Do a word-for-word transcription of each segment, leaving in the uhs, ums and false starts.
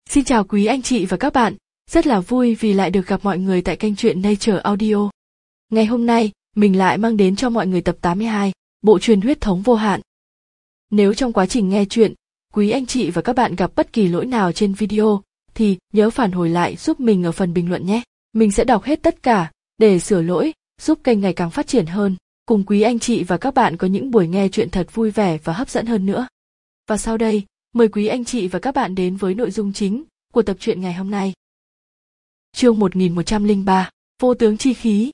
Xin chào quý anh chị và các bạn, rất là vui vì lại được gặp mọi người tại kênh truyện Nature Audio. Ngày hôm nay, mình lại mang đến cho mọi người tập tám mươi hai, bộ truyền huyết thống vô hạn. Nếu trong quá trình nghe truyện, quý anh chị và các bạn gặp bất kỳ lỗi nào trên video, thì nhớ phản hồi lại giúp mình ở phần bình luận nhé. Mình sẽ đọc hết tất cả, để sửa lỗi, giúp kênh ngày càng phát triển hơn, cùng quý anh chị và các bạn có những buổi nghe truyện thật vui vẻ và hấp dẫn hơn nữa. Và sau đây, mời quý anh chị và các bạn đến với nội dung chính của tập truyện ngày hôm nay. Chương một nghìn một trăm lẻ ba, Vô tướng chi khí.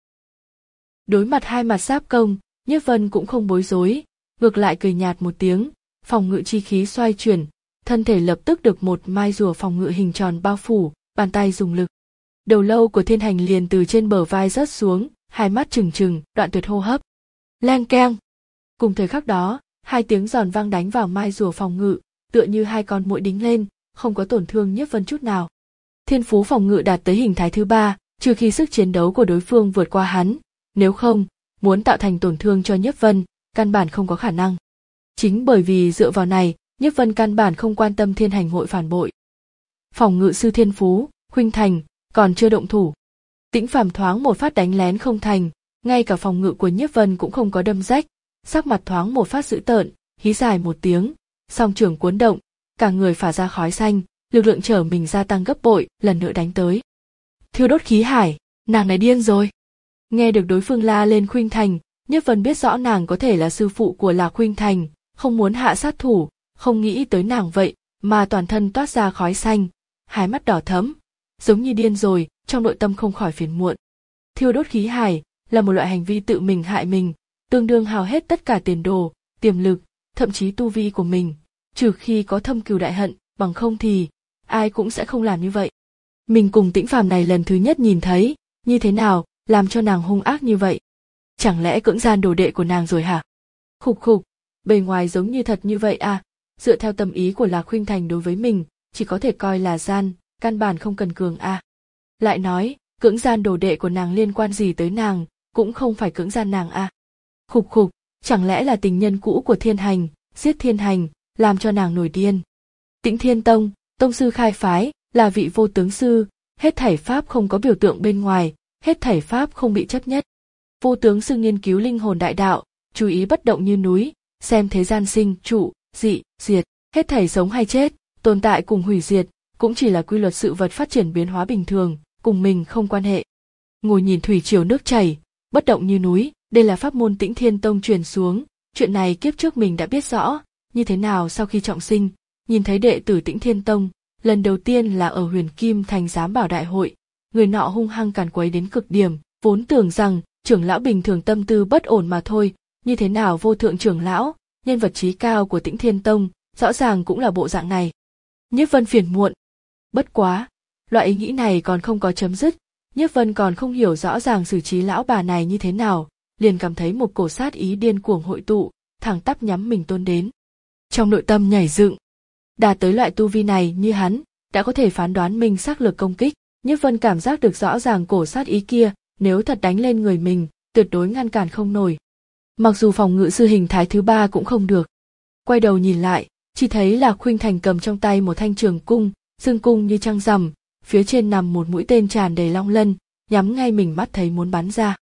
Đối mặt hai mặt giáp công, Nhiếp Vân cũng không bối rối, ngược lại cười nhạt một tiếng, phòng ngự chi khí xoay chuyển, thân thể lập tức được một mai rùa phòng ngự hình tròn bao phủ, bàn tay dùng lực. Đầu lâu của Thiên Hành liền từ trên bờ vai rớt xuống, hai mắt trừng trừng, đoạn tuyệt hô hấp. Leng keng. Cùng thời khắc đó, hai tiếng giòn vang đánh vào mai rùa phòng ngự, tựa như hai con muỗi đính lên, không có tổn thương Nhiếp Vân chút nào. Thiên phú phòng ngự đạt tới hình thái thứ ba, trừ khi sức chiến đấu của đối phương vượt qua hắn, nếu không, muốn tạo thành tổn thương cho Nhiếp Vân, căn bản không có khả năng. Chính bởi vì dựa vào này, Nhiếp Vân căn bản không quan tâm Thiên Hành hội phản bội. Phòng ngự sư thiên phú, Khuynh Thành, còn chưa động thủ. Tĩnh Phàm thoáng một phát đánh lén không thành, ngay cả phòng ngự của Nhiếp Vân cũng không có đâm rách, sắc mặt thoáng một phát dữ tợn, hí dài một tiếng, song trường cuốn động, cả người phả ra khói xanh, lực lượng trở mình gia tăng gấp bội, lần nữa đánh tới. Thiêu đốt khí hải, nàng này điên rồi. Nghe được đối phương la lên Khuynh Thành, Nhiếp Vân biết rõ nàng có thể là sư phụ của Lạc Khuynh Thành, không muốn hạ sát thủ, không nghĩ tới nàng vậy, mà toàn thân toát ra khói xanh, hai mắt đỏ thẫm, giống như điên rồi, trong nội tâm không khỏi phiền muộn. Thiêu đốt khí hải là một loại hành vi tự mình hại mình, tương đương hao hết tất cả tiền đồ, tiềm lực, thậm chí tu vi của mình, trừ khi có thâm cừu đại hận, bằng không thì ai cũng sẽ không làm như vậy. Mình cùng Tĩnh Phàm này lần thứ nhất nhìn thấy, như thế nào, làm cho nàng hung ác như vậy? Chẳng lẽ cưỡng gian đồ đệ của nàng rồi hả? Khục khục, bề ngoài giống như thật như vậy à? Dựa theo tâm ý của Lạc Khuynh Thành đối với mình, chỉ có thể coi là gian, căn bản không cần cường à? Lại nói, cưỡng gian đồ đệ của nàng liên quan gì tới nàng, cũng không phải cưỡng gian nàng à? Khục khục, chẳng lẽ là tình nhân cũ của Thiên Hành, giết Thiên Hành, làm cho nàng nổi điên? Tĩnh Thiên Tông, tông sư khai phái, là vị vô tướng sư, hết thảy pháp không có biểu tượng bên ngoài, hết thảy pháp không bị chấp nhất. Vô tướng sư nghiên cứu linh hồn đại đạo, chú ý bất động như núi, xem thế gian sinh, trụ, dị, diệt, hết thảy sống hay chết, tồn tại cùng hủy diệt, cũng chỉ là quy luật sự vật phát triển biến hóa bình thường, cùng mình không quan hệ. Ngồi nhìn thủy triều nước chảy, bất động như núi, đây là pháp môn Tĩnh Thiên Tông truyền xuống, chuyện này kiếp trước mình đã biết rõ, như thế nào sau khi trọng sinh, nhìn thấy đệ tử Tĩnh Thiên Tông, lần đầu tiên là ở Huyền Kim Thành Giám Bảo Đại hội, người nọ hung hăng càn quấy đến cực điểm, vốn tưởng rằng trưởng lão bình thường tâm tư bất ổn mà thôi, như thế nào vô thượng trưởng lão, nhân vật trí cao của Tĩnh Thiên Tông, rõ ràng cũng là bộ dạng này. Nhiếp Vân phiền muộn. Bất quá, loại ý nghĩ này còn không có chấm dứt, Nhiếp Vân còn không hiểu rõ ràng xử trí lão bà này như thế nào, liền cảm thấy một cổ sát ý điên cuồng hội tụ, thẳng tắp nhắm mình tôn đến. Trong nội tâm nhảy dựng. Đạt tới loại tu vi này như hắn, đã có thể phán đoán mình sắc lực công kích, Nhiếp Vân cảm giác được rõ ràng cổ sát ý kia, nếu thật đánh lên người mình, tuyệt đối ngăn cản không nổi. Mặc dù phòng ngự sư hình thái thứ ba cũng không được. Quay đầu nhìn lại, chỉ thấy là Khuynh Thành cầm trong tay một thanh trường cung, dương cung như trăng rằm, phía trên nằm một mũi tên tràn đầy long lân, nhắm ngay mình mắt thấy muốn bắn ra.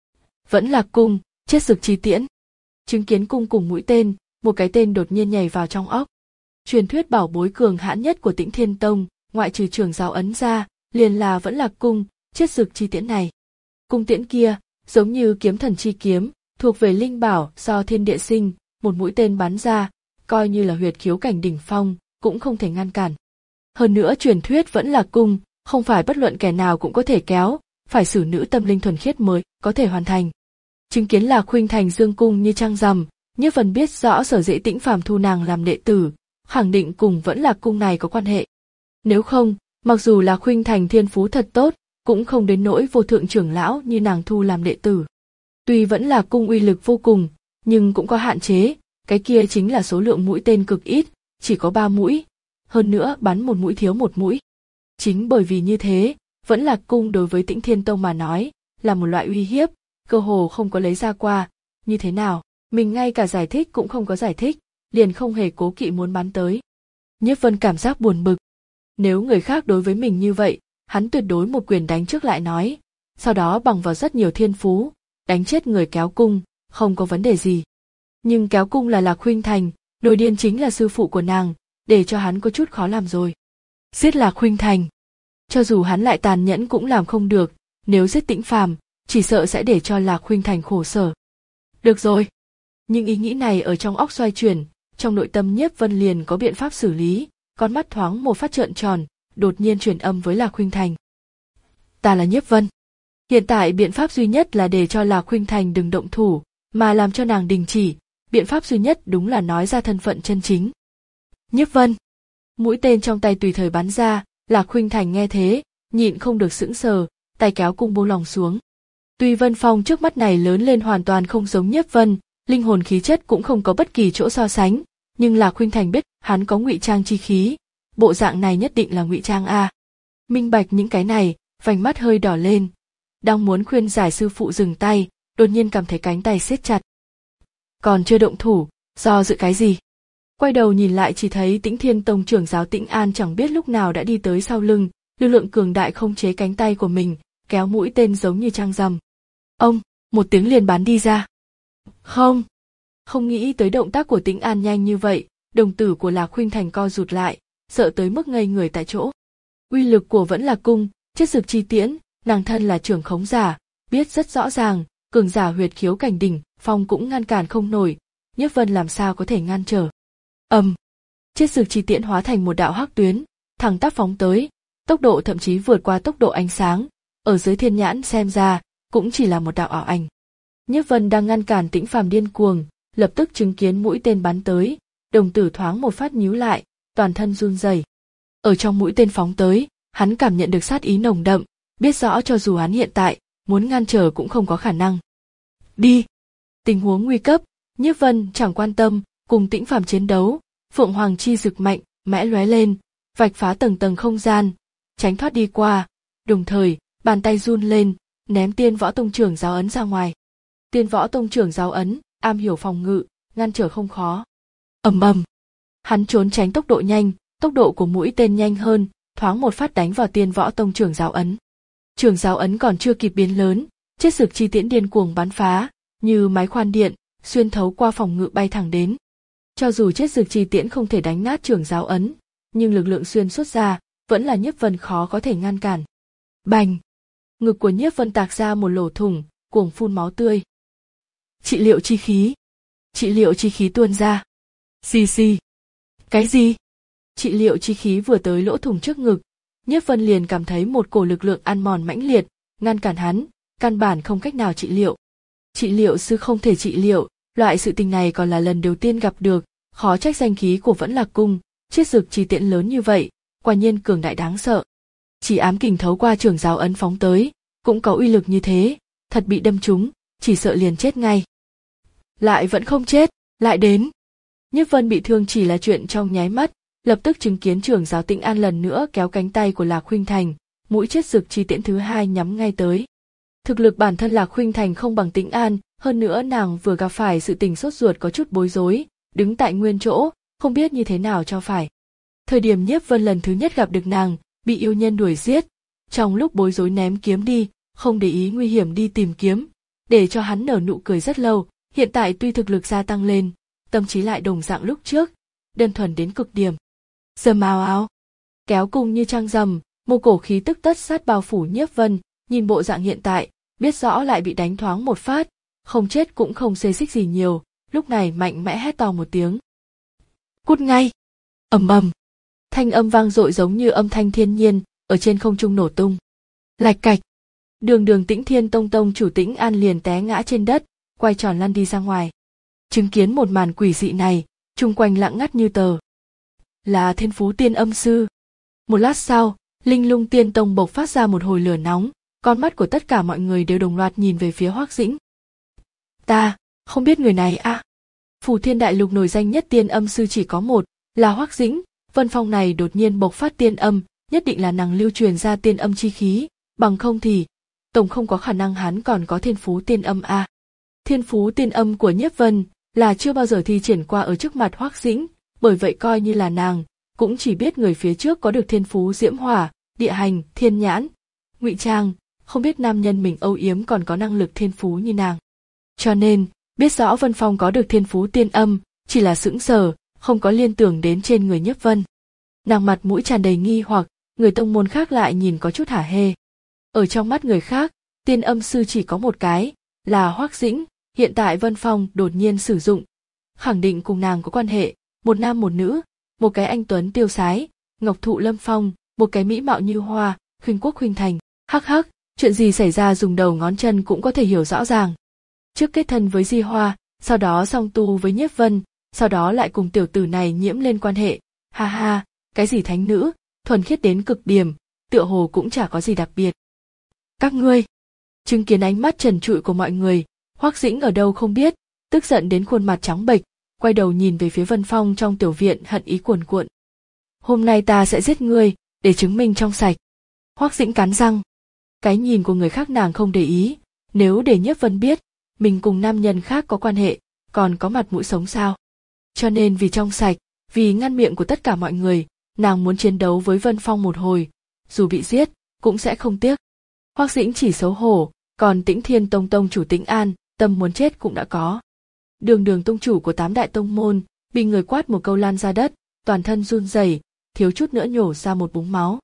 Vẫn là cung, chết dực chi tiễn. Chứng kiến cung cùng mũi tên, một cái tên đột nhiên nhảy vào trong óc. Truyền thuyết bảo bối cường hãn nhất của Tĩnh Thiên Tông, ngoại trừ trường giáo ấn ra, liền là vẫn là cung, chết dực chi tiễn này. Cung tiễn kia, giống như kiếm thần chi kiếm, thuộc về linh bảo do thiên địa sinh, một mũi tên bắn ra, coi như là huyệt khiếu cảnh đỉnh phong, cũng không thể ngăn cản. Hơn nữa truyền thuyết vẫn là cung, không phải bất luận kẻ nào cũng có thể kéo, phải xử nữ tâm linh thuần khiết mới có thể hoàn thành. Chứng kiến là Khuynh Thành dương cung như trăng rằm, Nhiếp Vân biết rõ sở dĩ Tĩnh Phàm thu nàng làm đệ tử, khẳng định cùng vẫn là cung này có quan hệ. Nếu không, mặc dù là Khuynh Thành thiên phú thật tốt, cũng không đến nỗi vô thượng trưởng lão như nàng thu làm đệ tử. Tuy vẫn là cung uy lực vô cùng, nhưng cũng có hạn chế, cái kia chính là số lượng mũi tên cực ít, chỉ có ba mũi, hơn nữa bắn một mũi thiếu một mũi. Chính bởi vì như thế, vẫn là cung đối với Tĩnh Thiên Tông mà nói, là một loại uy hiếp, cơ hồ không có lấy ra qua, như thế nào, mình ngay cả giải thích cũng không có giải thích, liền không hề cố kỵ muốn bắn tới. Nhiếp Vân cảm giác buồn bực. Nếu người khác đối với mình như vậy, hắn tuyệt đối một quyền đánh trước lại nói, sau đó bằng vào rất nhiều thiên phú, đánh chết người Kéo Cung, không có vấn đề gì. Nhưng Kéo Cung là Lạc Khuynh Thành, Nổi Điên chính là sư phụ của nàng, để cho hắn có chút khó làm rồi. Giết Lạc Khuynh Thành, cho dù hắn lại tàn nhẫn cũng làm không được, nếu giết Tĩnh Phàm, chỉ sợ sẽ để cho Lạc Khuynh Thành khổ sở. Được rồi. Nhưng ý nghĩ này ở trong óc xoay chuyển, trong nội tâm Nhiếp Vân liền có biện pháp xử lý, con mắt thoáng một phát trợn tròn, đột nhiên truyền âm với Lạc Khuynh Thành. Ta là Nhiếp Vân. Hiện tại biện pháp duy nhất là để cho Lạc Khuynh Thành đừng động thủ, mà làm cho nàng đình chỉ, biện pháp duy nhất đúng là nói ra thân phận chân chính. Nhiếp Vân. Mũi tên trong tay tùy thời bắn ra, Lạc Khuynh Thành nghe thế, nhịn không được sững sờ, tay kéo cung buông lòng xuống. Tuy Vân Phong trước mắt này lớn lên hoàn toàn không giống Nhiếp Vân, linh hồn khí chất cũng không có bất kỳ chỗ so sánh, nhưng Lạc Khuynh Thành biết hắn có ngụy trang chi khí, bộ dạng này nhất định là ngụy trang a. Minh bạch những cái này, vành mắt hơi đỏ lên, đang muốn khuyên giải sư phụ dừng tay, đột nhiên cảm thấy cánh tay siết chặt. Còn chưa động thủ, do dự cái gì? Quay đầu nhìn lại chỉ thấy Tĩnh Thiên Tông trưởng giáo Tĩnh An chẳng biết lúc nào đã đi tới sau lưng, lực lượng cường đại không chế cánh tay của mình, kéo mũi tên giống như trăng rằm. Ông, một tiếng liền bắn đi ra. Không, không nghĩ tới động tác của Tĩnh An nhanh như vậy, đồng tử của Lạc Khuynh Thành co rụt lại, sợ tới mức ngây người tại chỗ. Uy lực của vẫn là cung, chết dược chi tiễn, nàng thân là trưởng khống giả, biết rất rõ ràng, cường giả huyệt khiếu cảnh đỉnh, phong cũng ngăn cản không nổi, Nhiếp Vân làm sao có thể ngăn trở. Ầm, um, chết dược chi tiễn hóa thành một đạo hắc tuyến, thẳng tắp phóng tới, tốc độ thậm chí vượt qua tốc độ ánh sáng, ở dưới thiên nhãn xem ra, cũng chỉ là một đạo ảo ảnh. Nhiếp Vân đang ngăn cản Tĩnh Phàm điên cuồng, lập tức chứng kiến mũi tên bắn tới, đồng tử thoáng một phát nhíu lại, toàn thân run rẩy. Ở trong mũi tên phóng tới, hắn cảm nhận được sát ý nồng đậm, biết rõ cho dù hắn hiện tại muốn ngăn trở cũng không có khả năng. Đi. Tình huống nguy cấp, Nhiếp Vân chẳng quan tâm, cùng Tĩnh Phàm chiến đấu, Phượng Hoàng chi rực mạnh, mẽ lóe lên, vạch phá tầng tầng không gian, tránh thoát đi qua, đồng thời, bàn tay run lên, ném Tiên Võ Tông trưởng giáo ấn ra ngoài. Tiên Võ Tông trưởng giáo ấn, am hiểu phòng ngự, ngăn trở không khó. Ầm ầm. Hắn trốn tránh tốc độ nhanh, tốc độ của mũi tên nhanh hơn, thoáng một phát đánh vào Tiên Võ Tông trưởng giáo ấn. Trưởng giáo ấn còn chưa kịp biến lớn, chết dược chi tiễn điên cuồng bắn phá, như máy khoan điện, xuyên thấu qua phòng ngự bay thẳng đến. Cho dù chết dược chi tiễn không thể đánh nát trưởng giáo ấn, nhưng lực lượng xuyên xuất ra, vẫn là Nhiếp Vân khó có thể ngăn cản. Bành! Ngực của Nhiếp Vân tạc ra một lỗ thủng, cuồng phun máu tươi. Trị liệu chi khí. Trị liệu chi khí tuôn ra. Xì xì. Cái gì? Trị liệu chi khí vừa tới lỗ thủng trước ngực, Nhiếp Vân liền cảm thấy một cổ lực lượng ăn mòn mãnh liệt, ngăn cản hắn, căn bản không cách nào trị liệu. Trị liệu sư không thể trị liệu, loại sự tình này còn là lần đầu tiên gặp được, khó trách danh khí của Vẫn Lạc Cung, chiết dược chi tiễn lớn như vậy, quả nhiên cường đại đáng sợ. Chỉ ám kình thấu qua trưởng giáo ấn phóng tới, cũng có uy lực như thế, thật bị đâm trúng, chỉ sợ liền chết ngay. Lại vẫn không chết, lại đến. Nhiếp Vân bị thương chỉ là chuyện trong nháy mắt, lập tức chứng kiến trưởng giáo Tĩnh An lần nữa kéo cánh tay của Lạc Khuynh Thành, mũi chiết dược chi tiễn thứ hai nhắm ngay tới. Thực lực bản thân Lạc Khuynh Thành không bằng Tĩnh An, hơn nữa nàng vừa gặp phải sự tình sốt ruột có chút bối rối, đứng tại nguyên chỗ, không biết như thế nào cho phải. Thời điểm Nhiếp Vân lần thứ nhất gặp được nàng, bị yêu nhân đuổi giết, trong lúc bối rối ném kiếm đi, không để ý nguy hiểm đi tìm kiếm, để cho hắn nở nụ cười rất lâu. Hiện tại tuy thực lực gia tăng lên, tâm trí lại đồng dạng lúc trước, đơn thuần đến cực điểm. Rầm ào ào, kéo cung như trăng rằm, một cổ khí tức tất sát bao phủ Nhiếp Vân, nhìn bộ dạng hiện tại, biết rõ lại bị đánh thoáng một phát, không chết cũng không xê xích gì nhiều, lúc này mạnh mẽ hét to một tiếng. Cút ngay! Ầm ầm, thanh âm vang dội giống như âm thanh thiên nhiên, ở trên không trung nổ tung. Lạch cạch, đường đường Tĩnh Thiên Tông tông chủ Tĩnh An liền té ngã trên đất, quay tròn lăn đi ra ngoài. Chứng kiến một màn quỷ dị này, chung quanh lặng ngắt như tờ. Là Thiên Phú Tiên Âm Sư. Một lát sau, Linh Lung Tiên Tông bộc phát ra một hồi lửa nóng, con mắt của tất cả mọi người đều đồng loạt nhìn về phía Hoắc Dĩnh. Ta, không biết người này à? Phù Thiên Đại Lục nổi danh nhất Tiên Âm Sư chỉ có một, là Hoắc Dĩnh. Vân Phong này đột nhiên bộc phát tiên âm, nhất định là nàng lưu truyền ra tiên âm chi khí, bằng không thì, tổng không có khả năng hắn còn có thiên phú tiên âm à. Thiên phú tiên âm của Nhiếp Vân là chưa bao giờ thi triển qua ở trước mặt Hoắc Dĩnh, bởi vậy coi như là nàng, cũng chỉ biết người phía trước có được thiên phú diễm hỏa, địa hành, thiên nhãn, ngụy trang, không biết nam nhân mình âu yếm còn có năng lực thiên phú như nàng. Cho nên, biết rõ Vân Phong có được thiên phú tiên âm, chỉ là sững sờ, không có liên tưởng đến trên người Nhiếp Vân. Nàng mặt mũi tràn đầy nghi hoặc, người tông môn khác lại nhìn có chút hả hê. Ở trong mắt người khác, tiên âm sư chỉ có một cái, là Hoắc Dĩnh, hiện tại Vân Phong đột nhiên sử dụng, khẳng định cùng nàng có quan hệ, một nam một nữ, một cái anh tuấn tiêu sái, ngọc thụ lâm phong, một cái mỹ mạo như hoa, khuynh quốc khuynh thành, hắc hắc, chuyện gì xảy ra dùng đầu ngón chân cũng có thể hiểu rõ ràng. Trước kết thân với Di Hoa, sau đó song tu với Nhiếp Vân, sau đó lại cùng tiểu tử này nhiễm lên quan hệ, ha ha, cái gì thánh nữ, thuần khiết đến cực điểm, tựa hồ cũng chả có gì đặc biệt. Các ngươi, chứng kiến ánh mắt trần trụi của mọi người, Hoắc Dĩnh ở đâu không biết, tức giận đến khuôn mặt trắng bệch, quay đầu nhìn về phía Vân Phong trong tiểu viện hận ý cuồn cuộn. Hôm nay ta sẽ giết ngươi, để chứng minh trong sạch. Hoắc Dĩnh cắn răng. Cái nhìn của người khác nàng không để ý, nếu để Nhiếp Vân biết, mình cùng nam nhân khác có quan hệ, còn có mặt mũi sống sao. Cho nên vì trong sạch, vì ngăn miệng của tất cả mọi người, nàng muốn chiến đấu với Vân Phong một hồi, dù bị giết, cũng sẽ không tiếc. Hoắc Dĩnh chỉ xấu hổ, còn Tĩnh Thiên Tông tông chủ Tĩnh An, tâm muốn chết cũng đã có. Đường Đường tông chủ của tám đại tông môn, bị người quát một câu lan ra đất, toàn thân run rẩy, thiếu chút nữa nhổ ra một búng máu.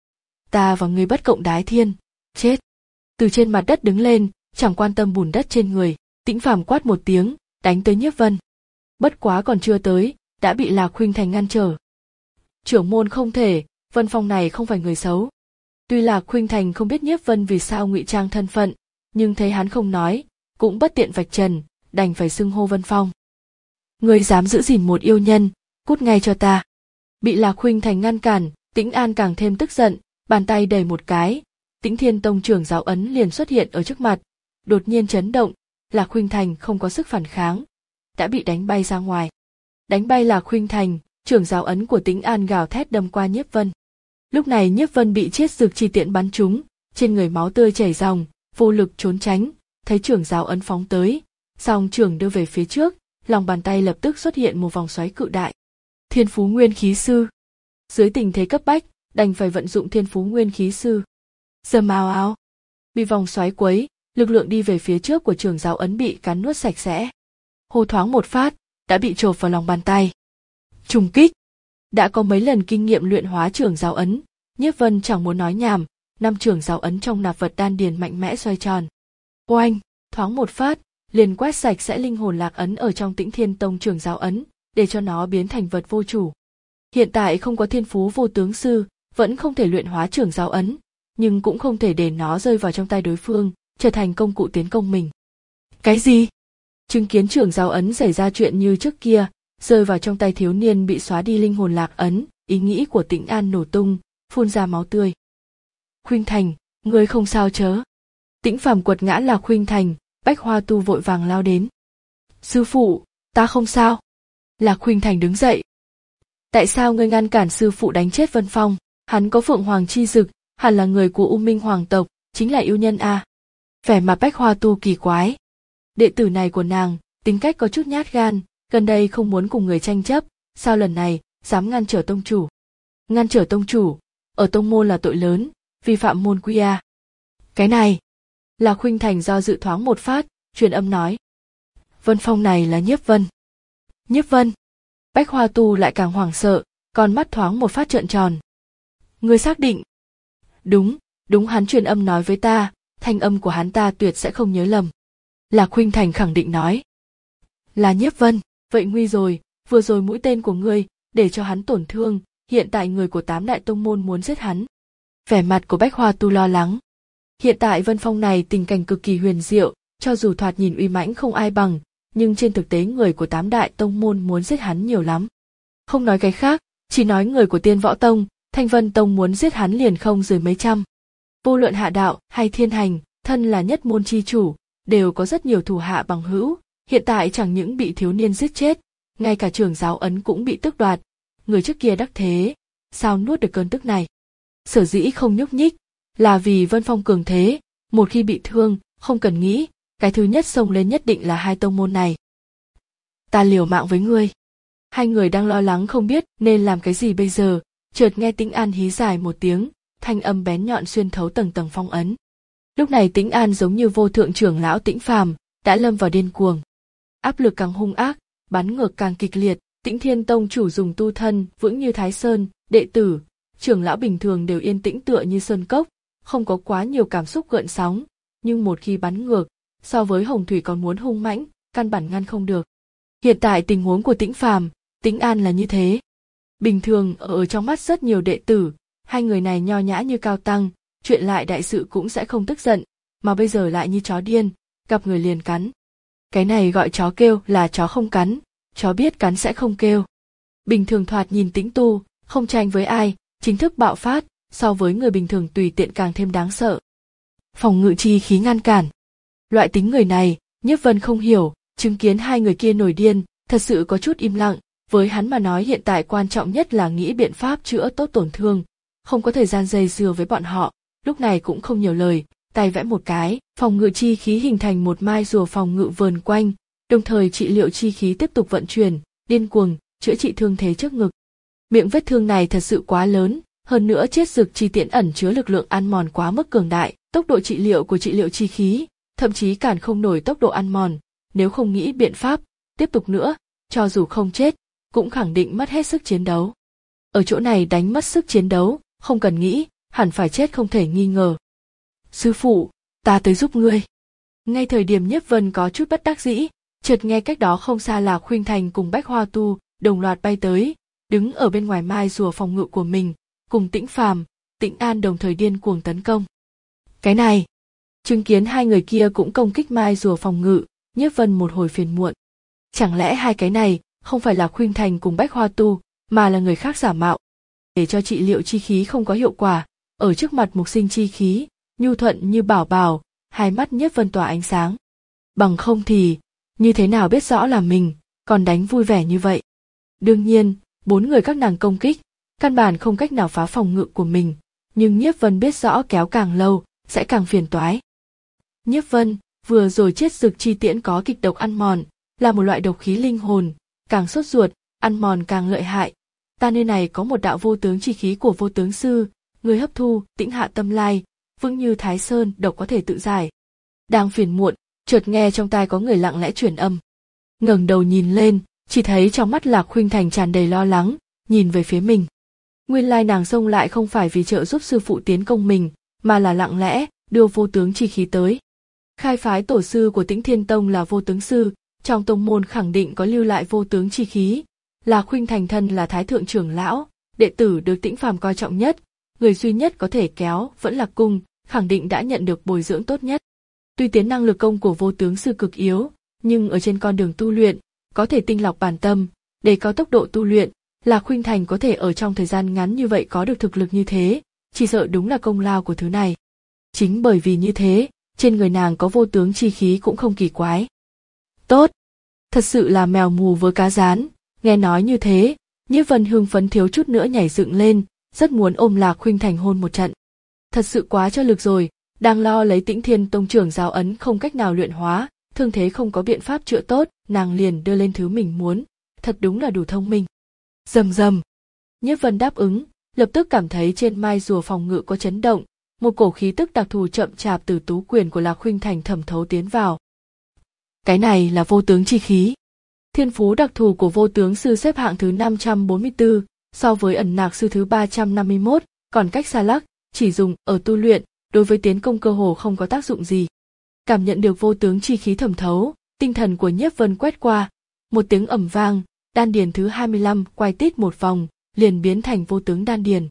Ta và ngươi bất cộng đái thiên, chết. Từ trên mặt đất đứng lên, chẳng quan tâm bùn đất trên người, Tĩnh Phàm quát một tiếng, đánh tới Nhiếp Vân. Bất quá còn chưa tới, đã bị Lạc Khuynh Thành ngăn trở. Trưởng môn không thể, Vân Phong này không phải người xấu. Tuy Lạc Khuynh Thành không biết Nhiếp Vân vì sao ngụy trang thân phận, nhưng thấy hắn không nói, cũng bất tiện vạch trần, đành phải xưng hô Vân Phong. Ngươi dám giữ gìn một yêu nhân, cút ngay cho ta. Bị Lạc Khuynh Thành ngăn cản, Tĩnh An càng thêm tức giận, bàn tay đẩy một cái, Tĩnh Thiên Tông trưởng giáo ấn liền xuất hiện ở trước mặt, đột nhiên chấn động, Lạc Khuynh Thành không có sức phản kháng, đã bị đánh bay ra ngoài. Đánh bay Lạc Khuynh Thành, trưởng giáo ấn của Tĩnh An gào thét đâm qua Nhiếp Vân. Lúc này Nhiếp Vân bị chiết dược chi tiện bắn trúng, trên người máu tươi chảy ròng, vô lực trốn tránh, thấy trưởng giáo ấn phóng tới, song trưởng đưa về phía trước, lòng bàn tay lập tức xuất hiện một vòng xoáy cự đại. Thiên phú nguyên khí sư. Dưới tình thế cấp bách, đành phải vận dụng thiên phú nguyên khí sư. Dầm ào ào. Bị vòng xoáy quấy, lực lượng đi về phía trước của trưởng giáo ấn bị cắn nuốt sạch sẽ. Hô thoáng một phát, đã bị chộp vào lòng bàn tay. Trùng kích. Đã có mấy lần kinh nghiệm luyện hóa trưởng giáo ấn, Nhiếp Vân chẳng muốn nói nhảm, năm trưởng giáo ấn trong nạp vật đan điền mạnh mẽ xoay tròn. Oanh, thoáng một phát, liền quét sạch sẽ linh hồn lạc ấn ở trong Tĩnh Thiên Tông trưởng giáo ấn, để cho nó biến thành vật vô chủ. Hiện tại không có thiên phú vô tướng sư, vẫn không thể luyện hóa trưởng giáo ấn, nhưng cũng không thể để nó rơi vào trong tay đối phương, trở thành công cụ tiến công mình. Cái gì? Chứng kiến trưởng giáo ấn xảy ra chuyện như trước kia, rơi vào trong tay thiếu niên bị xóa đi linh hồn lạc ấn, ý nghĩ của Tĩnh An nổ tung, phun ra máu tươi. Khuynh Thành, ngươi không sao chớ? Tĩnh Phàm quật ngã là Khuynh Thành, Bách Hoa Tu vội vàng lao đến. Sư phụ, ta không sao. Lạc Khuynh Thành đứng dậy. Tại sao ngươi ngăn cản sư phụ đánh chết Vân Phong? Hắn có Phượng Hoàng chi dực, hẳn là người của U Minh Hoàng tộc, chính là yêu nhân a. Vẻ mặt Bách Hoa Tu kỳ quái. Đệ tử này của nàng, tính cách có chút nhát gan, gần đây không muốn cùng người tranh chấp, sao lần này dám ngăn trở tông chủ? Ngăn trở tông chủ, ở tông môn là tội lớn, vi phạm môn quy a. Cái này, Lạc Khuynh Thành do dự thoáng một phát, truyền âm nói. Vân Phong này là Nhiếp Vân. Nhiếp Vân. Bách Hoa Tu lại càng hoảng sợ, con mắt thoáng một phát trợn tròn. Ngươi xác định? Đúng, đúng, hắn truyền âm nói với ta, thanh âm của hắn ta tuyệt sẽ không nhớ lầm. Lạc Khuynh Thành khẳng định nói. Là Nhiếp Vân, vậy nguy rồi, vừa rồi mũi tên của ngươi, để cho hắn tổn thương, hiện tại người của tám đại tông môn muốn giết hắn. Vẻ mặt của Bách Hoa Tu lo lắng. Hiện tại Vân Phong này tình cảnh cực kỳ huyền diệu, cho dù thoạt nhìn uy mãnh không ai bằng, nhưng trên thực tế người của tám đại tông môn muốn giết hắn nhiều lắm. Không nói cái khác, chỉ nói người của Tiên Võ Tông, Thanh Vân Tông muốn giết hắn liền không dưới mấy trăm. Vô luận Hạ Đạo hay Thiên Hành, thân là nhất môn chi chủ, đều có rất nhiều thủ hạ bằng hữu, hiện tại chẳng những bị thiếu niên giết chết, ngay cả trưởng giáo ấn cũng bị tước đoạt. Người trước kia đắc thế, sao nuốt được cơn tức này? Sở dĩ không nhúc nhích, là vì Vân Phong cường thế, một khi bị thương, không cần nghĩ, cái thứ nhất xông lên nhất định là hai tông môn này. Ta liều mạng với ngươi. Hai người đang lo lắng không biết nên làm cái gì bây giờ, chợt nghe Tĩnh An hí dài một tiếng, thanh âm bén nhọn xuyên thấu tầng tầng phong ấn. Lúc này Tĩnh An giống như vô thượng trưởng lão Tĩnh Phàm, đã lâm vào điên cuồng. Áp lực càng hung ác, bắn ngược càng kịch liệt, Tĩnh Thiên Tông chủ dùng tu thân vững như Thái Sơn, đệ tử, trưởng lão bình thường đều yên tĩnh tựa như sơn cốc, không có quá nhiều cảm xúc gợn sóng, nhưng một khi bắn ngược, so với hồng thủy còn muốn hung mãnh, căn bản ngăn không được. Hiện tại tình huống của Tĩnh Phàm, Tĩnh An là như thế. Bình thường ở trong mắt rất nhiều đệ tử, hai người này nho nhã như cao tăng, chuyện lại đại sự cũng sẽ không tức giận, mà bây giờ lại như chó điên, gặp người liền cắn. Cái này gọi chó kêu là chó không cắn, chó biết cắn sẽ không kêu. Bình thường thoạt nhìn Tĩnh tu, không tranh với ai, chính thức bạo phát, so với người bình thường tùy tiện càng thêm đáng sợ. Phòng ngự chi khí ngăn cản. Loại tính người này, Nhiếp Vân không hiểu, chứng kiến hai người kia nổi điên, thật sự có chút im lặng, với hắn mà nói hiện tại quan trọng nhất là nghĩ biện pháp chữa tốt tổn thương, không có thời gian dây dưa với bọn họ, lúc này cũng không nhiều lời, tay vẽ một cái, phòng ngự chi khí hình thành một mai rùa phòng ngự vờn quanh, đồng thời trị liệu chi khí tiếp tục vận chuyển, điên cuồng, chữa trị thương thế trước ngực. Miệng vết thương này thật sự quá lớn, hơn nữa chiết dược chi tiễn ẩn chứa lực lượng ăn mòn quá mức cường đại, tốc độ trị liệu của trị liệu chi khí, thậm chí cản không nổi tốc độ ăn mòn, nếu không nghĩ biện pháp, tiếp tục nữa, cho dù không chết, cũng khẳng định mất hết sức chiến đấu. Ở chỗ này đánh mất sức chiến đấu, không cần nghĩ, hẳn phải chết không thể nghi ngờ. Sư phụ, ta tới giúp ngươi. Ngay thời điểm Nhiếp Vân có chút bất đắc dĩ, chợt nghe cách đó không xa là Khuynh Thành cùng Bách Hoa Tu đồng loạt bay tới, đứng ở bên ngoài mai rùa phòng ngự của mình, cùng Tĩnh Phàm, Tĩnh An đồng thời điên cuồng tấn công. Cái này, chứng kiến hai người kia cũng công kích mai rùa phòng ngự, Nhiếp Vân một hồi phiền muộn. Chẳng lẽ hai cái này không phải là Khuynh Thành cùng Bách Hoa Tu, mà là người khác giả mạo, để cho trị liệu chi khí không có hiệu quả, ở trước mặt mục sinh chi khí, nhu thuận như bảo bảo, hai mắt Nhiếp Vân tỏa ánh sáng. Bằng không thì, như thế nào biết rõ là mình, còn đánh vui vẻ như vậy. Đương nhiên, bốn người các nàng công kích, căn bản không cách nào phá phòng ngự của mình, nhưng Nhiếp Vân biết rõ kéo càng lâu, sẽ càng phiền toái. Nhiếp Vân, vừa rồi chiết dược chi tiễn có kịch độc ăn mòn, là một loại độc khí linh hồn, càng sốt ruột, ăn mòn càng lợi hại. Ta nơi này có một đạo vô tướng chi khí của vô tướng sư, người hấp thu, tĩnh hạ tâm lai, vững như Thái Sơn, độc có thể tự giải. Đang phiền muộn, chợt nghe trong tai có người lặng lẽ truyền âm. Ngẩng đầu nhìn lên, chỉ thấy trong mắt Lạc Khuynh Thành tràn đầy lo lắng, nhìn về phía mình. Nguyên lai nàng xông lại không phải vì trợ giúp sư phụ tiến công mình, mà là lặng lẽ đưa vô tướng chi khí tới. Khai phái tổ sư của Tĩnh Thiên Tông là vô tướng sư, trong tông môn khẳng định có lưu lại vô tướng chi khí. Lạc Khuynh Thành thân là thái thượng trưởng lão, đệ tử được Tĩnh Phàm coi trọng nhất, người duy nhất có thể kéo vẫn là cung, khẳng định đã nhận được bồi dưỡng tốt nhất. Tuy tiến năng lực công của vô tướng sư cực yếu, nhưng ở trên con đường tu luyện, có thể tinh lọc bản tâm, để có tốc độ tu luyện, Lạc Khuynh Thành có thể ở trong thời gian ngắn như vậy có được thực lực như thế, chỉ sợ đúng là công lao của thứ này. Chính bởi vì như thế, trên người nàng có vô tướng chi khí cũng không kỳ quái. Tốt! Thật sự là mèo mù với cá rán, nghe nói như thế, Nhiếp Vân hưng phấn thiếu chút nữa nhảy dựng lên, rất muốn ôm Lạc Khuynh Thành hôn một trận. Thật sự quá cho lực rồi, đang lo lấy Tĩnh Thiên Tông trưởng giáo ấn không cách nào luyện hóa, thương thế không có biện pháp chữa tốt, nàng liền đưa lên thứ mình muốn, thật đúng là đủ thông minh. Rầm rầm. Nhiếp Vân đáp ứng, lập tức cảm thấy trên mai rùa phòng ngự có chấn động, một cổ khí tức đặc thù chậm chạp từ tú quyền của Lạc Khuynh Thành thẩm thấu tiến vào. Cái này là vô tướng chi khí. Thiên phú đặc thù của vô tướng sư xếp hạng thứ năm trăm bốn mươi tư, so với ẩn nạc sư thứ ba trăm năm mươi mốt, còn cách xa lắc, chỉ dùng ở tu luyện, đối với tiến công cơ hồ không có tác dụng gì. Cảm nhận được vô tướng chi khí thẩm thấu, tinh thần của Nhiếp Vân quét qua, một tiếng ầm vang, đan điền thứ hai mươi lăm quay tít một vòng, liền biến thành vô tướng đan điền.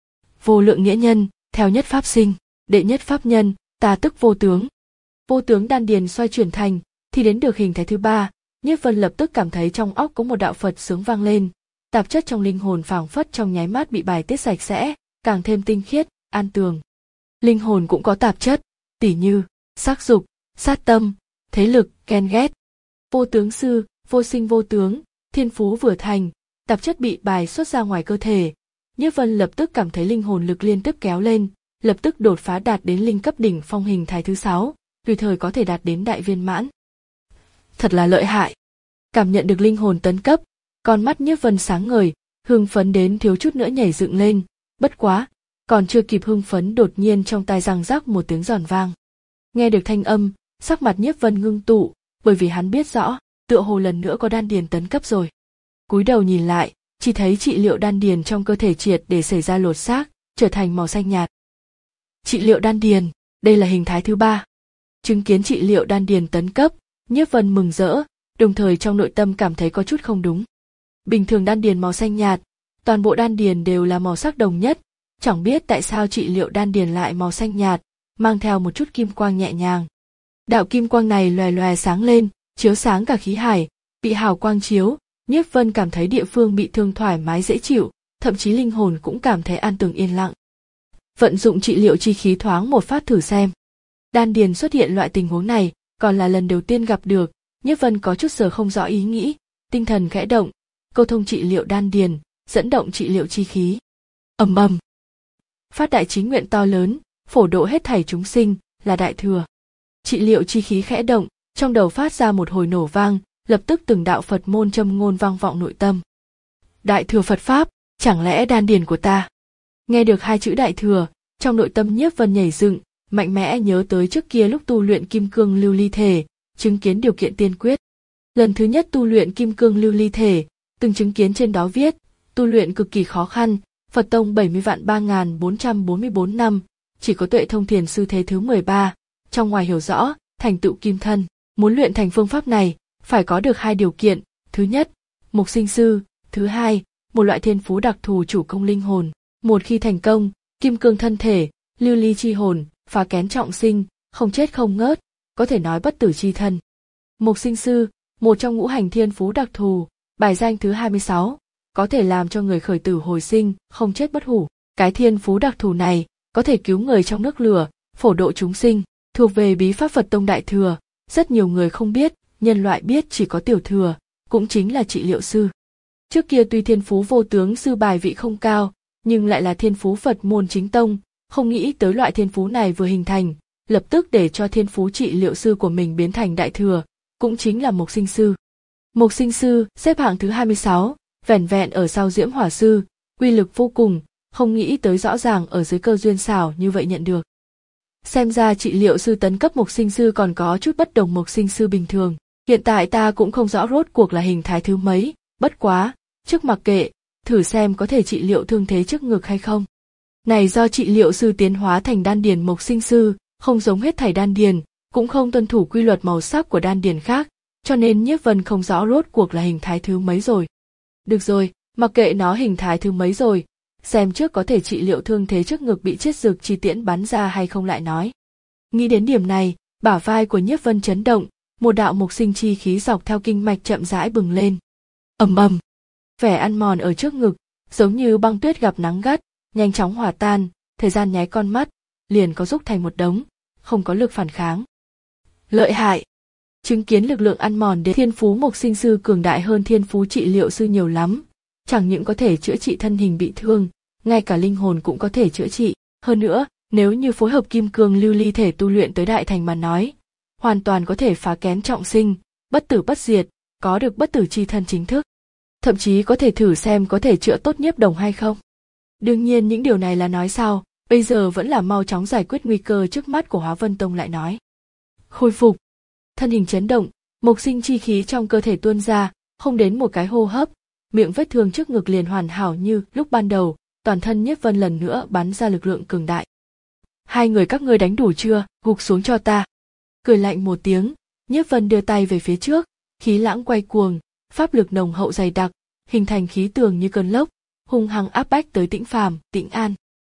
Vô lượng nghĩa nhân, theo nhất pháp sinh, đệ nhất pháp nhân, ta tức vô tướng. Vô tướng đan điền xoay chuyển thành, thì đến được hình thái thứ ba, Nhiếp Vân lập tức cảm thấy trong óc có một đạo Phật sướng vang lên, tạp chất trong linh hồn phảng phất trong nháy mắt bị bài tiết sạch sẽ, càng thêm tinh khiết, an tường. Linh hồn cũng có tạp chất, tỉ như sắc dục, sát tâm, thế lực, ghen ghét. Vô tướng sư, vô sinh vô tướng, thiên phú vừa thành, tạp chất bị bài xuất ra ngoài cơ thể. Nhiếp Vân lập tức cảm thấy linh hồn lực liên tiếp kéo lên, lập tức đột phá đạt đến linh cấp đỉnh phong hình thái thứ sáu, tùy thời có thể đạt đến đại viên mãn. Thật là lợi hại. Cảm nhận được linh hồn tấn cấp, Con mắt Nhiếp Vân sáng ngời, hưng phấn đến thiếu chút nữa nhảy dựng lên, bất quá, còn chưa kịp hưng phấn đột nhiên trong tai răng rắc một tiếng giòn vang. Nghe được thanh âm, sắc mặt Nhiếp Vân ngưng tụ, bởi vì hắn biết rõ, tựa hồ lần nữa có đan điền tấn cấp rồi. Cúi đầu nhìn lại, chỉ thấy trị liệu đan điền trong cơ thể triệt để xảy ra lột xác, trở thành màu xanh nhạt. Trị liệu đan điền, đây là hình thái thứ ba. Chứng kiến trị liệu đan điền tấn cấp, Nhiếp Vân mừng rỡ, đồng thời trong nội tâm cảm thấy có chút không đúng. Bình thường đan điền màu xanh nhạt, toàn bộ đan điền đều là màu sắc đồng nhất, chẳng biết tại sao trị liệu đan điền lại màu xanh nhạt, mang theo một chút kim quang nhẹ nhàng. Đạo kim quang này lòe lòe sáng lên, chiếu sáng cả khí hải, bị hào quang chiếu, Nhiếp Vân cảm thấy địa phương bị thương thoải mái dễ chịu, thậm chí linh hồn cũng cảm thấy an tường yên lặng. Vận dụng trị liệu chi khí thoáng một phát thử xem. Đan điền xuất hiện loại tình huống này, còn là lần đầu tiên gặp được, Nhiếp Vân có chút giờ không rõ ý nghĩ, tinh thần khẽ động, câu thông trị liệu đan điền, dẫn động trị liệu chi khí. Ầm ầm. Phát đại chí nguyện to lớn, phổ độ hết thảy chúng sinh, là đại thừa. Trị liệu chi khí khẽ động, trong đầu phát ra một hồi nổ vang, lập tức từng đạo Phật môn châm ngôn vang vọng nội tâm. Đại thừa Phật pháp, chẳng lẽ đan điền của ta? Nghe được hai chữ đại thừa, trong nội tâm Nhiếp Vân nhảy dựng, mạnh mẽ nhớ tới trước kia lúc tu luyện kim cương lưu ly thể, chứng kiến điều kiện tiên quyết. Lần thứ nhất tu luyện kim cương lưu ly thể, từng chứng kiến trên đó viết, tu luyện cực kỳ khó khăn, Phật tông bảy mươi vạn ba nghìn bốn trăm bốn mươi bốn năm, chỉ có Tuệ Thông Thiền sư thế thứ mười ba, trong ngoài hiểu rõ, thành tựu kim thân, muốn luyện thành phương pháp này, phải có được hai điều kiện, thứ nhất, mục sinh sư, thứ hai, một loại thiên phú đặc thù chủ công linh hồn, một khi thành công, kim cương thân thể, lưu ly chi hồn, phá kén trọng sinh, không chết không ngớt, có thể nói bất tử chi thân. Mục sinh sư, một trong ngũ hành thiên phú đặc thù, bài danh thứ hai mươi sáu, có thể làm cho người khởi tử hồi sinh, không chết bất hủ. Cái thiên phú đặc thù này, có thể cứu người trong nước lửa, phổ độ chúng sinh, thuộc về bí pháp Phật tông đại thừa, rất nhiều người không biết, nhân loại biết chỉ có tiểu thừa, cũng chính là trị liệu sư. Trước kia tuy thiên phú vô tướng sư bài vị không cao, nhưng lại là thiên phú Phật môn chính tông, không nghĩ tới loại thiên phú này vừa hình thành, lập tức để cho thiên phú trị liệu sư của mình biến thành đại thừa, cũng chính là mục sinh sư. Mục sinh sư xếp hạng thứ hai mươi sáu, vẻn vẹn ở sau Diễm Hỏa sư, uy lực vô cùng, không nghĩ tới rõ ràng ở dưới cơ duyên xảo như vậy nhận được. Xem ra trị liệu sư tấn cấp mục sinh sư còn có chút bất đồng mục sinh sư bình thường. Hiện tại ta cũng không rõ rốt cuộc là hình thái thứ mấy, bất quá, trước mặc kệ, thử xem có thể trị liệu thương thế trước ngực hay không. Này do trị liệu sư tiến hóa thành đan điền mục sinh sư, không giống hết thảy đan điền, cũng không tuân thủ quy luật màu sắc của đan điền khác, cho nên Nhiếp Vân không rõ rốt cuộc là hình thái thứ mấy rồi. Được rồi, mặc kệ nó hình thái thứ mấy rồi, xem trước có thể trị liệu thương thế trước ngực bị chiết dược chi tiễn bắn ra hay không lại nói. Nghĩ đến điểm này, bả vai của Nhiếp Vân chấn động, một đạo mục sinh chi khí dọc theo kinh mạch chậm rãi bừng lên. Ầm ầm, vẻ ăn mòn ở trước ngực, giống như băng tuyết gặp nắng gắt, nhanh chóng hòa tan, thời gian nháy con mắt, liền có rúc thành một đống, không có lực phản kháng. Lợi hại. Chứng kiến lực lượng ăn mòn đến thiên phú mục sinh sư cường đại hơn thiên phú trị liệu sư nhiều lắm, chẳng những có thể chữa trị thân hình bị thương, ngay cả linh hồn cũng có thể chữa trị. Hơn nữa, nếu như phối hợp kim cương lưu ly thể tu luyện tới đại thành mà nói, hoàn toàn có thể phá kén trọng sinh, bất tử bất diệt, có được bất tử chi thân chính thức. Thậm chí có thể thử xem có thể chữa tốt Nhiếp Đồng hay không. Đương nhiên những điều này là nói sau, bây giờ vẫn là mau chóng giải quyết nguy cơ trước mắt của Hóa Vân Tông lại nói. Khôi phục. Thân hình chấn động, mục sinh chi khí trong cơ thể tuôn ra, không đến một cái hô hấp, miệng vết thương trước ngực liền hoàn hảo như lúc ban đầu, toàn thân Nhiếp Vân lần nữa bắn ra lực lượng cường đại. Hai người các ngươi đánh đủ chưa, gục xuống cho ta. Cười lạnh một tiếng, Nhiếp Vân đưa tay về phía trước, khí lãng quay cuồng, pháp lực nồng hậu dày đặc, hình thành khí tường như cơn lốc, hung hăng áp bách tới Tĩnh Phàm, Tĩnh An.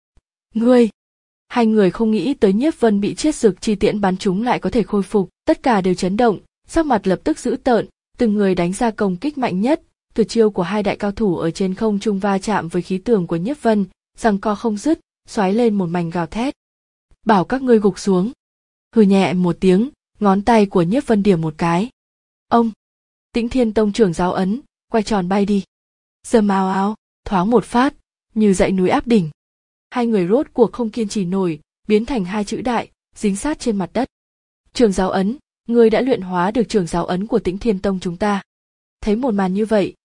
Ngươi! Hai người không nghĩ tới Nhiếp Vân bị chiết dược chi tiễn bắn trúng lại có thể khôi phục, tất cả đều chấn động, sắc mặt lập tức dữ tợn, từng người đánh ra công kích mạnh nhất, tuyệt chiêu của hai đại cao thủ ở trên không trung va chạm với khí tường của Nhiếp Vân, giằng co không dứt, xoáy lên một mảnh gào thét. Bảo các ngươi gục xuống. Hừ nhẹ một tiếng, ngón tay của Nhiếp Vân điểm một cái. Ông! Tĩnh Thiên Tông trưởng giáo ấn, quay tròn bay đi. Dầm ào ào, thoáng một phát, như dãy núi áp đỉnh. Hai người rốt cuộc không kiên trì nổi, biến thành hai chữ đại, dính sát trên mặt đất. Trưởng giáo ấn, ngươi đã luyện hóa được trưởng giáo ấn của Tĩnh Thiên Tông chúng ta. Thấy một màn như vậy,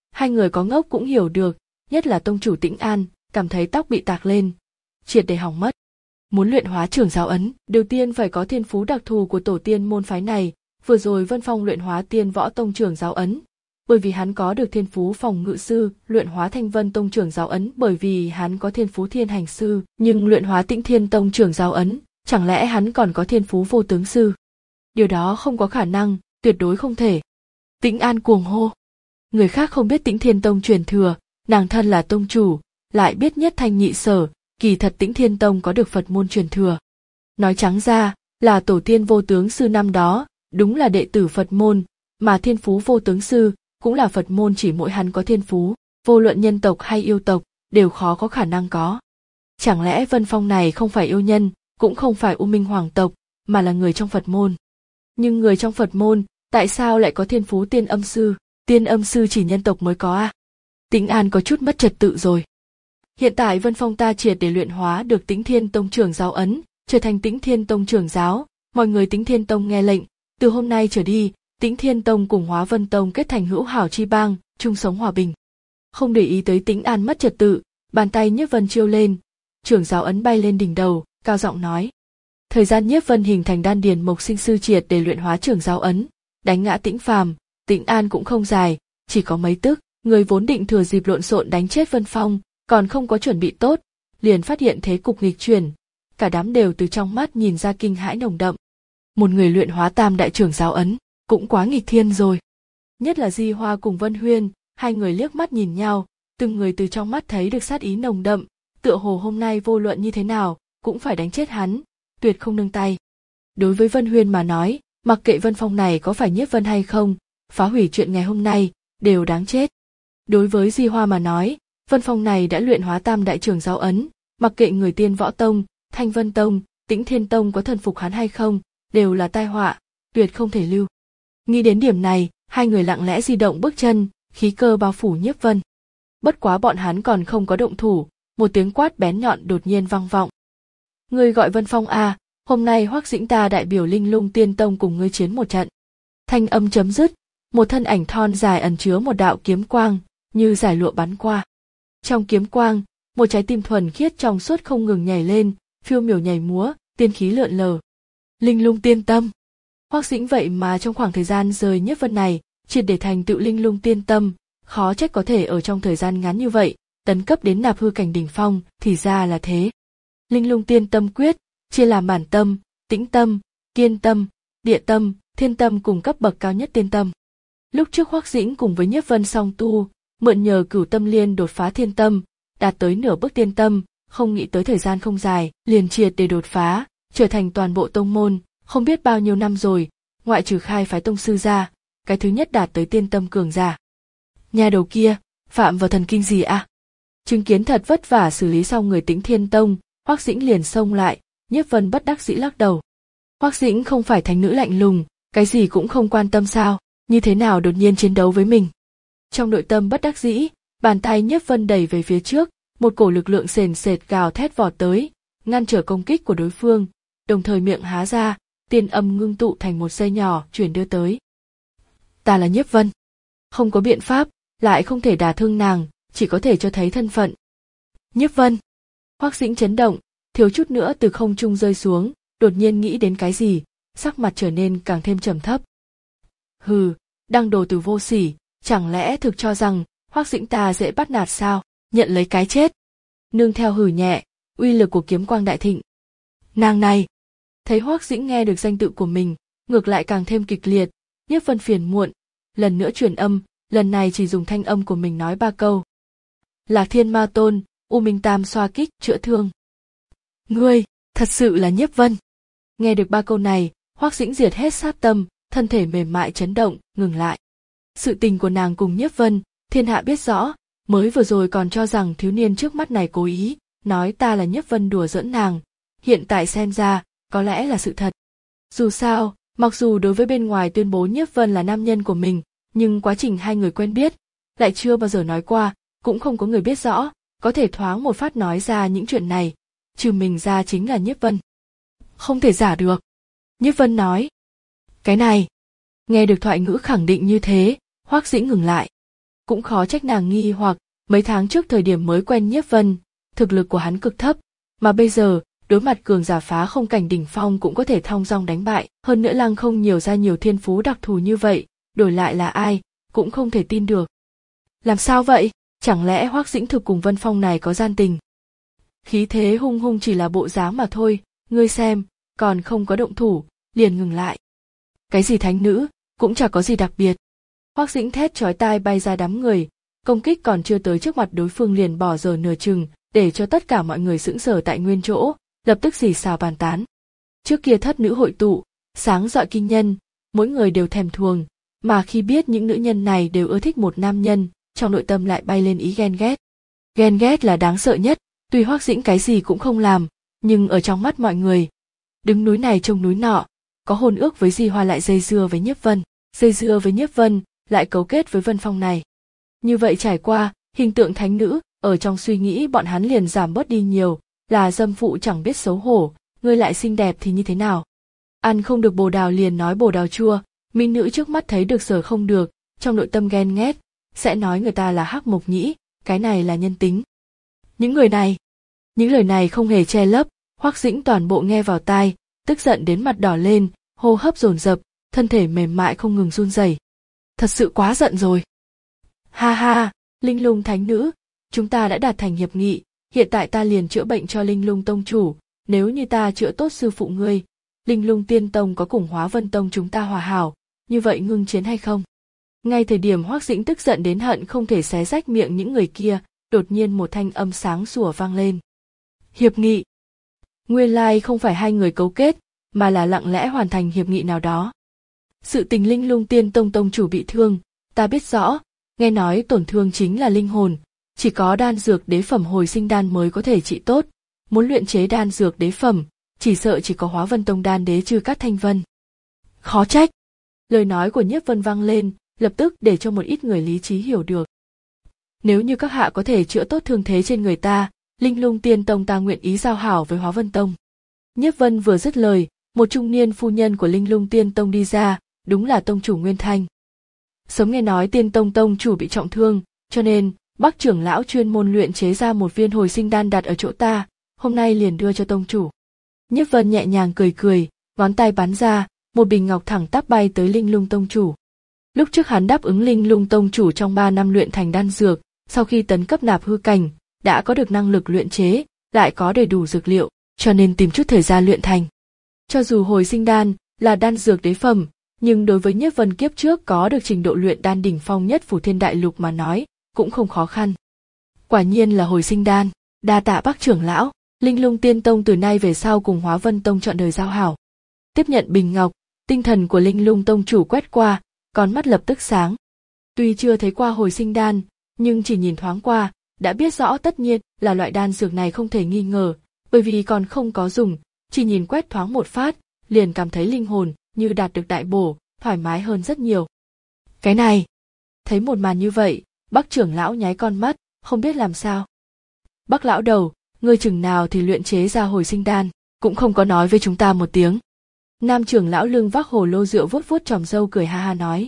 Hai người có ngốc cũng hiểu được, nhất là tông chủ Tĩnh An, cảm thấy tóc bị tạc lên, triệt để hỏng mất. Muốn luyện hóa trưởng giáo ấn, đầu tiên phải có thiên phú đặc thù của tổ tiên môn phái này. Vừa rồi Vân Phong luyện hóa Tiên Võ Tông trưởng giáo ấn, bởi vì hắn có được thiên phú phòng ngự sư, luyện hóa Thanh Vân Tông trưởng giáo ấn bởi vì hắn có thiên phú thiên hành sư, nhưng luyện hóa Tĩnh Thiên Tông trưởng giáo ấn, chẳng lẽ hắn còn có thiên phú vô tướng sư? Điều đó không có khả năng, tuyệt đối không thể. Tĩnh An cuồng hô. Người khác không biết Tĩnh Thiên Tông truyền thừa, nàng thân là tông chủ, lại biết nhất thanh nhị sở, kỳ thật Tĩnh Thiên Tông có được Phật môn truyền thừa. Nói trắng ra, là tổ tiên vô tướng sư năm đó, đúng là đệ tử Phật môn, mà thiên phú vô tướng sư cũng là Phật môn, chỉ mỗi hắn có thiên phú, vô luận nhân tộc hay yêu tộc, đều khó có khả năng có. Chẳng lẽ Vân Phong này không phải yêu nhân, cũng không phải U Minh Hoàng tộc, mà là người trong Phật môn. Nhưng người trong Phật môn, tại sao lại có thiên phú tiên âm sư? Tiên âm sư chỉ nhân tộc mới có à? Tĩnh An có chút mất trật tự rồi. Hiện tại Vân Phong ta triệt để luyện hóa được Tĩnh Thiên Tông trưởng giáo ấn, trở thành Tĩnh Thiên Tông trưởng giáo, mọi người Tĩnh Thiên Tông nghe lệnh, từ hôm nay trở đi, Tĩnh Thiên Tông cùng Hóa Vân Tông kết thành hữu hảo chi bang, chung sống hòa bình. Không để ý tới Tĩnh An mất trật tự, bàn tay Nhiếp Vân chiêu lên, trưởng giáo ấn bay lên đỉnh đầu, cao giọng nói. Thời gian Nhiếp Vân hình thành đan điền mộc sinh sư triệt để luyện hóa trưởng giáo ấn, đánh ngã Tĩnh Phàm, Tĩnh An cũng không dài, chỉ có mấy tức, người vốn định thừa dịp lộn xộn đánh chết Vân Phong, còn không có chuẩn bị tốt, liền phát hiện thế cục nghịch chuyển, cả đám đều từ trong mắt nhìn ra kinh hãi nồng đậm. Một người luyện hóa tam đại trưởng giáo ấn, cũng quá nghịch thiên rồi. Nhất là Di Hoa cùng Vân Huyên, hai người liếc mắt nhìn nhau, từng người từ trong mắt thấy được sát ý nồng đậm, tựa hồ hôm nay vô luận như thế nào, cũng phải đánh chết hắn, tuyệt không nương tay. Đối với Vân Huyên mà nói, mặc kệ Vân Phong này có phải Nhiếp Vân hay không, phá hủy chuyện ngày hôm nay, đều đáng chết. Đối với Di Hoa mà nói, Vân Phong này đã luyện hóa tam đại trưởng giáo ấn, mặc kệ người Tiên Võ Tông, Thanh Vân Tông, Tĩnh Thiên Tông có thần phục hắn hay không, đều là tai họa, tuyệt không thể lưu. Nghĩ đến điểm này, hai người lặng lẽ di động bước chân, khí cơ bao phủ Nhiếp Vân. Bất quá bọn hắn còn không có động thủ, một tiếng quát bén nhọn đột nhiên vang vọng. Ngươi gọi Vân Phong à, hôm nay Hoắc Dĩnh ta đại biểu Linh Lung Tiên Tông cùng ngươi chiến một trận. Thanh âm chấm dứt, một thân ảnh thon dài ẩn chứa một đạo kiếm quang, như giải lụa bắn qua. Trong kiếm quang, một trái tim thuần khiết trong suốt không ngừng nhảy lên, phiêu miểu nhảy múa, tiên khí lượn lờ. Linh Lung Tiên Tâm. Hoắc Dĩnh vậy mà trong khoảng thời gian rời Nhiếp Vân này, triệt để thành tựu Linh Lung Tiên Tâm, khó trách có thể ở trong thời gian ngắn như vậy, tấn cấp đến nạp hư cảnh đỉnh phong, thì ra là thế. Linh Lung Tiên Tâm quyết, chia làm bản tâm, tĩnh tâm, kiên tâm, địa tâm, thiên tâm cùng cấp bậc cao nhất tiên tâm. Lúc trước Hoắc Dĩnh cùng với Nhiếp Vân song tu, mượn nhờ cửu tâm liên đột phá thiên tâm, đạt tới nửa bước tiên tâm, không nghĩ tới thời gian không dài, liền triệt để đột phá, trở thành toàn bộ tông môn, không biết bao nhiêu năm rồi, ngoại trừ khai phái tông sư ra, cái thứ nhất đạt tới tiên tâm cường giả. Nhà đầu kia, phạm vào thần kinh gì à? Chứng kiến thật vất vả xử lý xong người Tĩnh Thiên Tông, Hoắc Dĩnh liền xông lại, Nhiếp Vân bất đắc dĩ lắc đầu. Hoắc Dĩnh không phải thánh nữ lạnh lùng, cái gì cũng không quan tâm sao, như thế nào đột nhiên chiến đấu với mình. Trong nội tâm bất đắc dĩ, bàn tay Nhiếp Vân đẩy về phía trước, một cổ lực lượng sền sệt gào thét vọt tới, ngăn trở công kích của đối phương, đồng thời miệng há ra, tiên âm ngưng tụ thành một dây nhỏ chuyển đưa tới. Ta là Nhiếp Vân. Không có biện pháp, lại không thể đả thương nàng, chỉ có thể cho thấy thân phận. Nhiếp Vân. Hoắc Dĩnh chấn động, thiếu chút nữa từ không trung rơi xuống, đột nhiên nghĩ đến cái gì, sắc mặt trở nên càng thêm trầm thấp. Hừ, đăng đồ từ vô sỉ, chẳng lẽ thực cho rằng Hoắc Dĩnh ta dễ bắt nạt sao, nhận lấy cái chết. Nương theo hừ nhẹ, uy lực của kiếm quang đại thịnh. Nàng này, thấy Hoắc Dĩnh nghe được danh tự của mình, ngược lại càng thêm kịch liệt, Nhiếp Vân phiền muộn, lần nữa truyền âm, lần này chỉ dùng thanh âm của mình nói ba câu. Lạc Thiên Ma Tôn, U Minh Tam xoa kích, chữa thương. Ngươi, thật sự là Nhiếp Vân. Nghe được ba câu này, Hoắc Dĩnh diệt hết sát tâm, thân thể mềm mại chấn động, ngừng lại. Sự tình của nàng cùng Nhiếp Vân, thiên hạ biết rõ, mới vừa rồi còn cho rằng thiếu niên trước mắt này cố ý, nói ta là Nhiếp Vân đùa giỡn nàng, hiện tại xem ra, có lẽ là sự thật. Dù sao, mặc dù đối với bên ngoài tuyên bố Nhiếp Vân là nam nhân của mình, nhưng quá trình hai người quen biết, lại chưa bao giờ nói qua, cũng không có người biết rõ, có thể thoáng một phát nói ra những chuyện này, trừ mình ra chính là Nhiếp Vân. Không thể giả được. Nhiếp Vân nói. Cái này. Nghe được thoại ngữ khẳng định như thế, Hoắc Dĩnh ngừng lại. cũng khó trách nàng nghi hoặc, mấy tháng trước thời điểm mới quen Nhiếp Vân, thực lực của hắn cực thấp, mà bây giờ, đối mặt cường giả phá không cảnh đỉnh phong cũng có thể thong dong đánh bại, hơn nữa Lăng Không nhiều ra nhiều thiên phú đặc thù như vậy, đổi lại là ai, cũng không thể tin được. Làm sao vậy? Chẳng lẽ Hoắc Dĩnh Thực cùng Vân Phong này có gian tình? Khí thế hung hung chỉ là bộ dáng mà thôi, ngươi xem, còn không có động thủ, liền ngừng lại. Cái gì thánh nữ, cũng chả có gì đặc biệt. Hoắc Dĩnh thét chói tai bay ra đám người, công kích còn chưa tới trước mặt đối phương liền bỏ dở nửa chừng, để cho tất cả mọi người sững sờ tại nguyên chỗ, lập tức xì xào bàn tán. Trước kia thất nữ hội tụ, sáng rọi kinh nhân, mỗi người đều thèm thuồng, mà khi biết những nữ nhân này đều ưa thích một nam nhân, trong nội tâm lại bay lên ý ghen ghét. Ghen ghét là đáng sợ nhất, tuy Hoắc Dĩnh cái gì cũng không làm, nhưng ở trong mắt mọi người, đứng núi này trông núi nọ, có hôn ước với Di Hoa lại dây dưa với Nhiếp Vân, dây dưa với Nhiếp Vân, lại cấu kết với Vân Phong này. Như vậy trải qua, hình tượng thánh nữ, ở trong suy nghĩ bọn hắn liền giảm bớt đi nhiều, là dâm phụ chẳng biết xấu hổ, ngươi lại xinh đẹp thì như thế nào. Ăn không được bồ đào liền nói bồ đào chua, mỹ nữ trước mắt thấy được sở không được, trong nội tâm ghen ghét, sẽ nói người ta là hắc mộc nhĩ, cái này là nhân tính. Những người này, những lời này không hề che lấp, Hoắc Dĩnh toàn bộ nghe vào tai, tức giận đến mặt đỏ lên, hô hấp dồn dập, thân thể mềm mại không ngừng run rẩy. Thật sự quá giận rồi. Ha ha, Linh Lung thánh nữ, chúng ta đã đạt thành hiệp nghị, hiện tại ta liền chữa bệnh cho Linh Lung tông chủ, nếu như ta chữa tốt sư phụ ngươi, Linh Lung tiên tông có cùng Hóa Vân tông chúng ta hòa hảo, như vậy ngưng chiến hay không? Ngay thời điểm Hoắc Dĩnh tức giận đến hận không thể xé rách miệng những người kia, đột nhiên một thanh âm sáng sủa vang lên. Hiệp nghị. Nguyên lai không phải hai người cấu kết, mà là lặng lẽ hoàn thành hiệp nghị nào đó. Sự tình Linh Lung tiên tông tông chủ bị thương, ta biết rõ, nghe nói tổn thương chính là linh hồn, chỉ có đan dược đế phẩm hồi sinh đan mới có thể trị tốt, muốn luyện chế đan dược đế phẩm, chỉ sợ chỉ có Hóa Vân tông đan đế Chư Cát Thanh Vân. Khó trách. Lời nói của Nhiếp Vân vang lên, lập tức để cho một ít người lý trí hiểu được. Nếu như các hạ có thể chữa tốt thương thế trên người ta, Linh Lung tiên tông ta nguyện ý giao hảo với Hóa Vân tông. Nhiếp Vân vừa dứt lời, một trung niên phu nhân của Linh Lung tiên tông đi ra, đúng là tông chủ Nguyên Thanh. Sớm nghe nói tiên tông tông chủ bị trọng thương, cho nên Bắc trưởng lão chuyên môn luyện chế ra một viên hồi sinh đan đặt ở chỗ ta, hôm nay liền đưa cho tông chủ. Nhiếp Vân nhẹ nhàng cười cười, ngón tay bắn ra, một bình ngọc thẳng tắp bay tới Linh Lung tông chủ. Lúc trước hắn đáp ứng Linh Lung tông chủ trong ba năm luyện thành đan dược, sau khi tấn cấp nạp hư cảnh, đã có được năng lực luyện chế, lại có đầy đủ dược liệu, cho nên tìm chút thời gian luyện thành. Cho dù hồi sinh đan là đan dược đế phẩm, nhưng đối với Nhiếp Vân kiếp trước có được trình độ luyện đan đỉnh phong nhất Phủ Thiên Đại Lục mà nói, cũng không khó khăn. Quả nhiên là hồi sinh đan, đa tạ Bắc trưởng lão, Linh Lung tiên tông từ nay về sau cùng Hóa Vân tông chọn đời giao hảo. Tiếp nhận bình ngọc, tinh thần của Linh Lung tông chủ quét qua, con mắt lập tức sáng. Tuy chưa thấy qua hồi sinh đan, nhưng chỉ nhìn thoáng qua, đã biết rõ tất nhiên là loại đan dược này không thể nghi ngờ, bởi vì còn không có dùng, chỉ nhìn quét thoáng một phát, liền cảm thấy linh hồn như đạt được đại bổ, thoải mái hơn rất nhiều. Cái này, thấy một màn như vậy, Bắc trưởng lão nháy con mắt, không biết làm sao. Bắc lão đầu, ngươi chừng nào thì luyện chế ra hồi sinh đan, cũng không có nói với chúng ta một tiếng. Nam trưởng lão lưng vác hồ lô rượu vuốt vuốt tròm râu cười ha ha nói.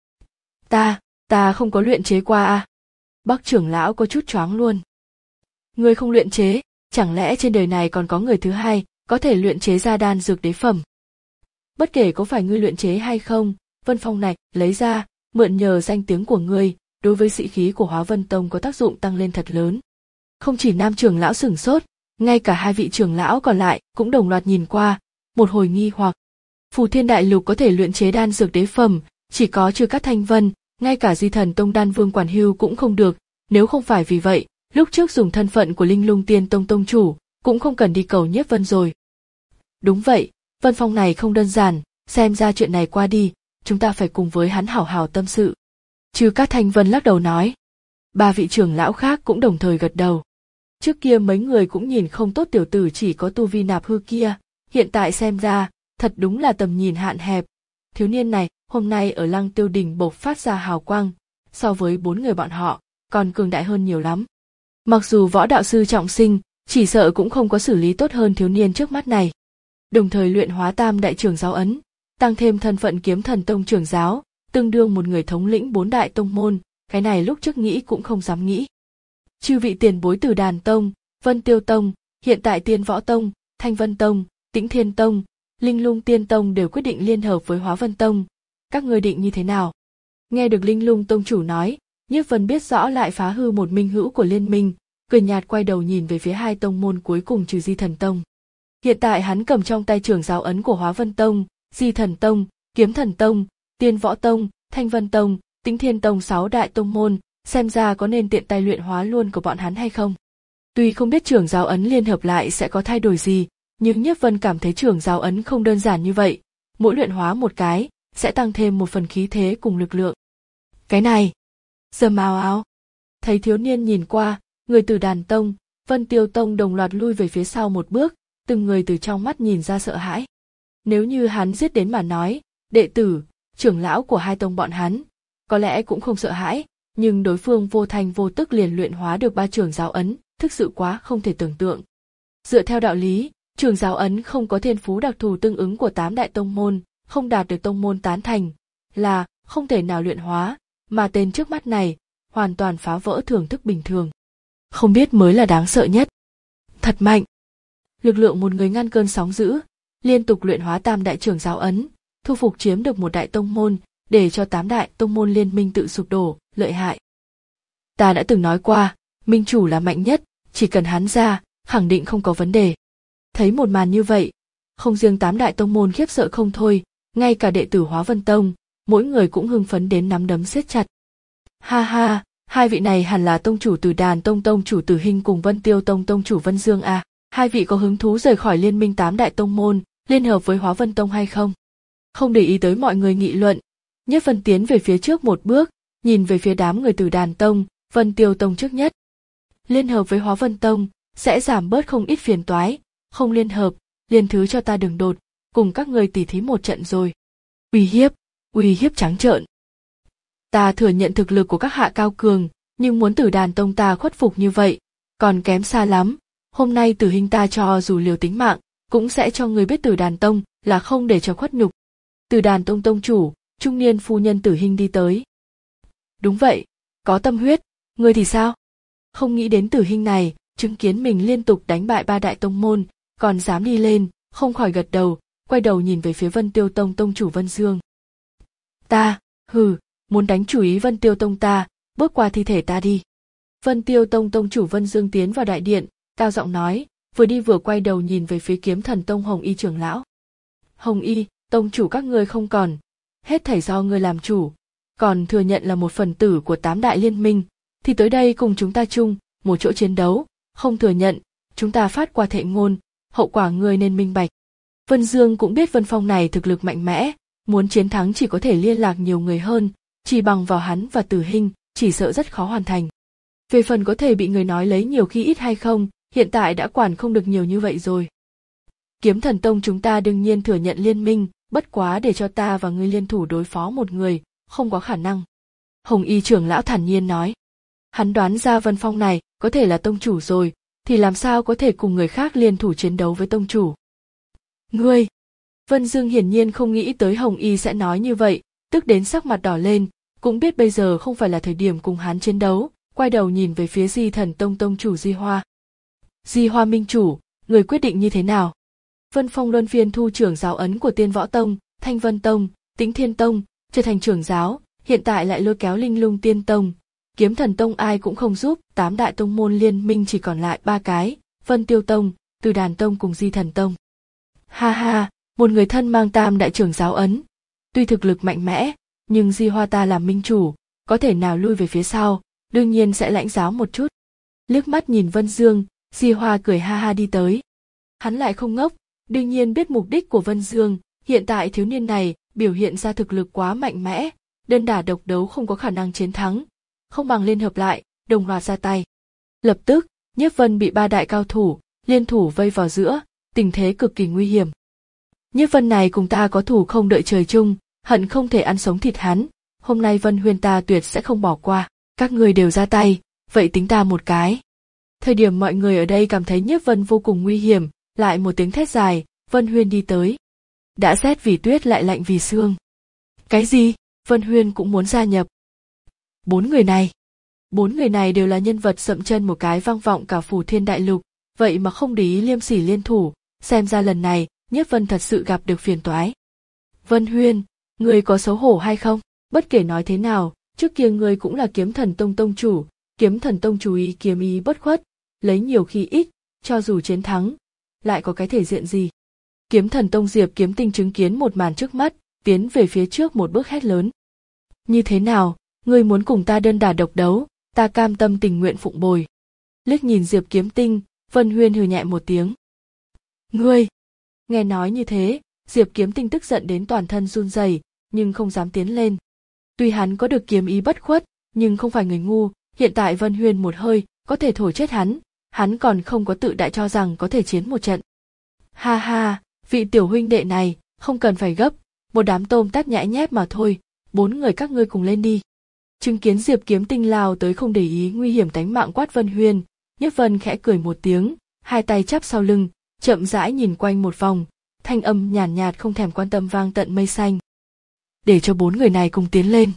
Ta, ta không có luyện chế qua à? Bắc trưởng lão có chút choáng luôn. Ngươi không luyện chế, chẳng lẽ trên đời này còn có người thứ hai có thể luyện chế ra đan dược đế phẩm? Bất kể có phải ngươi luyện chế hay không, Vân Phong này lấy ra, mượn nhờ danh tiếng của ngươi, đối với sĩ khí của Hóa Vân tông có tác dụng tăng lên thật lớn. Không chỉ Nam trưởng lão sửng sốt, ngay cả hai vị trưởng lão còn lại cũng đồng loạt nhìn qua, một hồi nghi hoặc. Phù Thiên Đại Lục có thể luyện chế đan dược đế phẩm, chỉ có Chư Cát Thanh Vân, ngay cả Di Thần tông đan vương Quản Hưu cũng không được, nếu không phải vì vậy, lúc trước dùng thân phận của Linh Lung tiên tông tông chủ, cũng không cần đi cầu Nhiếp Vân rồi. Đúng vậy, Vân Phong này không đơn giản, xem ra chuyện này qua đi, chúng ta phải cùng với hắn hảo hảo tâm sự. Chư Cát Thanh Vân lắc đầu nói. Ba vị trưởng lão khác cũng đồng thời gật đầu. Trước kia mấy người cũng nhìn không tốt tiểu tử chỉ có tu vi nạp hư kia, hiện tại xem ra, thật đúng là tầm nhìn hạn hẹp. Thiếu niên này, hôm nay ở Lăng Tiêu Đỉnh bộc phát ra hào quang, so với bốn người bọn họ, còn cường đại hơn nhiều lắm. Mặc dù võ đạo sư trọng sinh, chỉ sợ cũng không có xử lý tốt hơn thiếu niên trước mắt này. Đồng thời luyện hóa tam đại trưởng giáo ấn, tăng thêm thân phận kiếm thần tông trưởng giáo, tương đương một người thống lĩnh bốn đại tông môn, cái này lúc trước nghĩ cũng không dám nghĩ. Chư vị tiền bối Tử Đàn Tông, Vân Tiêu Tông, hiện tại Tiên Võ Tông, Thanh Vân Tông, Tĩnh Thiên Tông, Linh Lung Tiên Tông đều quyết định liên hợp với Hóa Vân Tông, các ngươi định như thế nào? Nghe được Linh Lung Tông chủ nói, Nhiếp Vân biết rõ lại phá hư một minh hữu của liên minh, cười nhạt quay đầu nhìn về phía hai tông môn cuối cùng trừ Di Thần Tông. Hiện tại hắn cầm trong tay trưởng giáo ấn của Hóa Vân Tông, Di Thần Tông, Kiếm Thần Tông, Tiên Võ Tông, Thanh Vân Tông, Tĩnh Thiên Tông sáu đại tông môn, xem ra có nên tiện tay luyện hóa luôn của bọn hắn hay không. Tuy không biết trưởng giáo ấn liên hợp lại sẽ có thay đổi gì, nhưng Nhiếp Vân cảm thấy trưởng giáo ấn không đơn giản như vậy, mỗi luyện hóa một cái, sẽ tăng thêm một phần khí thế cùng lực lượng. Cái này, Dầm ào ào. Thấy thiếu niên nhìn qua, người Tử Đàn Tông, Vân Tiêu Tông đồng loạt lui về phía sau một bước, từng người từ trong mắt nhìn ra sợ hãi. Nếu như hắn giết đến mà nói, đệ tử, trưởng lão của hai tông bọn hắn, có lẽ cũng không sợ hãi, nhưng đối phương vô thành vô tức liền luyện hóa được ba trưởng giáo ấn, thực sự quá không thể tưởng tượng. Dựa theo đạo lý, trưởng giáo ấn không có thiên phú đặc thù tương ứng của tám đại tông môn, không đạt được tông môn tán thành, là không thể nào luyện hóa, mà tên trước mắt này, hoàn toàn phá vỡ thưởng thức bình thường. Không biết mới là đáng sợ nhất. Thật mạnh. Lực lượng một người ngăn cơn sóng dữ, liên tục luyện hóa tam đại trưởng giáo ấn, thu phục chiếm được một đại tông môn, để cho tám đại tông môn liên minh tự sụp đổ, lợi hại. Ta đã từng nói qua, minh chủ là mạnh nhất, chỉ cần hắn ra, khẳng định không có vấn đề. Thấy một màn như vậy, không riêng tám đại tông môn khiếp sợ không thôi, ngay cả đệ tử Hóa Vân Tông, mỗi người cũng hưng phấn đến nắm đấm siết chặt. Ha ha, hai vị này hẳn là tông chủ Tử Đàn Tông tông chủ Tử Hinh cùng Vân Tiêu Tông tông chủ Vân Dương à, hai vị có hứng thú rời khỏi liên minh tám đại tông môn, liên hợp với Hóa Vân Tông hay không? Không để ý tới mọi người nghị luận, Nhiếp Vân tiến về phía trước một bước, nhìn về phía đám người Tử Đàn Tông, Vân Tiêu Tông trước nhất. Liên hợp với Hóa Vân Tông, sẽ giảm bớt không ít phiền toái, không liên hợp, liền thứ cho ta đường đột, cùng các người tỉ thí một trận rồi. Uy hiếp, uy hiếp trắng trợn. Ta thừa nhận thực lực của các hạ cao cường, nhưng muốn Tử Đàn Tông ta khuất phục như vậy, còn kém xa lắm. Hôm nay Tử Hinh ta cho dù liều tính mạng, cũng sẽ cho người biết Tử Đàn Tông là không để cho khuất nhục. Tử Đàn Tông tông chủ, trung niên phu nhân Tử Hinh đi tới. Đúng vậy, có tâm huyết, ngươi thì sao? Không nghĩ đến Tử Hinh này, chứng kiến mình liên tục đánh bại ba đại tông môn, còn dám đi lên, không khỏi gật đầu, quay đầu nhìn về phía Vân Tiêu Tông tông chủ Vân Dương. Ta, hừ, muốn đánh chủ ý Vân Tiêu Tông ta, bước qua thi thể ta đi. Vân Tiêu Tông tông chủ Vân Dương tiến vào đại điện, cao giọng nói, vừa đi vừa quay đầu nhìn về phía Kiếm Thần Tông Hồng Y trưởng lão. Hồng Y, tông chủ các ngươi không còn, hết thảy do ngươi làm chủ, còn thừa nhận là một phần tử của tám đại liên minh, thì tới đây cùng chúng ta chung, một chỗ chiến đấu, không thừa nhận, chúng ta phát qua thệ ngôn, hậu quả ngươi nên minh bạch. Vân Dương cũng biết Vân Phong này thực lực mạnh mẽ, muốn chiến thắng chỉ có thể liên lạc nhiều người hơn, chỉ bằng vào hắn và Tử Hinh, chỉ sợ rất khó hoàn thành. Về phần có thể bị người nói lấy nhiều khi ít hay không, hiện tại đã quản không được nhiều như vậy rồi. Kiếm Thần Tông chúng ta đương nhiên thừa nhận liên minh, bất quá để cho ta và ngươi liên thủ đối phó một người, không có khả năng. Hồng Y trưởng lão thản nhiên nói. Hắn đoán ra Vân Phong này có thể là tông chủ rồi, thì làm sao có thể cùng người khác liên thủ chiến đấu với tông chủ. Ngươi! Vân Dương hiển nhiên không nghĩ tới Hồng Y sẽ nói như vậy, tức đến sắc mặt đỏ lên, cũng biết bây giờ không phải là thời điểm cùng hắn chiến đấu, quay đầu nhìn về phía Di Thần Tông tông chủ Di Hoa. Di Hoa minh chủ, người quyết định như thế nào? Vân Phong luân phiên thu trưởng giáo ấn của Tiên Võ Tông, Thanh Vân Tông, Tĩnh Thiên Tông, trở thành trưởng giáo, hiện tại lại lôi kéo Linh Lung Tiên Tông, Kiếm Thần Tông ai cũng không giúp, tám đại tông môn liên minh chỉ còn lại ba cái, Vân Tiêu Tông, Tử Đàn Tông cùng Di Thần Tông. Ha ha, một người thân mang tam đại trưởng giáo ấn, tuy thực lực mạnh mẽ, nhưng Di Hoa ta làm minh chủ, có thể nào lui về phía sau, đương nhiên sẽ lãnh giáo một chút. Liếc mắt nhìn Vân Dương, Di Hoa cười ha ha đi tới. Hắn lại không ngốc, đương nhiên biết mục đích của Vân Dương, hiện tại thiếu niên này biểu hiện ra thực lực quá mạnh mẽ, đơn đả độc đấu không có khả năng chiến thắng, không bằng liên hợp lại, đồng loạt ra tay. Lập tức, Nhiếp Vân bị ba đại cao thủ, liên thủ vây vào giữa, tình thế cực kỳ nguy hiểm. Nhiếp Vân này cùng ta có thủ không đợi trời chung, hận không thể ăn sống thịt hắn, hôm nay Vân Huyên ta tuyệt sẽ không bỏ qua, các người đều ra tay, vậy tính ta một cái. Thời điểm mọi người ở đây cảm thấy Nhiếp Vân vô cùng nguy hiểm, lại một tiếng thét dài, Vân Huyên đi tới. Đã rét vì tuyết lại lạnh vì sương. Cái gì? Vân Huyên cũng muốn gia nhập. Bốn người này, bốn người này đều là nhân vật dậm chân một cái vang vọng cả phủ thiên đại lục, vậy mà không để ý liêm sỉ liên thủ, xem ra lần này Nhiếp Vân thật sự gặp được phiền toái. Vân Huyên, ngươi có xấu hổ hay không? Bất kể nói thế nào, trước kia ngươi cũng là Kiếm Thần Tông tông chủ, Kiếm Thần Tông chú ý kiếm ý bất khuất, lấy nhiều khi ít, cho dù chiến thắng, lại có cái thể diện gì? Kiếm Thần Tông Diệp Kiếm Tinh chứng kiến một màn trước mắt, tiến về phía trước một bước hét lớn. Như thế nào, ngươi muốn cùng ta đơn đả độc đấu, ta cam tâm tình nguyện phụng bồi. Liếc nhìn Diệp Kiếm Tinh, Vân Huyên hừ nhẹ một tiếng. Ngươi! Nghe nói như thế, Diệp Kiếm Tinh tức giận đến toàn thân run rẩy, nhưng không dám tiến lên. Tuy hắn có được kiếm ý bất khuất, nhưng không phải người ngu, hiện tại Vân Huyên một hơi có thể thổi chết hắn, hắn còn không có tự đại cho rằng có thể chiến một trận. Ha ha, vị tiểu huynh đệ này, không cần phải gấp, một đám tôm tép nhãi nhép mà thôi, bốn người các ngươi cùng lên đi. Chứng kiến Diệp Kiếm Tinh lao tới không để ý nguy hiểm tánh mạng quát Vân Huyên, Nhiếp Vân khẽ cười một tiếng, hai tay chắp sau lưng, chậm rãi nhìn quanh một vòng, thanh âm nhàn nhạt, nhạt không thèm quan tâm vang tận mây xanh. Để cho bốn người này cùng tiến lên.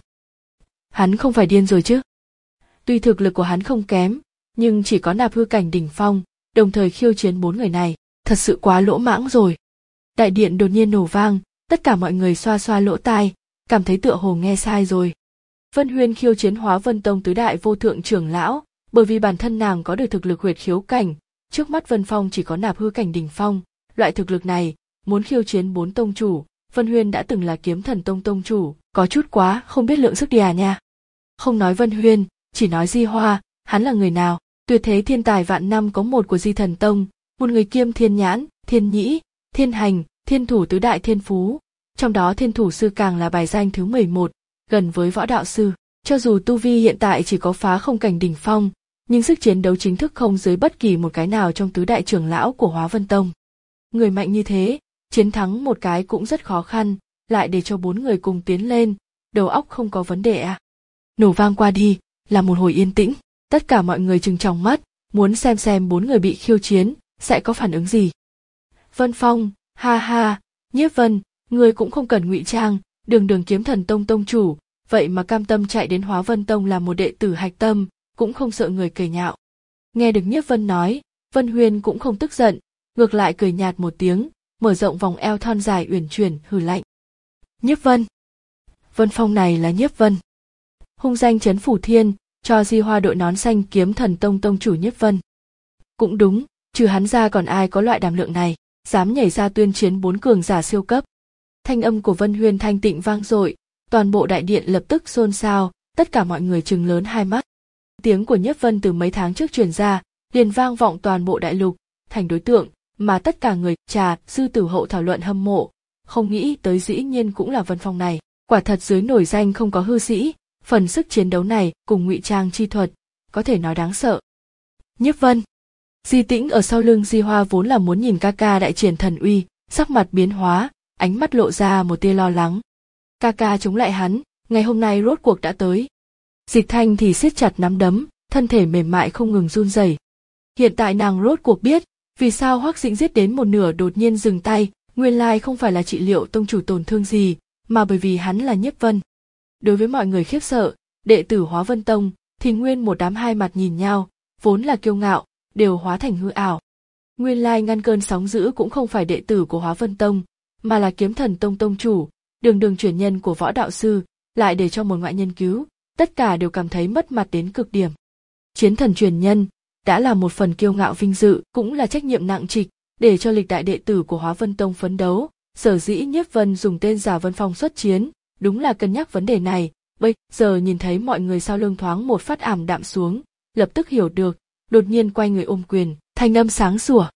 Hắn không phải điên rồi chứ? Tuy thực lực của hắn không kém, nhưng chỉ có nạp hư cảnh đỉnh phong, đồng thời khiêu chiến bốn người này, thật sự quá lỗ mãng rồi. Đại điện đột nhiên nổ vang, tất cả mọi người xoa xoa lỗ tai, cảm thấy tựa hồ nghe sai rồi. Vân Huyên khiêu chiến Hóa Vân Tông tứ đại vô thượng trưởng lão, bởi vì bản thân nàng có được thực lực huyệt khiếu cảnh, trước mắt Vân Phong chỉ có nạp hư cảnh đỉnh phong, loại thực lực này, muốn khiêu chiến bốn tông chủ, Vân Huyên đã từng là Kiếm Thần Tông tông chủ, có chút quá không biết lượng sức đi à nha. Không nói Vân Huyên, chỉ nói Di Hoa, hắn là người nào? Tuyệt thế thiên tài vạn năm có một của Di Thần Tông, một người kiêm thiên nhãn, thiên nhĩ, thiên hành, thiên thủ tứ đại thiên phú, trong đó thiên thủ sư càng là bài danh thứ mười một, gần với võ đạo sư. Cho dù tu vi hiện tại chỉ có phá không cảnh đỉnh phong, nhưng sức chiến đấu chính thức không dưới bất kỳ một cái nào trong tứ đại trưởng lão của Hóa Vân Tông. Người mạnh như thế, chiến thắng một cái cũng rất khó khăn, lại để cho bốn người cùng tiến lên, đầu óc không có vấn đề à? Nổ vang qua đi, là một hồi yên tĩnh, tất cả mọi người trừng tròng mắt, muốn xem xem bốn người bị khiêu chiến, sẽ có phản ứng gì. Vân Phong, ha ha, Nhiếp Vân, ngươi cũng không cần ngụy trang, đường đường Kiếm Thần Tông tông chủ, vậy mà cam tâm chạy đến Hóa Vân Tông làm một đệ tử hạch tâm, cũng không sợ người cười nhạo. Nghe được Nhiếp Vân nói, Vân Huyên cũng không tức giận, ngược lại cười nhạt một tiếng, mở rộng vòng eo thon dài uyển chuyển, hừ lạnh. Nhiếp Vân. Vân Phong này là Nhiếp Vân. Hung danh chấn phủ thiên, cho Di Hoa đội nón xanh Kiếm Thần Tông tông chủ Nhiếp Vân. Cũng đúng, trừ hắn ra còn ai có loại đảm lượng này, dám nhảy ra tuyên chiến bốn cường giả siêu cấp. Thanh âm của Vân Huyên thanh tịnh vang dội, toàn bộ đại điện lập tức xôn xao, tất cả mọi người trừng lớn hai mắt. Tiếng của Nhiếp Vân từ mấy tháng trước truyền ra, liền vang vọng toàn bộ đại lục, thành đối tượng mà tất cả người Trà, Sư Tử hậu thảo luận hâm mộ, không nghĩ tới dĩ nhiên cũng là Vân Phong này, quả thật dưới nổi danh không có hư sĩ, phần sức chiến đấu này cùng ngụy trang chi thuật, có thể nói đáng sợ. Nhiếp Vân. Di Tĩnh ở sau lưng Di Hoa vốn là muốn nhìn ca ca đại triển thần uy, sắc mặt biến hóa, ánh mắt lộ ra một tia lo lắng. Ca ca chống lại hắn, ngày hôm nay rốt cuộc đã tới. Dịch Thanh thì siết chặt nắm đấm, thân thể mềm mại không ngừng run rẩy. Hiện tại nàng rốt cuộc biết, vì sao Hoắc Dĩnh giết đến một nửa đột nhiên dừng tay, nguyên lai không phải là trị liệu tông chủ tổn thương gì, mà bởi vì hắn là Nhiếp Vân. Đối với mọi người khiếp sợ, đệ tử Hóa Vân Tông thì nguyên một đám hai mặt nhìn nhau, vốn là kiêu ngạo, đều hóa thành hư ảo. Nguyên lai ngăn cơn sóng dữ cũng không phải đệ tử của Hóa Vân Tông, mà là Kiếm Thần Tông tông chủ, đường đường truyền nhân của võ đạo sư, lại để cho một ngoại nhân cứu, tất cả đều cảm thấy mất mặt đến cực điểm. Chiến thần truyền nhân đã là một phần kiêu ngạo vinh dự, cũng là trách nhiệm nặng trịch, để cho lịch đại đệ tử của Hóa Vân Tông phấn đấu. Sở dĩ Nhiếp Vân dùng tên giả Vân Phong xuất chiến, đúng là cân nhắc vấn đề này. Bây giờ nhìn thấy mọi người sau lưng thoáng một phát ảm đạm xuống, lập tức hiểu được, đột nhiên quay người ôm quyền, thanh âm sáng sủa.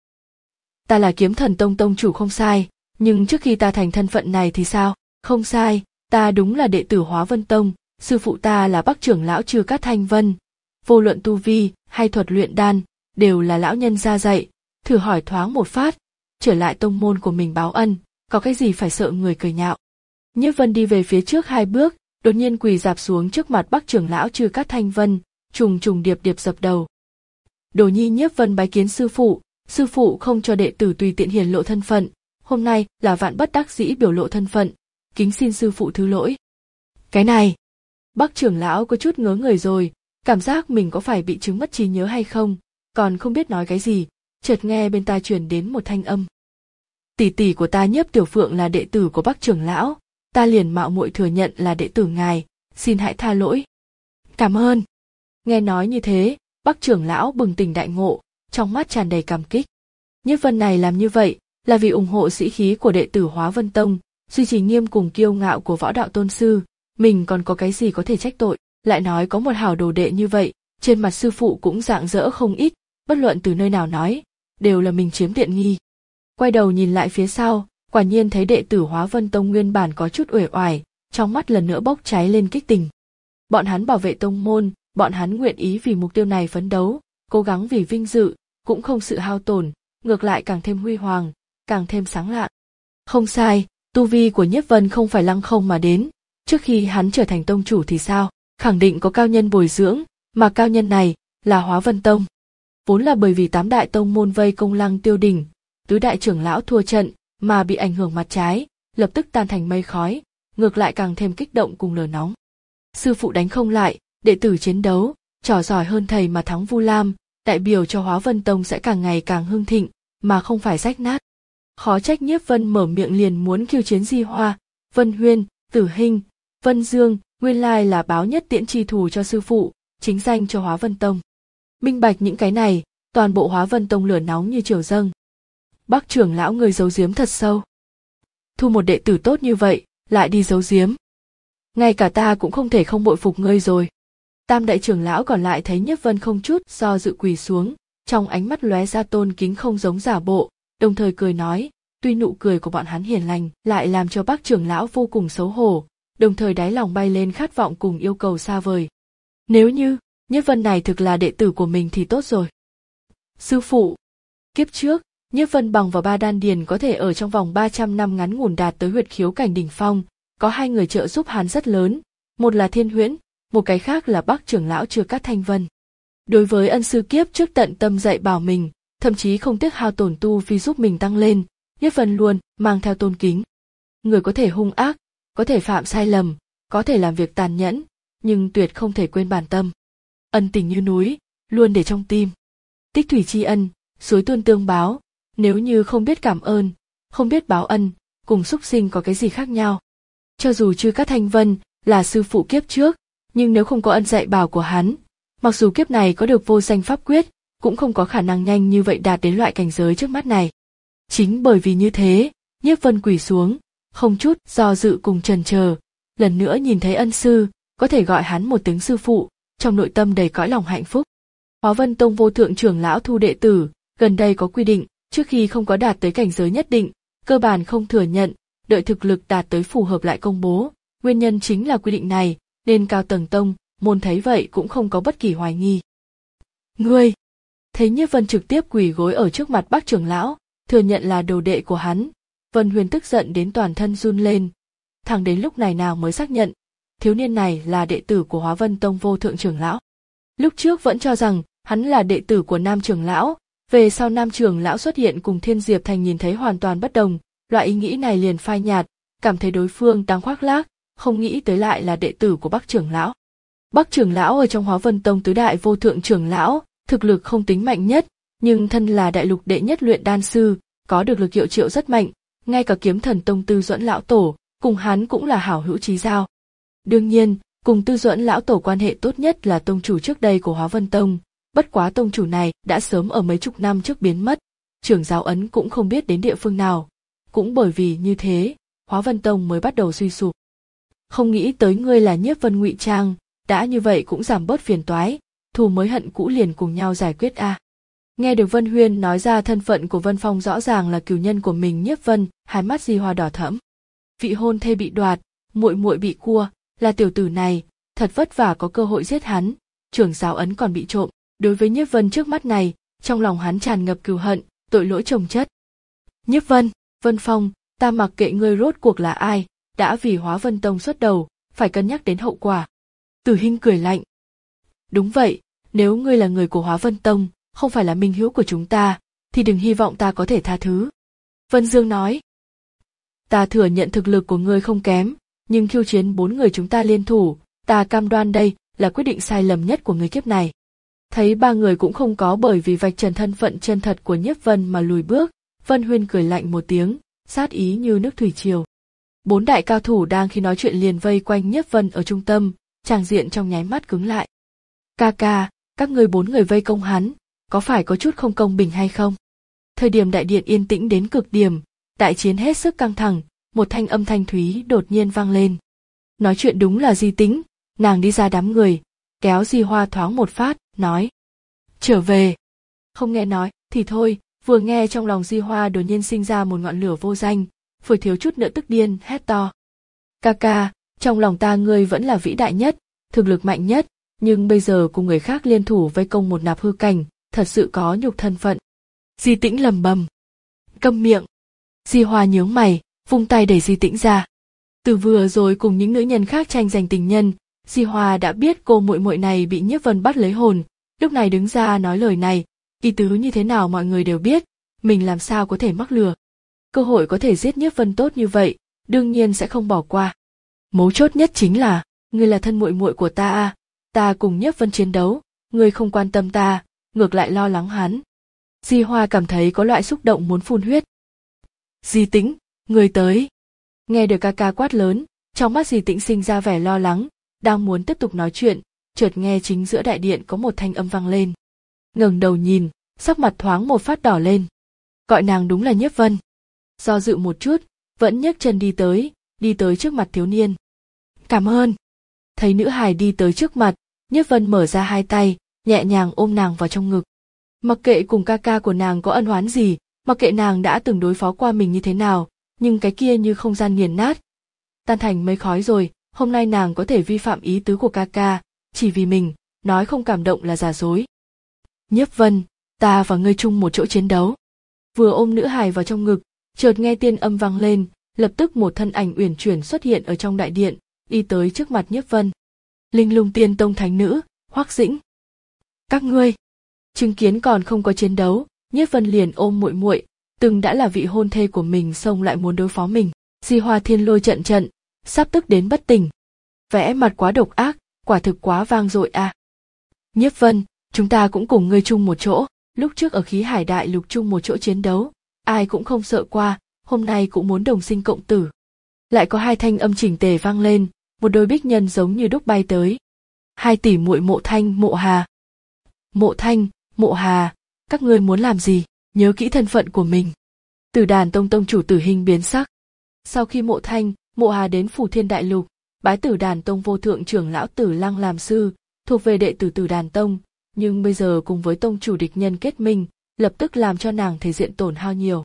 Ta là Kiếm Thần Tông tông chủ không sai, nhưng trước khi ta thành thân phận này thì sao? Không sai, ta đúng là đệ tử Hóa Vân Tông, sư phụ ta là Bắc trưởng lão Trư Cát Thanh Vân. Vô luận tu vi hay thuật luyện đan, đều là lão nhân gia dạy, thử hỏi thoáng một phát, trở lại tông môn của mình báo ân, có cái gì phải sợ người cười nhạo. Nhiếp Vân đi về phía trước hai bước, đột nhiên quỳ rạp xuống trước mặt Bắc trưởng lão Trư Cát Thanh Vân, trùng trùng điệp điệp dập đầu. Đồ nhi Nhiếp Vân bái kiến sư phụ, sư phụ không cho đệ tử tùy tiện hiển lộ thân phận, hôm nay là vạn bất đắc dĩ biểu lộ thân phận, kính xin sư phụ thứ lỗi. Cái này, Bắc trưởng lão có chút ngớ người rồi, cảm giác mình có phải bị chứng mất trí nhớ hay không, còn không biết nói cái gì, chợt nghe bên tai truyền đến một thanh âm. Tỷ tỷ của ta Nhiếp Tiểu Phượng là đệ tử của Bắc trưởng lão, ta liền mạo muội thừa nhận là đệ tử ngài, xin hãy tha lỗi. Cảm ơn. Nghe nói như thế, Bắc trưởng lão bừng tỉnh đại ngộ, trong mắt tràn đầy cảm kích. Nhiếp Vân này làm như vậy là vì ủng hộ sĩ khí của đệ tử Hóa Vân Tông, duy trì nghiêm cùng kiêu ngạo của võ đạo tôn sư, mình còn có cái gì có thể trách tội, lại nói có một hảo đồ đệ như vậy, trên mặt sư phụ cũng rạng rỡ không ít, bất luận từ nơi nào nói, đều là mình chiếm tiện nghi. Quay đầu nhìn lại phía sau, quả nhiên thấy đệ tử Hóa Vân Tông nguyên bản có chút uể oải, trong mắt lần nữa bốc cháy lên kích tình. Bọn hắn bảo vệ tông môn, bọn hắn nguyện ý vì mục tiêu này phấn đấu, cố gắng vì vinh dự, cũng không sự hao tổn, ngược lại càng thêm huy hoàng, càng thêm sáng lạng. Không sai, tu vi của Nhiếp Vân không phải lăng không mà đến, trước khi hắn trở thành tông chủ thì sao, khẳng định có cao nhân bồi dưỡng, mà cao nhân này là Hóa Vân Tông. Vốn là bởi vì tám đại tông môn vây công Lăng Tiêu Đỉnh, tứ đại trưởng lão thua trận mà bị ảnh hưởng mặt trái, lập tức tan thành mây khói, ngược lại càng thêm kích động cùng lửa nóng. Sư phụ đánh không lại, đệ tử chiến đấu, trò giỏi hơn thầy mà thắng Vu Lam, đại biểu cho Hóa Vân Tông sẽ càng ngày càng hưng thịnh, mà không phải rách nát. Khó trách Nhiếp Vân mở miệng liền muốn khiêu chiến Di Hoa, Vân Huyên, Tử Hinh, Vân Dương, nguyên lai là báo nhất tiễn chi thù cho sư phụ, chính danh cho Hóa Vân Tông. Minh bạch những cái này, toàn bộ Hóa Vân Tông lửa nóng như triều dâng. Bắc trưởng lão người giấu giếm thật sâu. Thu một đệ tử tốt như vậy, lại đi giấu giếm. Ngay cả ta cũng không thể không bội phục ngươi rồi. Tam đại trưởng lão còn lại thấy Nhiếp Vân không chút do dự quỳ xuống, trong ánh mắt lóe ra tôn kính không giống giả bộ, đồng thời cười nói, tuy nụ cười của bọn hắn hiền lành lại làm cho Bắc trưởng lão vô cùng xấu hổ, đồng thời đáy lòng bay lên khát vọng cùng yêu cầu xa vời. Nếu như Nhiếp Vân này thực là đệ tử của mình thì tốt rồi. Sư phụ, kiếp trước, Nhiếp Vân bằng vào ba đan điền có thể ở trong vòng ba trăm năm ngắn ngủn đạt tới huyệt khiếu cảnh đỉnh phong, có hai người trợ giúp hắn rất lớn, một là Thiên Huyễn, một cái khác là Bắc trưởng lão Chưa Cát Thanh Vân. Đối với ân sư kiếp trước tận tâm dạy bảo mình, thậm chí không tiếc hao tổn tu vì giúp mình tăng lên, Nhiếp Vân luôn mang theo tôn kính. Người có thể hung ác, có thể phạm sai lầm, có thể làm việc tàn nhẫn, nhưng tuyệt không thể quên bản tâm. Ân tình như núi, luôn để trong tim. Tích thủy tri ân, suối tuôn tương báo, nếu như không biết cảm ơn, không biết báo ân, cùng súc sinh có cái gì khác nhau. Cho dù Chư Cát Thanh Vân là sư phụ kiếp trước, nhưng nếu không có ân dạy bảo của hắn, mặc dù kiếp này có được vô danh pháp quyết, cũng không có khả năng nhanh như vậy đạt đến loại cảnh giới trước mắt này. Chính bởi vì như thế, Nhiếp Vân quỳ xuống, không chút do dự cùng chần chờ, lần nữa nhìn thấy ân sư, có thể gọi hắn một tiếng sư phụ, trong nội tâm đầy cõi lòng hạnh phúc. Hóa Vân Tông vô thượng trưởng lão thu đệ tử, gần đây có quy định, trước khi không có đạt tới cảnh giới nhất định, cơ bản không thừa nhận, đợi thực lực đạt tới phù hợp lại công bố. Nguyên nhân chính là quy định này, nên cao tầng tông, môn thấy vậy cũng không có bất kỳ hoài nghi. Ngươi! Thấy Nhiếp Vân trực tiếp quỳ gối ở trước mặt Bắc trưởng lão, thừa nhận là đồ đệ của hắn, Vân Huyền tức giận đến toàn thân run lên. Thẳng đến lúc này nào mới xác nhận, thiếu niên này là đệ tử của Hóa Vân Tông vô thượng trưởng lão. Lúc trước vẫn cho rằng hắn là đệ tử của Nam trưởng lão, về sau Nam trưởng lão xuất hiện cùng Thiên Diệp Thành nhìn thấy hoàn toàn bất đồng, loại ý nghĩ này liền phai nhạt, cảm thấy đối phương đang khoác lác, không nghĩ tới lại là đệ tử của Bắc trưởng lão. Bắc trưởng lão ở trong Hóa Vân Tông tứ đại vô thượng trưởng lão, thực lực không tính mạnh nhất, nhưng thân là đại lục đệ nhất luyện đan sư, có được lực hiệu triệu rất mạnh, ngay cả Kiếm Thần Tông Tư Duẫn lão tổ, cùng hắn cũng là hảo hữu chí giao. Đương nhiên, cùng Tư Duẫn lão tổ quan hệ tốt nhất là tông chủ trước đây của Hóa Vân Tông, bất quá tông chủ này đã sớm ở mấy chục năm trước biến mất, trưởng giáo ấn cũng không biết đến địa phương nào, cũng bởi vì như thế, Hóa Vân Tông mới bắt đầu suy sụp. Không nghĩ tới ngươi là Nhiếp Vân ngụy trang, đã như vậy cũng giảm bớt phiền toái, thù mới hận cũ liền cùng nhau giải quyết a. À. Nghe được Vân Huyên nói ra thân phận của Vân Phong rõ ràng là cừu nhân của mình, Nhiếp Vân, hai mắt Di Hoa đỏ thẫm. Vị hôn thê bị đoạt, muội muội bị cua, là tiểu tử này, thật vất vả có cơ hội giết hắn, trưởng giáo ấn còn bị trộm, đối với Nhiếp Vân trước mắt này, trong lòng hắn tràn ngập cừu hận, tội lỗi chồng chất. Nhiếp Vân, Vân Phong, ta mặc kệ ngươi rốt cuộc là ai, đã vì Hóa Vân Tông xuất đầu, phải cân nhắc đến hậu quả. Tử Hinh cười lạnh. Đúng vậy, nếu ngươi là người của Hóa Vân Tông, không phải là minh hữu của chúng ta, thì đừng hy vọng ta có thể tha thứ. Vân Dương nói. Ta thừa nhận thực lực của ngươi không kém, nhưng khiêu chiến bốn người chúng ta liên thủ, ta cam đoan đây là quyết định sai lầm nhất của người kiếp này. Thấy ba người cũng không có bởi vì vạch trần thân phận chân thật của Nhiếp Vân mà lùi bước, Vân Huyên cười lạnh một tiếng, sát ý như nước thủy triều. Bốn đại cao thủ đang khi nói chuyện liền vây quanh Nhiếp Vân ở trung tâm, tràng diện trong nháy mắt cứng lại. Ca ca, các ngươi bốn người vây công hắn, có phải có chút không công bình hay không? Thời điểm đại điện yên tĩnh đến cực điểm, đại chiến hết sức căng thẳng, một thanh âm thanh thúy đột nhiên vang lên. Nói chuyện đúng là Di Tĩnh, nàng đi ra đám người, kéo Di Hoa thoáng một phát, nói. Trở về. Không nghe nói, thì thôi, vừa nghe trong lòng Di Hoa đột nhiên sinh ra một ngọn lửa vô danh, vừa thiếu chút nữa tức điên, hét to. Ca ca, trong lòng ta ngươi vẫn là vĩ đại nhất, thực lực mạnh nhất, nhưng bây giờ cùng người khác liên thủ vây công một nạp hư cảnh, thật sự có nhục thân phận. Di Tĩnh lầm bầm. Câm miệng. Di Hoa nhướng mày, vung tay đẩy Di Tĩnh ra. Từ vừa rồi cùng những nữ nhân khác tranh giành tình nhân, Di Hoa đã biết cô muội muội này bị Nhiếp Vân bắt lấy hồn, lúc này đứng ra nói lời này, ý tứ như thế nào mọi người đều biết, mình làm sao có thể mắc lừa. Cơ hội có thể giết Nhiếp Vân tốt như vậy, đương nhiên sẽ không bỏ qua. Mấu chốt nhất chính là, ngươi là thân muội muội của ta à, ta cùng Nhiếp Vân chiến đấu, ngươi không quan tâm ta, ngược lại lo lắng hắn. Di Hoa cảm thấy có loại xúc động muốn phun huyết. Di Tĩnh, ngươi tới. Nghe được ca ca quát lớn, trong mắt Di Tĩnh sinh ra vẻ lo lắng, đang muốn tiếp tục nói chuyện, chợt nghe chính giữa đại điện có một thanh âm vang lên. Ngẩng đầu nhìn, sắc mặt thoáng một phát đỏ lên. Gọi nàng đúng là Nhiếp Vân. Do dự một chút, vẫn nhấc chân đi tới, đi tới trước mặt thiếu niên. Cảm ơn. Thấy nữ hài đi tới trước mặt, Nhiếp Vân mở ra hai tay, nhẹ nhàng ôm nàng vào trong ngực. Mặc kệ cùng ca ca của nàng có ân oán gì, mặc kệ nàng đã từng đối phó qua mình như thế nào, nhưng cái kia như không gian nghiền nát. Tan thành mây khói rồi, hôm nay nàng có thể vi phạm ý tứ của ca ca, chỉ vì mình, nói không cảm động là giả dối. Nhiếp Vân, ta và ngươi chung một chỗ chiến đấu. Vừa ôm nữ hài vào trong ngực, chợt nghe tiên âm vang lên, lập tức một thân ảnh uyển chuyển xuất hiện ở trong đại điện, đi tới trước mặt Nhiếp Vân. Linh Lung Tiên Tông thánh nữ, Hoắc Dĩnh. Các ngươi, chứng kiến còn không có chiến đấu, Nhiếp Vân liền ôm muội muội, từng đã là vị hôn thê của mình xông lại muốn đối phó mình. Di Hoa Thiên Lôi trận trận, sắp tức đến bất tỉnh. Vẽ mặt quá độc ác, quả thực quá vang dội à. Nhiếp Vân, chúng ta cũng cùng ngươi chung một chỗ, lúc trước ở Khí Hải Đại Lục chung một chỗ chiến đấu, ai cũng không sợ qua, hôm nay cũng muốn đồng sinh cộng tử. Lại có hai thanh âm chỉnh tề vang lên, một đôi bích nhân giống như đúc bay tới. Hai tỷ muội Mộ Thanh, Mộ Hà. Mộ Thanh, Mộ Hà, các ngươi muốn làm gì? Nhớ kỹ thân phận của mình. Tử Đàn Tông tông chủ Tử Hình biến sắc. Sau khi Mộ Thanh, Mộ Hà đến Phù Thiên Đại Lục, bái Tử Đàn Tông vô thượng trưởng lão Tử Lăng làm sư, thuộc về đệ tử Tử Đàn Tông, nhưng bây giờ cùng với tông chủ địch nhân kết minh, lập tức làm cho nàng thể diện tổn hao nhiều.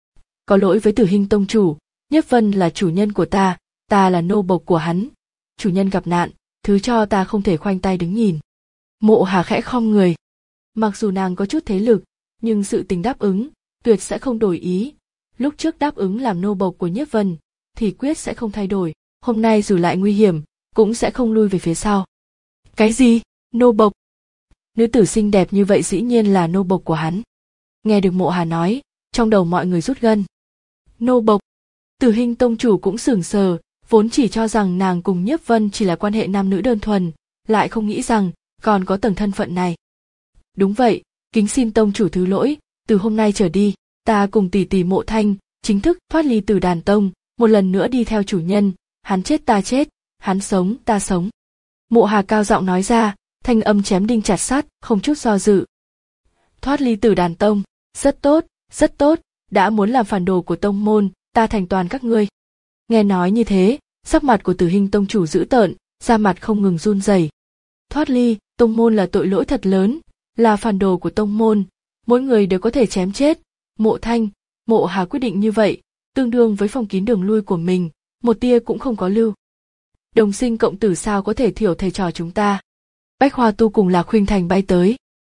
Có lỗi với Tử Hình tông chủ, Nhiếp Vân là chủ nhân của ta, ta là nô bộc của hắn. Chủ nhân gặp nạn, thứ cho ta không thể khoanh tay đứng nhìn. Mộ Hà khẽ khom người. Mặc dù nàng có chút thế lực, nhưng sự tình đáp ứng, tuyệt sẽ không đổi ý. Lúc trước đáp ứng làm nô bộc của Nhiếp Vân, thì quyết sẽ không thay đổi. Hôm nay dù lại nguy hiểm, cũng sẽ không lui về phía sau. Cái gì? Nô bộc? Nữ tử xinh đẹp như vậy dĩ nhiên là nô bộc của hắn. Nghe được Mộ Hà nói, trong đầu mọi người rút gân. Nô bộc? Tử Hình tông chủ cũng sửng sờ, vốn chỉ cho rằng nàng cùng Nhiếp Vân chỉ là quan hệ nam nữ đơn thuần, lại không nghĩ rằng còn có tầng thân phận này. Đúng vậy, kính xin tông chủ thứ lỗi, từ hôm nay trở đi, ta cùng tỷ tỷ Mộ Thanh chính thức thoát ly Tử Đàn Tông, một lần nữa đi theo chủ nhân, hắn chết ta chết, hắn sống ta sống. Mộ Hà cao giọng nói ra, thanh âm chém đinh chặt sắt, không chút do dự. Thoát ly Tử Đàn Tông, rất tốt, rất tốt, đã muốn làm phản đồ của tông môn, ta thành toàn các ngươi. Nghe nói như thế, sắc mặt của Tử Hình tông chủ dữ tợn, da mặt không ngừng run rẩy. Thoát ly, tông môn là tội lỗi thật lớn, là phản đồ của tông môn, mỗi người đều có thể chém chết. Mộ Thanh, Mộ Hà quyết định như vậy, tương đương với phong kín đường lui của mình, một tia cũng không có lưu. Đồng sinh cộng tử sao có thể thiểu thầy trò chúng ta. Bách Hoa Tu cùng Lạc Khuynh Thành bay tới.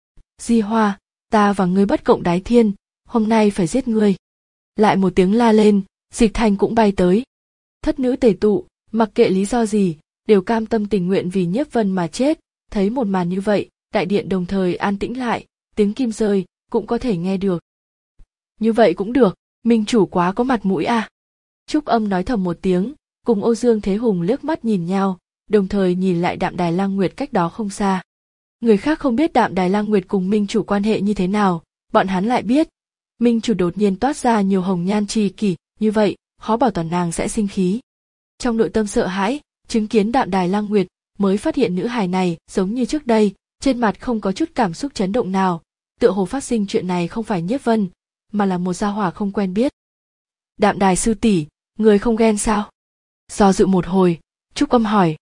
Di Hoa, ta và ngươi bất cộng đái thiên, hôm nay phải giết ngươi. Lại một tiếng la lên, Dịch Thành cũng bay tới. Thất nữ tề tụ, mặc kệ lý do gì, đều cam tâm tình nguyện vì Nhiếp Vân mà chết. Thấy một màn như vậy, đại điện đồng thời an tĩnh lại, tiếng kim rơi cũng có thể nghe được. Như vậy cũng được, minh chủ quá có mặt mũi à. Trúc Âm nói thầm một tiếng, cùng Âu Dương Thế Hùng liếc mắt nhìn nhau, đồng thời nhìn lại Đạm Đài Lang Nguyệt cách đó không xa. Người khác không biết Đạm Đài Lang Nguyệt cùng Minh Chủ quan hệ như thế nào, bọn hắn lại biết. Minh Chủ đột nhiên toát ra nhiều hồng nhan tri kỷ, như vậy, khó bảo toàn nàng sẽ sinh khí. Trong nội tâm sợ hãi, chứng kiến Đạm Đài Lang Nguyệt, mới phát hiện nữ hài này giống như trước đây, trên mặt không có chút cảm xúc chấn động nào, tựa hồ phát sinh chuyện này không phải Nhiếp Vân, mà là một gia hỏa không quen biết. Đạm Đài sư tỷ, người không ghen sao? Do dự một hồi, Trúc Âm hỏi.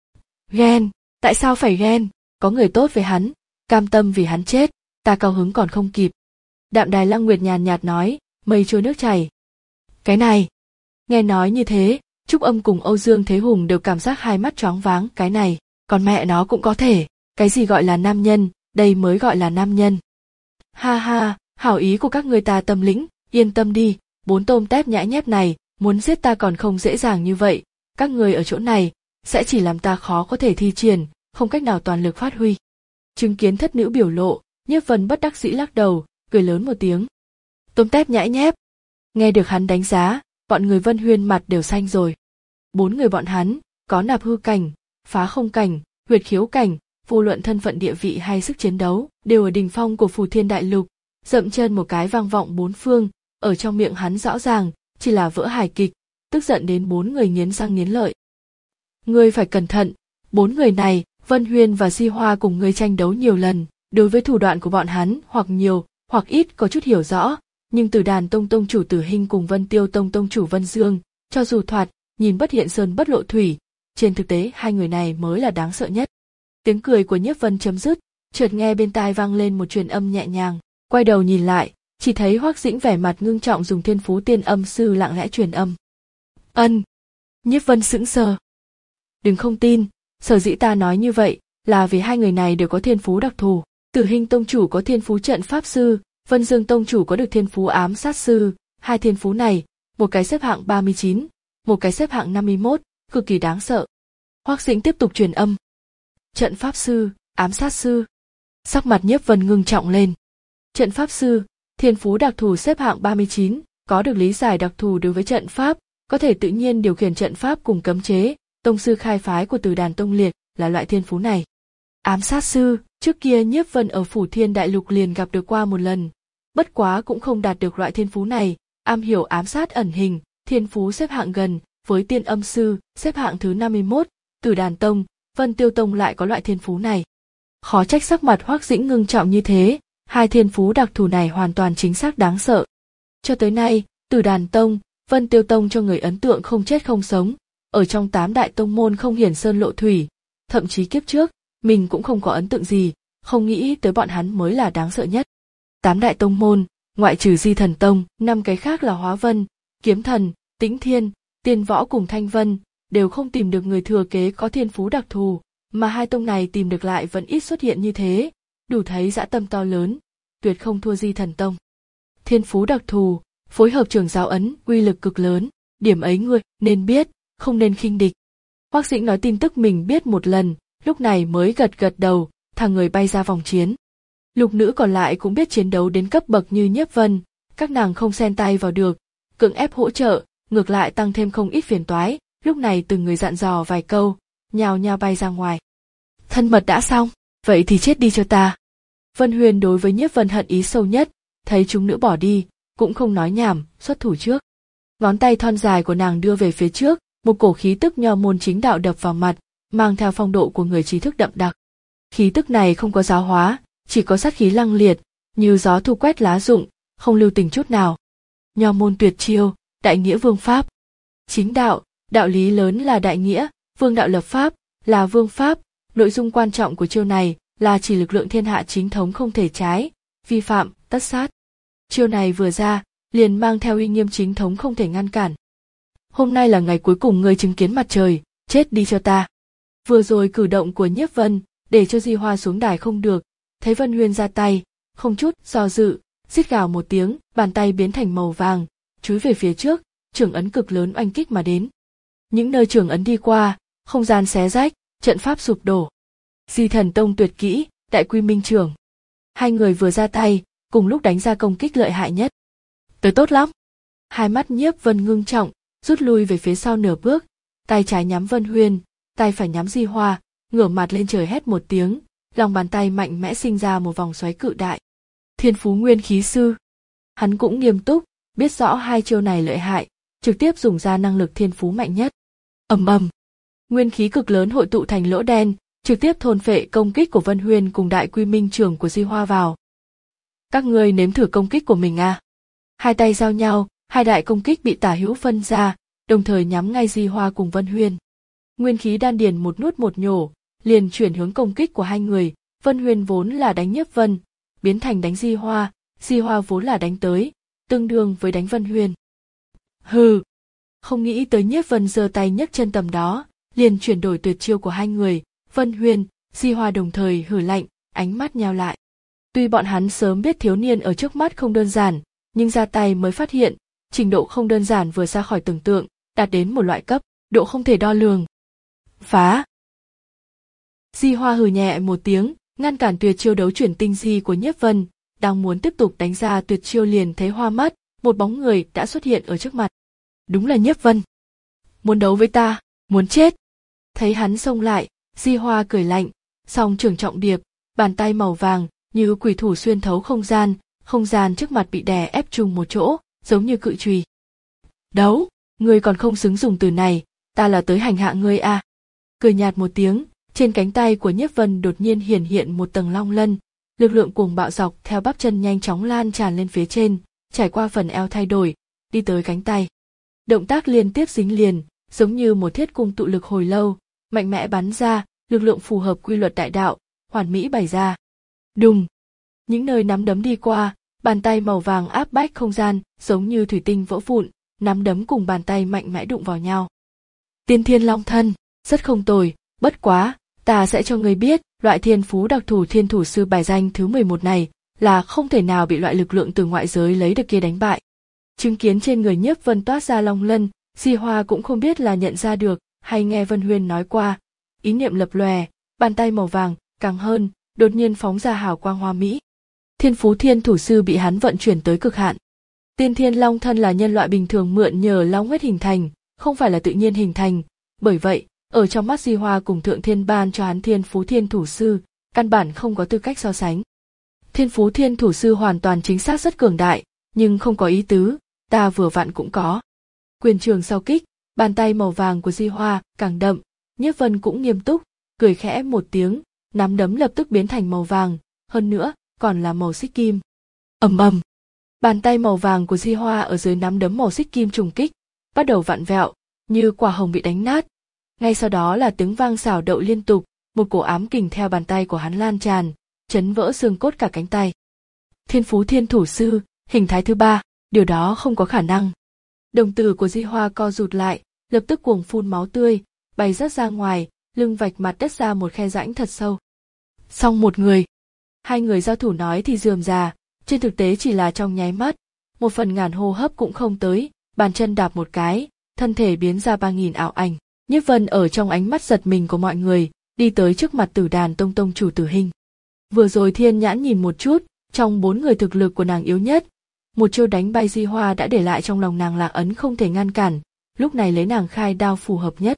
Ghen, tại sao phải ghen? Có người tốt với hắn, cam tâm vì hắn chết, ta cao hứng còn không kịp. Đạm Đài Lang Nguyệt nhàn nhạt nói, mây trôi nước chảy. Cái này, nghe nói như thế, Trúc Âm cùng Âu Dương Thế Hùng đều cảm giác hai mắt choáng váng, cái này, còn mẹ nó cũng có thể, cái gì gọi là nam nhân, đây mới gọi là nam nhân. Ha ha, hảo ý của các người ta tâm lĩnh, yên tâm đi, bốn tôm tép nhãi nhép này, muốn giết ta còn không dễ dàng như vậy, các người ở chỗ này, sẽ chỉ làm ta khó có thể thi triển, không cách nào toàn lực phát huy. Chứng kiến thất nữ biểu lộ, Nhiếp Vân bất đắc dĩ lắc đầu, cười lớn một tiếng. Tôm tép nhãi nhép. Nghe được hắn đánh giá, bọn người Vân Huyên mặt đều xanh rồi. Bốn người bọn hắn, có nạp hư cảnh, phá không cảnh, huyệt khiếu cảnh, vô luận thân phận địa vị hay sức chiến đấu, đều ở đỉnh phong của Phù Thiên Đại Lục, dậm chân một cái vang vọng bốn phương, ở trong miệng hắn rõ ràng, chỉ là vỡ hài kịch, tức giận đến bốn người nghiến răng nghiến lợi. Ngươi phải cẩn thận, bốn người này, Vân Huyên và Di Hoa cùng ngươi tranh đấu nhiều lần, đối với thủ đoạn của bọn hắn hoặc nhiều, hoặc ít có chút hiểu rõ, nhưng Tử Đàn Tông tông chủ Tử Hinh cùng Vân Tiêu Tông tông chủ Vân Dương, cho dù thoạt nhìn bất hiện sơn bất lộ thủy, trên thực tế hai người này mới là đáng sợ nhất. Tiếng cười của Nhiếp Vân chấm dứt, chợt nghe bên tai vang lên một truyền âm nhẹ nhàng, quay đầu nhìn lại, chỉ thấy Hoắc Dĩnh vẻ mặt ngưng trọng dùng Thiên Phú Tiên Âm Sư lặng lẽ truyền âm. Ân. Nhiếp Vân sững sờ. Đừng không tin, sở dĩ ta nói như vậy là vì hai người này đều có thiên phú đặc thù. Tử Hinh tông chủ có thiên phú trận pháp sư, Vân Dương tông chủ có được thiên phú ám sát sư, hai thiên phú này, một cái xếp hạng ba mươi chín, một cái xếp hạng năm mươi mốt, cực kỳ đáng sợ. Hoắc Dĩnh tiếp tục truyền âm. Trận pháp sư, ám sát sư. Sắc mặt Nhiếp Vân ngưng trọng lên. Trận pháp sư, thiên phú đặc thù xếp hạng ba mươi chín, có được lý giải đặc thù đối với trận pháp, có thể tự nhiên điều khiển trận pháp cùng cấm chế, tông sư khai phái của Từ Đàn Tông Liệt là loại thiên phú này. Ám sát sư, trước kia Nhiếp Vân ở Phủ Thiên Đại Lục liền gặp được qua một lần, bất quá cũng không đạt được loại thiên phú này, am hiểu ám sát ẩn hình, thiên phú xếp hạng gần với Tiên Âm sư, xếp hạng thứ năm mươi mốt, Tử Đàn Tông, Vân Tiêu Tông lại có loại thiên phú này. Khó trách sắc mặt Hoắc Dĩnh ngưng trọng như thế, hai thiên phú đặc thù này hoàn toàn chính xác đáng sợ. Cho tới nay, Tử Đàn Tông, Vân Tiêu Tông cho người ấn tượng không chết không sống, ở trong tám đại tông môn không hiển sơn lộ thủy, thậm chí kiếp trước, mình cũng không có ấn tượng gì, không nghĩ tới bọn hắn mới là đáng sợ nhất. Tám đại tông môn, ngoại trừ Di Thần Tông, năm cái khác là Hóa Vân, Kiếm Thần, Tĩnh Thiên, Tiên Võ cùng Thanh Vân, đều không tìm được người thừa kế có thiên phú đặc thù, mà hai tông này tìm được lại vẫn ít xuất hiện như thế, đủ thấy dã tâm to lớn, tuyệt không thua Di Thần Tông. Thiên phú đặc thù, phối hợp trường giáo ấn, uy lực cực lớn, điểm ấy ngươi nên biết, không nên khinh địch. Hoắc Dĩnh nói tin tức mình biết một lần, lúc này mới gật gật đầu, thằng người bay ra vòng chiến. Lục nữ còn lại cũng biết chiến đấu đến cấp bậc như Nhiếp Vân, các nàng không xen tay vào được, cưỡng ép hỗ trợ, ngược lại tăng thêm không ít phiền toái, lúc này từng người dặn dò vài câu, nhào nhào bay ra ngoài. Thân mật đã xong, vậy thì chết đi cho ta. Vân Huyền đối với Nhiếp Vân hận ý sâu nhất, thấy chúng nữ bỏ đi, cũng không nói nhảm, xuất thủ trước. Ngón tay thon dài của nàng đưa về phía trước, một cổ khí tức nho môn chính đạo đập vào mặt, mang theo phong độ của người trí thức đậm đặc. Khí tức này không có giáo hóa, chỉ có sát khí lăng liệt, như gió thu quét lá rụng, không lưu tình chút nào. Nho môn tuyệt chiêu, đại nghĩa vương pháp. Chính đạo, đạo lý lớn là đại nghĩa, vương đạo lập pháp, là vương pháp, nội dung quan trọng của chiêu này là chỉ lực lượng thiên hạ chính thống không thể trái, vi phạm, tất sát. Chiêu này vừa ra, liền mang theo uy nghiêm chính thống không thể ngăn cản. Hôm nay là ngày cuối cùng ngươi chứng kiến mặt trời, chết đi cho ta. Vừa rồi cử động của Nhiếp Vân, để cho Di Hoa xuống đài không được, thấy Vân Huyên ra tay, không chút do dự, rít gào một tiếng, bàn tay biến thành màu vàng, chúi về phía trước, trường ấn cực lớn oanh kích mà đến. Những nơi trường ấn đi qua, không gian xé rách, trận pháp sụp đổ. Di Thần Tông tuyệt kỹ, đại quy minh trường. Hai người vừa ra tay, cùng lúc đánh ra công kích lợi hại nhất. Tới tốt lắm. Hai mắt Nhiếp Vân ngưng trọng, rút lui về phía sau nửa bước, tay trái nhắm Vân Huyên, tay phải nhắm Di Hoa, ngửa mặt lên trời hét một tiếng, lòng bàn tay mạnh mẽ sinh ra một vòng xoáy cự đại. Thiên phú nguyên khí sư. Hắn cũng nghiêm túc, biết rõ hai chiêu này lợi hại, trực tiếp dùng ra năng lực thiên phú mạnh nhất. Ầm ầm, nguyên khí cực lớn hội tụ thành lỗ đen, trực tiếp thôn phệ công kích của Vân Huyên cùng đại quy minh trưởng của Di Hoa vào. Các ngươi nếm thử công kích của mình à? Hai tay giao nhau, hai đại công kích bị tả hữu phân ra, đồng thời nhắm ngay Di Hoa cùng Vân Huyên. Nguyên khí đan điền một nuốt một nhổ, liền chuyển hướng công kích của hai người. Vân Huyên vốn là đánh Nhiếp Vân, biến thành đánh Di Hoa, Di Hoa vốn là đánh tới, tương đương với đánh Vân Huyên. Hừ, không nghĩ tới Nhiếp Vân giơ tay nhấc chân tầm đó, liền chuyển đổi tuyệt chiêu của hai người. Vân Huyên, Di Hoa đồng thời hừ lạnh, ánh mắt nheo lại. Tuy bọn hắn sớm biết thiếu niên ở trước mắt không đơn giản, nhưng ra tay mới phát hiện, trình độ không đơn giản vừa xa khỏi tưởng tượng, đạt đến một loại cấp, độ không thể đo lường. Phá! Di Hoa hừ nhẹ một tiếng, ngăn cản tuyệt chiêu đấu chuyển tinh di của Nhiếp Vân, đang muốn tiếp tục đánh ra tuyệt chiêu liền thấy hoa mắt, một bóng người đã xuất hiện ở trước mặt. Đúng là Nhiếp Vân. Muốn đấu với ta, muốn chết. Thấy hắn xông lại, Di Hoa cười lạnh, song trưởng trọng điệp, bàn tay màu vàng như quỷ thủ xuyên thấu không gian, không gian trước mặt bị đè ép chung một chỗ, giống như cự chùy. Đấu, ngươi còn không xứng dùng từ này, ta là tới hành hạ ngươi à. Cười nhạt một tiếng, trên cánh tay của Nhiếp Vân đột nhiên hiển hiện một tầng long lân, lực lượng cuồng bạo dọc theo bắp chân nhanh chóng lan tràn lên phía trên, trải qua phần eo thay đổi, đi tới cánh tay. Động tác liên tiếp dính liền, giống như một thiết cung tụ lực hồi lâu, mạnh mẽ bắn ra, lực lượng phù hợp quy luật đại đạo, hoàn mỹ bày ra. Đùng! Những nơi nắm đấm đi qua, bàn tay màu vàng áp bách không gian, giống như thủy tinh vỡ vụn, nắm đấm cùng bàn tay mạnh mẽ đụng vào nhau. Tiên Thiên Long Thân, rất không tồi, bất quá, ta sẽ cho ngươi biết, loại thiên phú đặc thù thiên thủ sư bài danh thứ mười một này là không thể nào bị loại lực lượng từ ngoại giới lấy được kia đánh bại. Chứng kiến trên người Nhiếp Vân toát ra long lân, Di Hoa cũng không biết là nhận ra được hay nghe Vân Huyên nói qua, ý niệm lập lòe, bàn tay màu vàng càng hơn, đột nhiên phóng ra hào quang hoa mỹ. Thiên phú thiên thủ sư bị hắn vận chuyển tới cực hạn. Tiên Thiên Long Thân là nhân loại bình thường mượn nhờ long huyết hình thành, không phải là tự nhiên hình thành, bởi vậy, ở trong mắt Di Hoa cùng Thượng Thiên ban cho hắn thiên phú thiên thủ sư, căn bản không có tư cách so sánh. Thiên phú thiên thủ sư hoàn toàn chính xác rất cường đại, nhưng không có ý tứ, ta vừa vặn cũng có. Quyền trường sau kích, bàn tay màu vàng của Di Hoa càng đậm, Nhiếp Vân cũng nghiêm túc, cười khẽ một tiếng, nắm đấm lập tức biến thành màu vàng, hơn nữa, còn là màu xích kim. Ầm ầm, bàn tay màu vàng của Di Hoa ở dưới nắm đấm màu xích kim trùng kích, bắt đầu vặn vẹo, như quả hồng bị đánh nát. Ngay sau đó là tiếng vang xào đậu liên tục, một cổ ám kình theo bàn tay của hắn lan tràn, chấn vỡ xương cốt cả cánh tay. Thiên phú thiên thủ sư, hình thái thứ ba, điều đó không có khả năng. Đồng tử của Di Hoa co rụt lại, lập tức cuồng phun máu tươi, bay rớt ra ngoài, lưng vạch mặt đất ra một khe rãnh thật sâu. Xong một người. Hai người giao thủ nói thì rườm rà, trên thực tế chỉ là trong nháy mắt, một phần ngàn hô hấp cũng không tới, bàn chân đạp một cái, thân thể biến ra ba nghìn ảo ảnh. Nhiếp Vân ở trong ánh mắt giật mình của mọi người, đi tới trước mặt Tử Đàn Tông tông chủ Tử Hình. Vừa rồi Thiên Nhãn nhìn một chút, trong bốn người thực lực của nàng yếu nhất, một chiêu đánh bay Di Hoa đã để lại trong lòng nàng là ấn không thể ngăn cản, lúc này lấy nàng khai đao phù hợp nhất.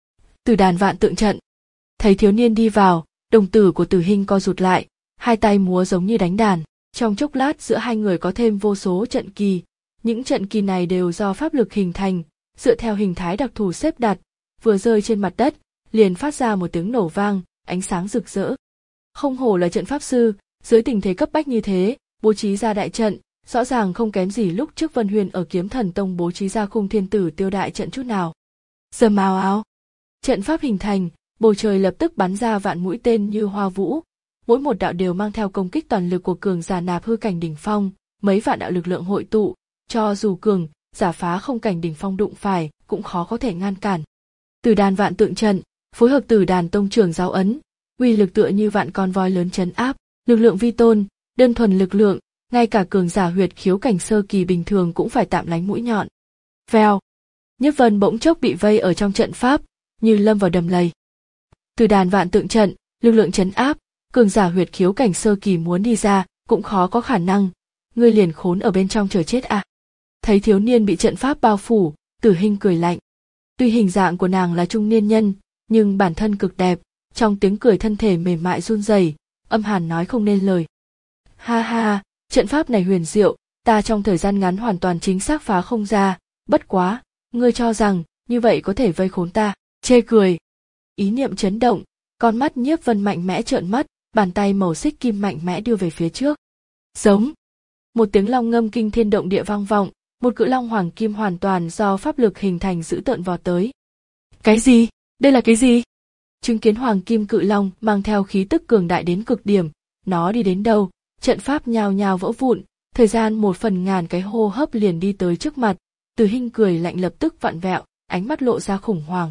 Tử Đàn Vạn Tượng Trận. Thấy thiếu niên đi vào, đồng tử của Tử Hình co rụt lại, hai tay múa giống như đánh đàn. Trong chốc lát giữa hai người có thêm vô số trận kỳ, những trận kỳ này đều do pháp lực hình thành, dựa theo hình thái đặc thù xếp đặt, vừa rơi trên mặt đất, liền phát ra một tiếng nổ vang, ánh sáng rực rỡ. Không hổ là trận pháp sư, dưới tình thế cấp bách như thế, bố trí ra đại trận, rõ ràng không kém gì lúc trước Vân Huyền ở Kiếm Thần Tông bố trí ra Khung Thiên Tử Tiêu đại trận chút nào. Rầm ào ào, trận pháp hình thành, bầu trời lập tức bắn ra vạn mũi tên như hoa vũ, mỗi một đạo đều mang theo công kích toàn lực của cường giả nạp hư cảnh đỉnh phong, mấy vạn đạo lực lượng hội tụ, cho dù cường giả phá không cảnh đỉnh phong đụng phải, cũng khó có thể ngăn cản. Tử Đàn Vạn Tượng Trận, phối hợp Tử Đàn Tông trưởng giáo ấn, uy lực tựa như vạn con voi lớn trấn áp, lực lượng vi tôn, đơn thuần lực lượng, ngay cả cường giả huyệt khiếu cảnh sơ kỳ bình thường cũng phải tạm lánh mũi nhọn. Vèo, Nhiếp Vân bỗng chốc bị vây ở trong trận pháp, như lâm vào đầm lầy. Tử Đàn Vạn Tượng Trận, lực lượng trấn áp, cường giả huyệt khiếu cảnh sơ kỳ muốn đi ra cũng khó có khả năng, ngươi liền khốn ở bên trong chờ chết à? Thấy thiếu niên bị trận pháp bao phủ, Tử Hình cười lạnh. Tuy hình dạng của nàng là trung niên nhân, nhưng bản thân cực đẹp, trong tiếng cười thân thể mềm mại run rẩy, âm hàn nói không nên lời. Ha ha, trận pháp này huyền diệu, ta trong thời gian ngắn hoàn toàn chính xác phá không ra, bất quá, ngươi cho rằng như vậy có thể vây khốn ta, chê cười. Ý niệm chấn động, con mắt Nhiếp Vân mạnh mẽ trợn mắt, bàn tay màu xích kim mạnh mẽ đưa về phía trước. Giống. Một tiếng long ngâm kinh thiên động địa vang vọng, một cự long hoàng kim hoàn toàn do pháp lực hình thành dữ tợn vọt tới. Cái gì? Đây là cái gì? Chứng kiến hoàng kim cự long mang theo khí tức cường đại đến cực điểm, nó đi đến đâu, trận pháp nhào nhào vỡ vụn, thời gian một phần ngàn cái hô hấp liền đi tới trước mặt, Từ Hinh cười lạnh lập tức vặn vẹo, ánh mắt lộ ra khủng hoảng.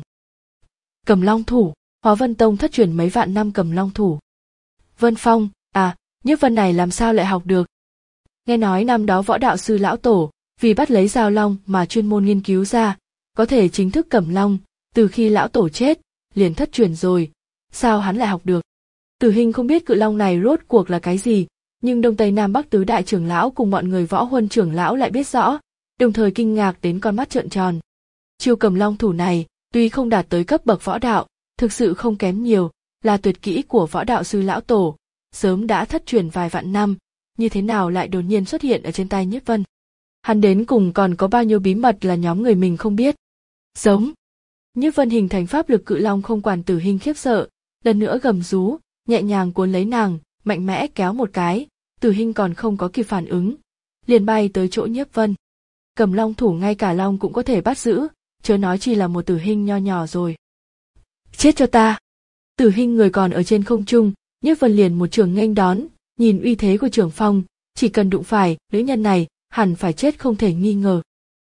Cầm long thủ, Hóa Vân Tông thất truyền mấy vạn năm cầm long thủ. Vân Phong, à, Nhiếp Vân này làm sao lại học được? Nghe nói năm đó võ đạo sư lão tổ, vì bắt lấy dao long mà chuyên môn nghiên cứu ra, có thể chính thức cầm long, từ khi lão tổ chết, liền thất truyền rồi, sao hắn lại học được? Tử Hinh không biết cự long này rốt cuộc là cái gì, nhưng Đông Tây Nam Bắc tứ đại trưởng lão cùng mọi người võ huân trưởng lão lại biết rõ, đồng thời kinh ngạc đến con mắt trợn tròn. Chiêu cầm long thủ này, tuy không đạt tới cấp bậc võ đạo, thực sự không kém nhiều, là tuyệt kỹ của võ đạo sư lão tổ, sớm đã thất truyền vài vạn năm, như thế nào lại đột nhiên xuất hiện ở trên tay Nhiếp Vân? Hắn đến cùng còn có bao nhiêu bí mật là nhóm người mình không biết. Giống. Nhiếp Vân hình thành pháp lực cự long không quản Tử Hinh khiếp sợ, lần nữa gầm rú, nhẹ nhàng cuốn lấy nàng, mạnh mẽ kéo một cái, Tử Hinh còn không có kịp phản ứng, liền bay tới chỗ Nhiếp Vân. Cầm long thủ ngay cả long cũng có thể bắt giữ, chớ nói chi là một Tử Hinh nho nhỏ rồi. Chết cho ta! Tử Hinh người còn ở trên không trung, Nhiếp Vân liền một trường nghênh đón, nhìn uy thế của trưởng phong, chỉ cần đụng phải nữ nhân này, hẳn phải chết không thể nghi ngờ.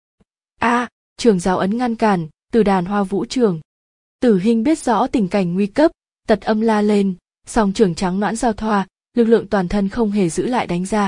A, à, trường giáo ấn ngăn cản, Từ đàn hoa vũ trường. Tử Hinh biết rõ tình cảnh nguy cấp, tật âm la lên, song trường trắng nõn giao thoa, lực lượng toàn thân không hề giữ lại đánh ra.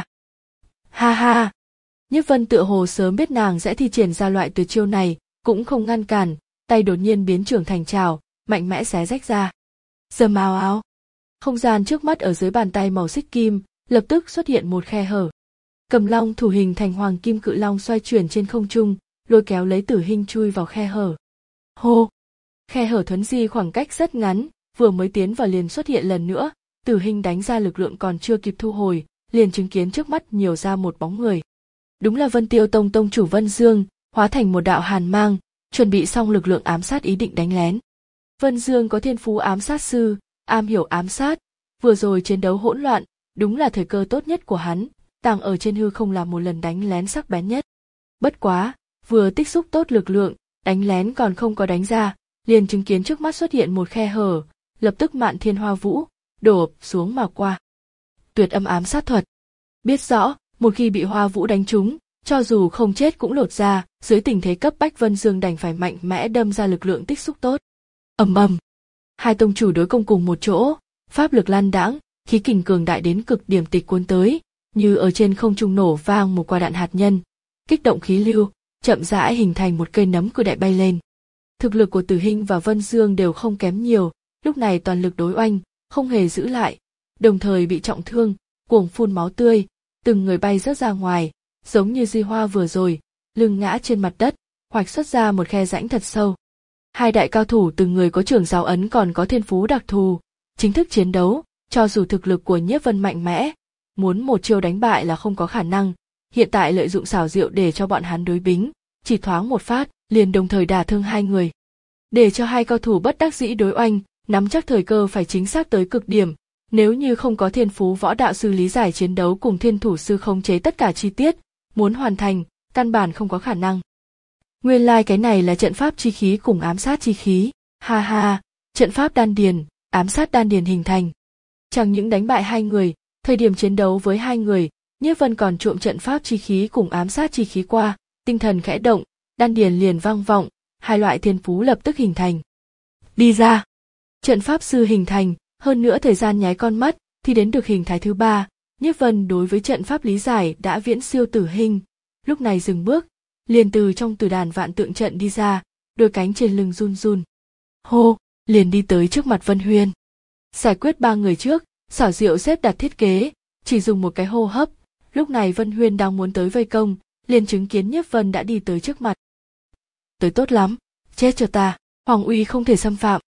Ha ha! Nhiếp Vân tựa hồ sớm biết nàng sẽ thi triển ra loại tuyệt chiêu này, cũng không ngăn cản, tay đột nhiên biến trưởng thành trảo, mạnh mẽ xé rách ra. Rầm ào ào. Không gian trước mắt ở dưới bàn tay màu xích kim, lập tức xuất hiện một khe hở. Cầm long thủ hình thành hoàng kim cự long xoay chuyển trên không trung, lôi kéo lấy Tử Hinh chui vào khe hở. Hô! Khe hở thuấn di khoảng cách rất ngắn, vừa mới tiến vào liền xuất hiện lần nữa, Tử Hinh đánh ra lực lượng còn chưa kịp thu hồi, liền chứng kiến trước mắt nhiều ra một bóng người. Đúng là Vân Tiêu Tông tông chủ Vân Dương, hóa thành một đạo hàn mang, chuẩn bị xong lực lượng ám sát ý định đánh lén. Vân Dương có thiên phú ám sát sư, am hiểu ám sát, vừa rồi chiến đấu hỗn loạn, đúng là thời cơ tốt nhất của hắn, tàng ở trên hư không làm một lần đánh lén sắc bén nhất. Bất quá, vừa tích xúc tốt lực lượng, đánh lén còn không có đánh ra, liền chứng kiến trước mắt xuất hiện một khe hở, lập tức Mạn Thiên Hoa Vũ đổ xuống mà qua. Tuyệt âm ám sát thuật. Biết rõ, một khi bị Hoa Vũ đánh trúng, cho dù không chết cũng lột ra, dưới tình thế cấp bách Vân Dương đành phải mạnh mẽ đâm ra lực lượng tích xúc tốt. Ầm ầm. Hai tông chủ đối công cùng một chỗ, pháp lực lan đãng, khí kình cường đại đến cực điểm tịch cuốn tới, như ở trên không trung nổ vang một quả đạn hạt nhân, kích động khí lưu, chậm rãi hình thành một cây nấm cự đại bay lên. Thực lực của Tử Hinh và Vân Dương đều không kém nhiều, lúc này toàn lực đối oanh, không hề giữ lại, đồng thời bị trọng thương, cuồng phun máu tươi, từng người bay rớt ra ngoài, giống như Di Hoa vừa rồi, lưng ngã trên mặt đất, hoạch xuất ra một khe rãnh thật sâu. Hai đại cao thủ từng người có trưởng giáo ấn còn có thiên phú đặc thù, chính thức chiến đấu, cho dù thực lực của Nhiếp Vân mạnh mẽ, muốn một chiêu đánh bại là không có khả năng, hiện tại lợi dụng xảo diệu để cho bọn hắn đối bính, chỉ thoáng một phát, liền đồng thời đả thương hai người. Để cho hai cao thủ bất đắc dĩ đối oanh, nắm chắc thời cơ phải chính xác tới cực điểm, nếu như không có thiên phú võ đạo sư lý giải chiến đấu cùng thiên thủ sư khống chế tất cả chi tiết, muốn hoàn thành, căn bản không có khả năng. Nguyên lai like cái này là trận pháp chi khí cùng ám sát chi khí, ha ha, trận pháp đan điền, ám sát đan điền hình thành. Chẳng những đánh bại hai người, thời điểm chiến đấu với hai người, Nhiếp Vân còn trộm trận pháp chi khí cùng ám sát chi khí qua, tinh thần khẽ động, đan điền liền vang vọng, hai loại thiên phú lập tức hình thành. Đi ra! Trận pháp sư hình thành, hơn nữa thời gian nháy con mắt, thì đến được hình thái thứ ba, Nhiếp Vân đối với trận pháp lý giải đã viễn siêu Tử Hinh, lúc này dừng bước, liền từ trong từ đàn vạn tượng trận đi ra, đôi cánh trên lưng run run. Hô, liền đi tới trước mặt Vân Huyên. Giải quyết ba người trước, xảo diệu xếp đặt thiết kế, chỉ dùng một cái hô hấp, lúc này Vân Huyên đang muốn tới vây công, liền chứng kiến Nhiếp Vân đã đi tới trước mặt. Tới tốt lắm, chết cho ta, hoàng uy không thể xâm phạm.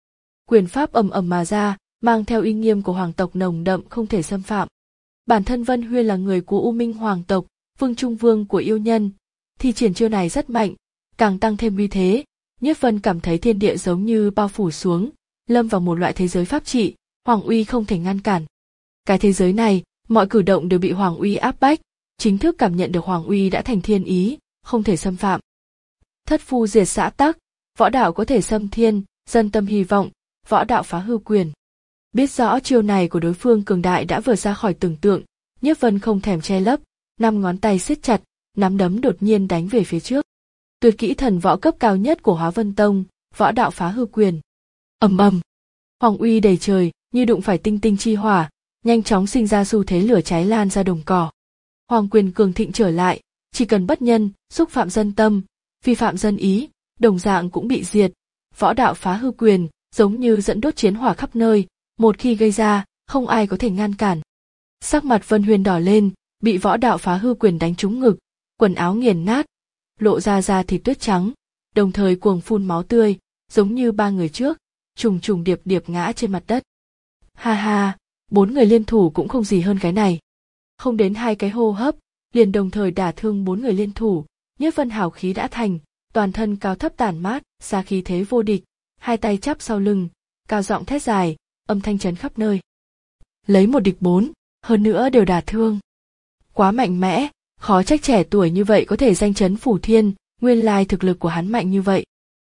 quyền pháp ầm ầm mà ra, mang theo uy nghiêm của hoàng tộc nồng đậm không thể xâm phạm. Bản thân Vân Huyên là người của U Minh hoàng tộc, vương trung vương của yêu nhân, thi triển chiêu này rất mạnh, càng tăng thêm uy thế. Nhiếp Vân cảm thấy thiên địa giống như bao phủ xuống, lâm vào một loại thế giới pháp trị, hoàng uy không thể ngăn cản. Cái thế giới này, mọi cử động đều bị hoàng uy áp bách, chính thức cảm nhận được hoàng uy đã thành thiên ý, không thể xâm phạm. Thất phu diệt xã tắc, võ đạo có thể xâm thiên, dân tâm hy vọng, võ đạo phá hư quyền. Biết rõ chiêu này của đối phương cường đại đã vượt ra khỏi tưởng tượng, Nhiếp Vân không thèm che lấp, năm ngón tay siết chặt, nắm đấm đột nhiên đánh về phía trước. Tuyệt kỹ thần võ cấp cao nhất của Hóa Vân Tông, võ đạo phá hư quyền. Ầm ầm, hoàng uy đầy trời, như đụng phải tinh tinh chi hỏa, nhanh chóng sinh ra xu thế lửa cháy lan ra đồng cỏ. Hoàng quyền cường thịnh trở lại, chỉ cần bất nhân, xúc phạm dân tâm, vi phạm dân ý, đồng dạng cũng bị diệt. Võ đạo phá hư quyền, giống như dẫn đốt chiến hỏa khắp nơi, một khi gây ra, không ai có thể ngăn cản. Sắc mặt Vân Huyên đỏ lên, bị võ đạo phá hư quyền đánh trúng ngực, quần áo nghiền nát, lộ ra da thịt tuyết trắng, đồng thời cuồng phun máu tươi, giống như ba người trước, trùng trùng điệp điệp ngã trên mặt đất. Ha ha, bốn người liên thủ cũng không gì hơn cái này. Không đến hai cái hô hấp, liền đồng thời đả thương bốn người liên thủ, Nhiếp Vân hào khí đã thành, toàn thân cao thấp tản mát, ra khí thế vô địch, hai tay chắp sau lưng, cao giọng thét dài, âm thanh chấn khắp nơi. Lấy một địch bốn, hơn nữa đều đả thương. Quá mạnh mẽ, khó trách trẻ tuổi như vậy có thể danh chấn phủ thiên, nguyên lai thực lực của hắn mạnh như vậy.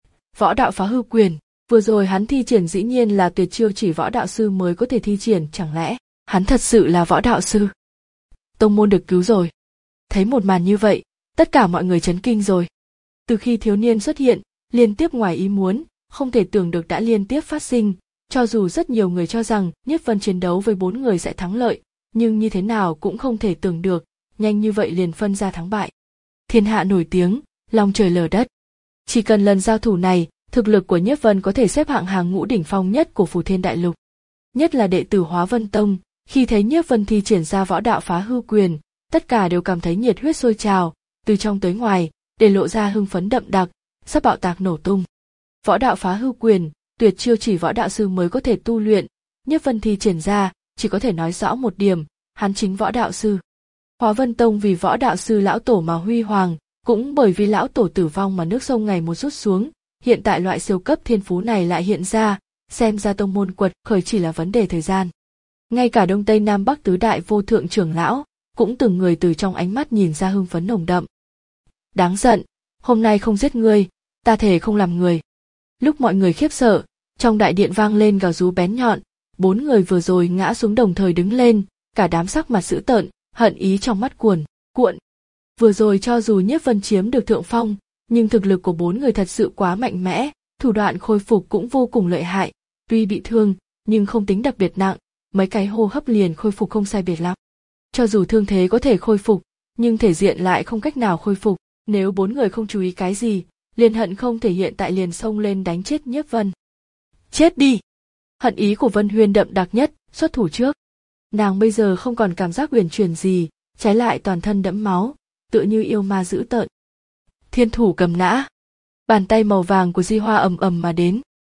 Võ đạo phá hư quyền, vừa rồi hắn thi triển dĩ nhiên là tuyệt chiêu chỉ võ đạo sư mới có thể thi triển, chẳng lẽ hắn thật sự là võ đạo sư? Tông môn được cứu rồi. Thấy một màn như vậy, tất cả mọi người chấn kinh rồi. Từ khi thiếu niên xuất hiện, liên tiếp ngoài ý muốn, không thể tưởng được đã liên tiếp phát sinh, cho dù rất nhiều người cho rằng Nhiếp Vân chiến đấu với bốn người sẽ thắng lợi, nhưng như thế nào cũng không thể tưởng được, nhanh như vậy liền phân ra thắng bại. Thiên hạ nổi tiếng, long trời lở đất. Chỉ cần lần giao thủ này, thực lực của Nhiếp Vân có thể xếp hạng hàng ngũ đỉnh phong nhất của Phù Thiên Đại Lục. Nhất là đệ tử Hóa Vân Tông, khi thấy Nhiếp Vân thi triển ra võ đạo phá hư quyền, tất cả đều cảm thấy nhiệt huyết sôi trào, từ trong tới ngoài, để lộ ra hưng phấn đậm đặc, sắp bạo tạc nổ tung. Võ đạo phá hư quyền, tuyệt chiêu chỉ võ đạo sư mới có thể tu luyện, Nhiếp Vân thi triển ra, chỉ có thể nói rõ một điểm, hắn chính võ đạo sư. Hóa Vân Tông vì võ đạo sư lão tổ mà huy hoàng, cũng bởi vì lão tổ tử vong mà nước sông ngày một rút xuống, hiện tại loại siêu cấp thiên phú này lại hiện ra, xem ra tông môn quật khởi chỉ là vấn đề thời gian. Ngay cả Đông Tây Nam Bắc tứ đại vô thượng trưởng lão, cũng từng người từ trong ánh mắt nhìn ra hưng phấn nồng đậm. Đáng giận, hôm nay không giết ngươi, ta thề không làm người. Lúc mọi người khiếp sợ, trong đại điện vang lên gào rú bén nhọn, bốn người vừa rồi ngã xuống đồng thời đứng lên, cả đám sắc mặt dữ tợn, hận ý trong mắt cuồn cuộn. Vừa rồi cho dù Nhiếp Vân chiếm được thượng phong, nhưng thực lực của bốn người thật sự quá mạnh mẽ, thủ đoạn khôi phục cũng vô cùng lợi hại, tuy bị thương, nhưng không tính đặc biệt nặng, mấy cái hô hấp liền khôi phục không sai biệt lắm. Cho dù thương thế có thể khôi phục, nhưng thể diện lại không cách nào khôi phục, nếu bốn người không chú ý cái gì, liền hận không thể hiện tại liền xông lên đánh chết Nhiếp Vân. Chết đi! Hận ý của Vân Huyên đậm đặc nhất, xuất thủ trước. Nàng bây giờ không còn cảm giác uyển chuyển gì, trái lại toàn thân đẫm máu, tựa như yêu ma dữ tợn. Thiên thủ cầm nã, bàn tay màu vàng của Di Hoa ầm ầm mà đến.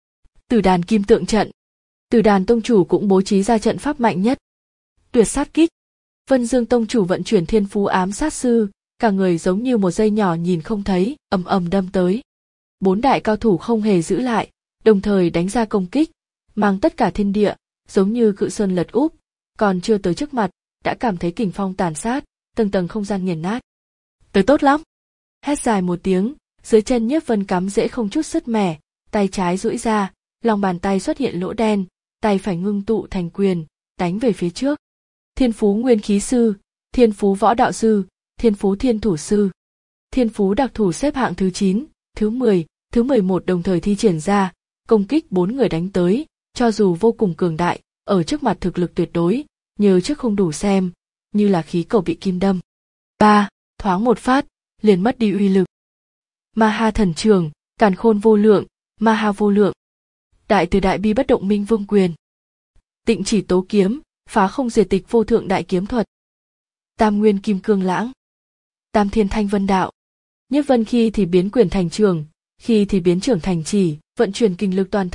Tử đàn kim tượng trận, Tử đàn tông chủ cũng bố trí ra trận pháp mạnh nhất. Tuyệt sát kích, Vân Dương tông chủ vận chuyển thiên phú ám sát sư, cả người giống như một dây nhỏ nhìn không thấy, ầm ầm đâm tới. Bốn đại cao thủ không hề giữ lại, đồng thời đánh ra công kích, mang tất cả thiên địa, giống như cự sơn lật úp, còn chưa tới trước mặt, đã cảm thấy kình phong tàn sát, tầng tầng không gian nghiền nát. Tới tốt lắm! Hét dài một tiếng, dưới chân Nhiếp Vân cắm rễ không chút sứt mẻ, tay trái duỗi ra, lòng bàn tay xuất hiện lỗ đen, tay phải ngưng tụ thành quyền, đánh về phía trước. Thiên phú nguyên khí sư, thiên phú võ đạo sư, thiên phú thiên thủ sư. Thiên phú đặc thủ xếp hạng thứ chín, thứ mười, thứ mười một đồng thời thi triển ra, công kích bốn người đánh tới, cho dù vô cùng cường đại, ở trước mặt thực lực tuyệt đối, như trước không đủ xem, như là khí cầu bị kim đâm. Ba, thoáng một phát, liền mất đi uy lực. Ma Ha thần trường, càn khôn vô lượng, Ma Ha vô lượng. Đại từ đại bi bất động minh vương quyền. Tịnh chỉ tố kiếm, phá không diệt tịch vô thượng đại kiếm thuật. Tam nguyên kim cương lãng. Tam thiên thanh vân đạo. Nhiếp Vân khi thì biến quyền thành trường, khi thì biến trưởng thành chỉ, vận chuyển kinh lực toàn thân,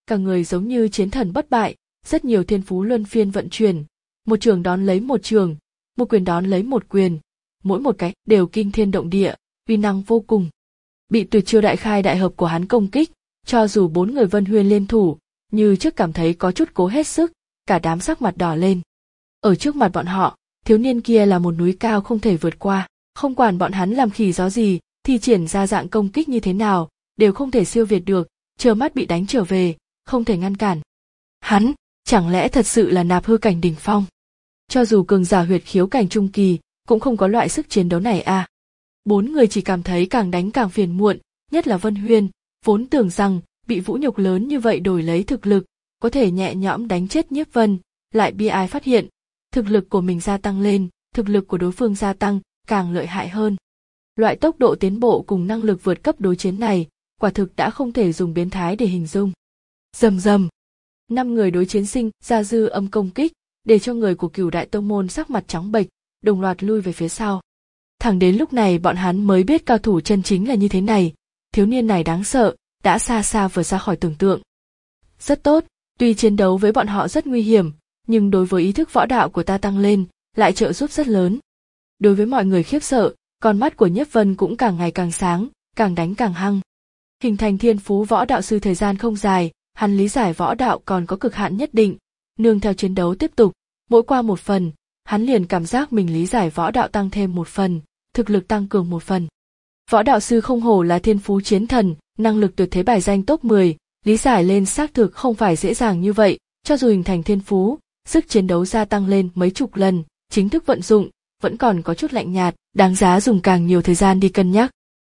cả người giống như chiến thần bất bại, rất nhiều thiên phú luân phiên vận chuyển, một trường đón lấy một trường, một quyền đón lấy một quyền, mỗi một cái đều kinh thiên động địa, uy năng vô cùng. Bị tuyệt chiêu đại khai đại hợp của hắn công kích, cho dù bốn người Vân Huyên liên thủ, như trước cảm thấy có chút cố hết sức, cả đám sắc mặt đỏ lên. Ở trước mặt bọn họ, thiếu niên kia là một núi cao không thể vượt qua, không quản bọn hắn làm khỉ gió gì, thi triển ra dạng công kích như thế nào, đều không thể siêu việt được, trơ mắt bị đánh trở về, không thể ngăn cản. Hắn, chẳng lẽ thật sự là nạp hư cảnh đỉnh phong? Cho dù cường giả huyệt khiếu cảnh trung kỳ, cũng không có loại sức chiến đấu này à. Bốn người chỉ cảm thấy càng đánh càng phiền muộn, nhất là Vân Huyên, vốn tưởng rằng bị vũ nhục lớn như vậy đổi lấy thực lực, có thể nhẹ nhõm đánh chết Nhiếp Vân, lại bi ai phát hiện, thực lực của mình gia tăng lên, thực lực của đối phương gia tăng, càng lợi hại hơn. Loại tốc độ tiến bộ cùng năng lực vượt cấp đối chiến này, quả thực đã không thể dùng biến thái để hình dung. Rầm rầm, năm người đối chiến sinh ra dư âm công kích, để cho người của Cửu Đại Tông môn sắc mặt trắng bệch, đồng loạt lui về phía sau. Thẳng đến lúc này bọn hắn mới biết cao thủ chân chính là như thế này, thiếu niên này đáng sợ, đã xa xa vượt ra khỏi tưởng tượng. Rất tốt, tuy chiến đấu với bọn họ rất nguy hiểm, nhưng đối với ý thức võ đạo của ta tăng lên, lại trợ giúp rất lớn. Đối với mọi người khiếp sợ, con mắt của Nhiếp Vân cũng càng ngày càng sáng, càng đánh càng hăng. Hình thành thiên phú võ đạo sư thời gian không dài, hắn lý giải võ đạo còn có cực hạn nhất định, nương theo chiến đấu tiếp tục, mỗi qua một phần, hắn liền cảm giác mình lý giải võ đạo tăng thêm một phần, thực lực tăng cường một phần. Võ đạo sư không hổ là thiên phú chiến thần, năng lực tuyệt thế bài danh top mười, lý giải lên xác thực không phải dễ dàng như vậy, cho dù hình thành thiên phú, sức chiến đấu gia tăng lên mấy chục lần, chính thức vận dụng, vẫn còn có chút lạnh nhạt, đáng giá dùng càng nhiều thời gian đi cân nhắc.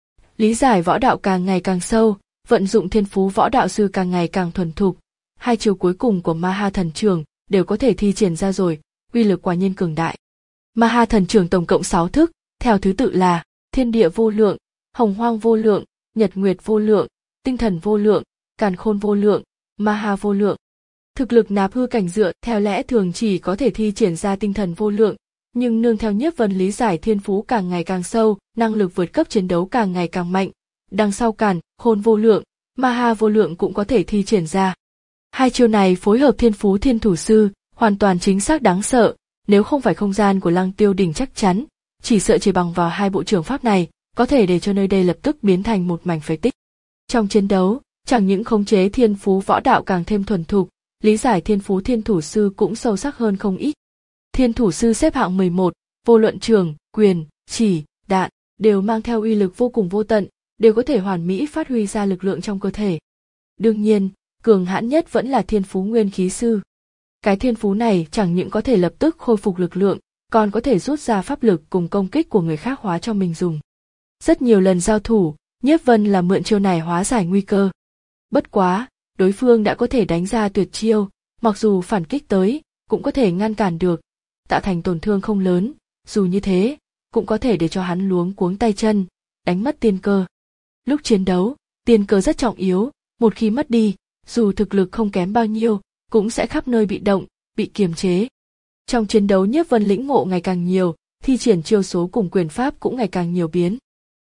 Lý giải võ đạo càng ngày càng sâu, vận dụng thiên phú võ đạo sư càng ngày càng thuần thục, hai chiêu cuối cùng của Ma Ha Thần Trường đều có thể thi triển ra rồi, uy lực quả nhiên cường đại. Ma Ha Thần Trường tổng cộng sáu thức, theo thứ tự là Thiên Địa Vô Lượng, Hồng Hoang Vô Lượng, Nhật Nguyệt Vô Lượng, Tinh Thần Vô Lượng, Càn Khôn Vô Lượng, Ma Ha Vô Lượng. Thực lực nạp hư cảnh dựa theo lẽ thường chỉ có thể thi triển ra Tinh Thần Vô Lượng, nhưng nương theo Nhiếp Vân lý giải thiên phú càng ngày càng sâu, năng lực vượt cấp chiến đấu càng ngày càng mạnh, đằng sau Càn Khôn Vô Lượng, Ma Ha Vô Lượng cũng có thể thi triển ra. Hai chiêu này phối hợp thiên phú thiên thủ sư, hoàn toàn chính xác đáng sợ, nếu không phải không gian của Lăng Tiêu Đỉnh chắc chắn, chỉ sợ chỉ bằng vào hai bộ trưởng pháp này, có thể để cho nơi đây lập tức biến thành một mảnh phế tích. Trong chiến đấu, chẳng những khống chế thiên phú võ đạo càng thêm thuần thục, lý giải thiên phú thiên thủ sư cũng sâu sắc hơn không ít. Thiên thủ sư xếp hạng mười một, vô luận trường, quyền, chỉ, đạn, đều mang theo uy lực vô cùng vô tận, đều có thể hoàn mỹ phát huy ra lực lượng trong cơ thể. Đương nhiên, cường hãn nhất vẫn là thiên phú nguyên khí sư. Cái thiên phú này chẳng những có thể lập tức khôi phục lực lượng, còn có thể rút ra pháp lực cùng công kích của người khác hóa cho mình dùng. Rất nhiều lần giao thủ, Nhiếp Vân là mượn chiêu này hóa giải nguy cơ. Bất quá, đối phương đã có thể đánh ra tuyệt chiêu, mặc dù phản kích tới, cũng có thể ngăn cản được, tạo thành tổn thương không lớn, dù như thế, cũng có thể để cho hắn luống cuống tay chân, đánh mất tiên cơ. Lúc chiến đấu, tiên cơ rất trọng yếu, một khi mất đi, dù thực lực không kém bao nhiêu, cũng sẽ khắp nơi bị động, bị kiềm chế. Trong chiến đấu Nhiếp Vân lĩnh ngộ ngày càng nhiều, thi triển chiêu số cùng quyền pháp cũng ngày càng nhiều biến.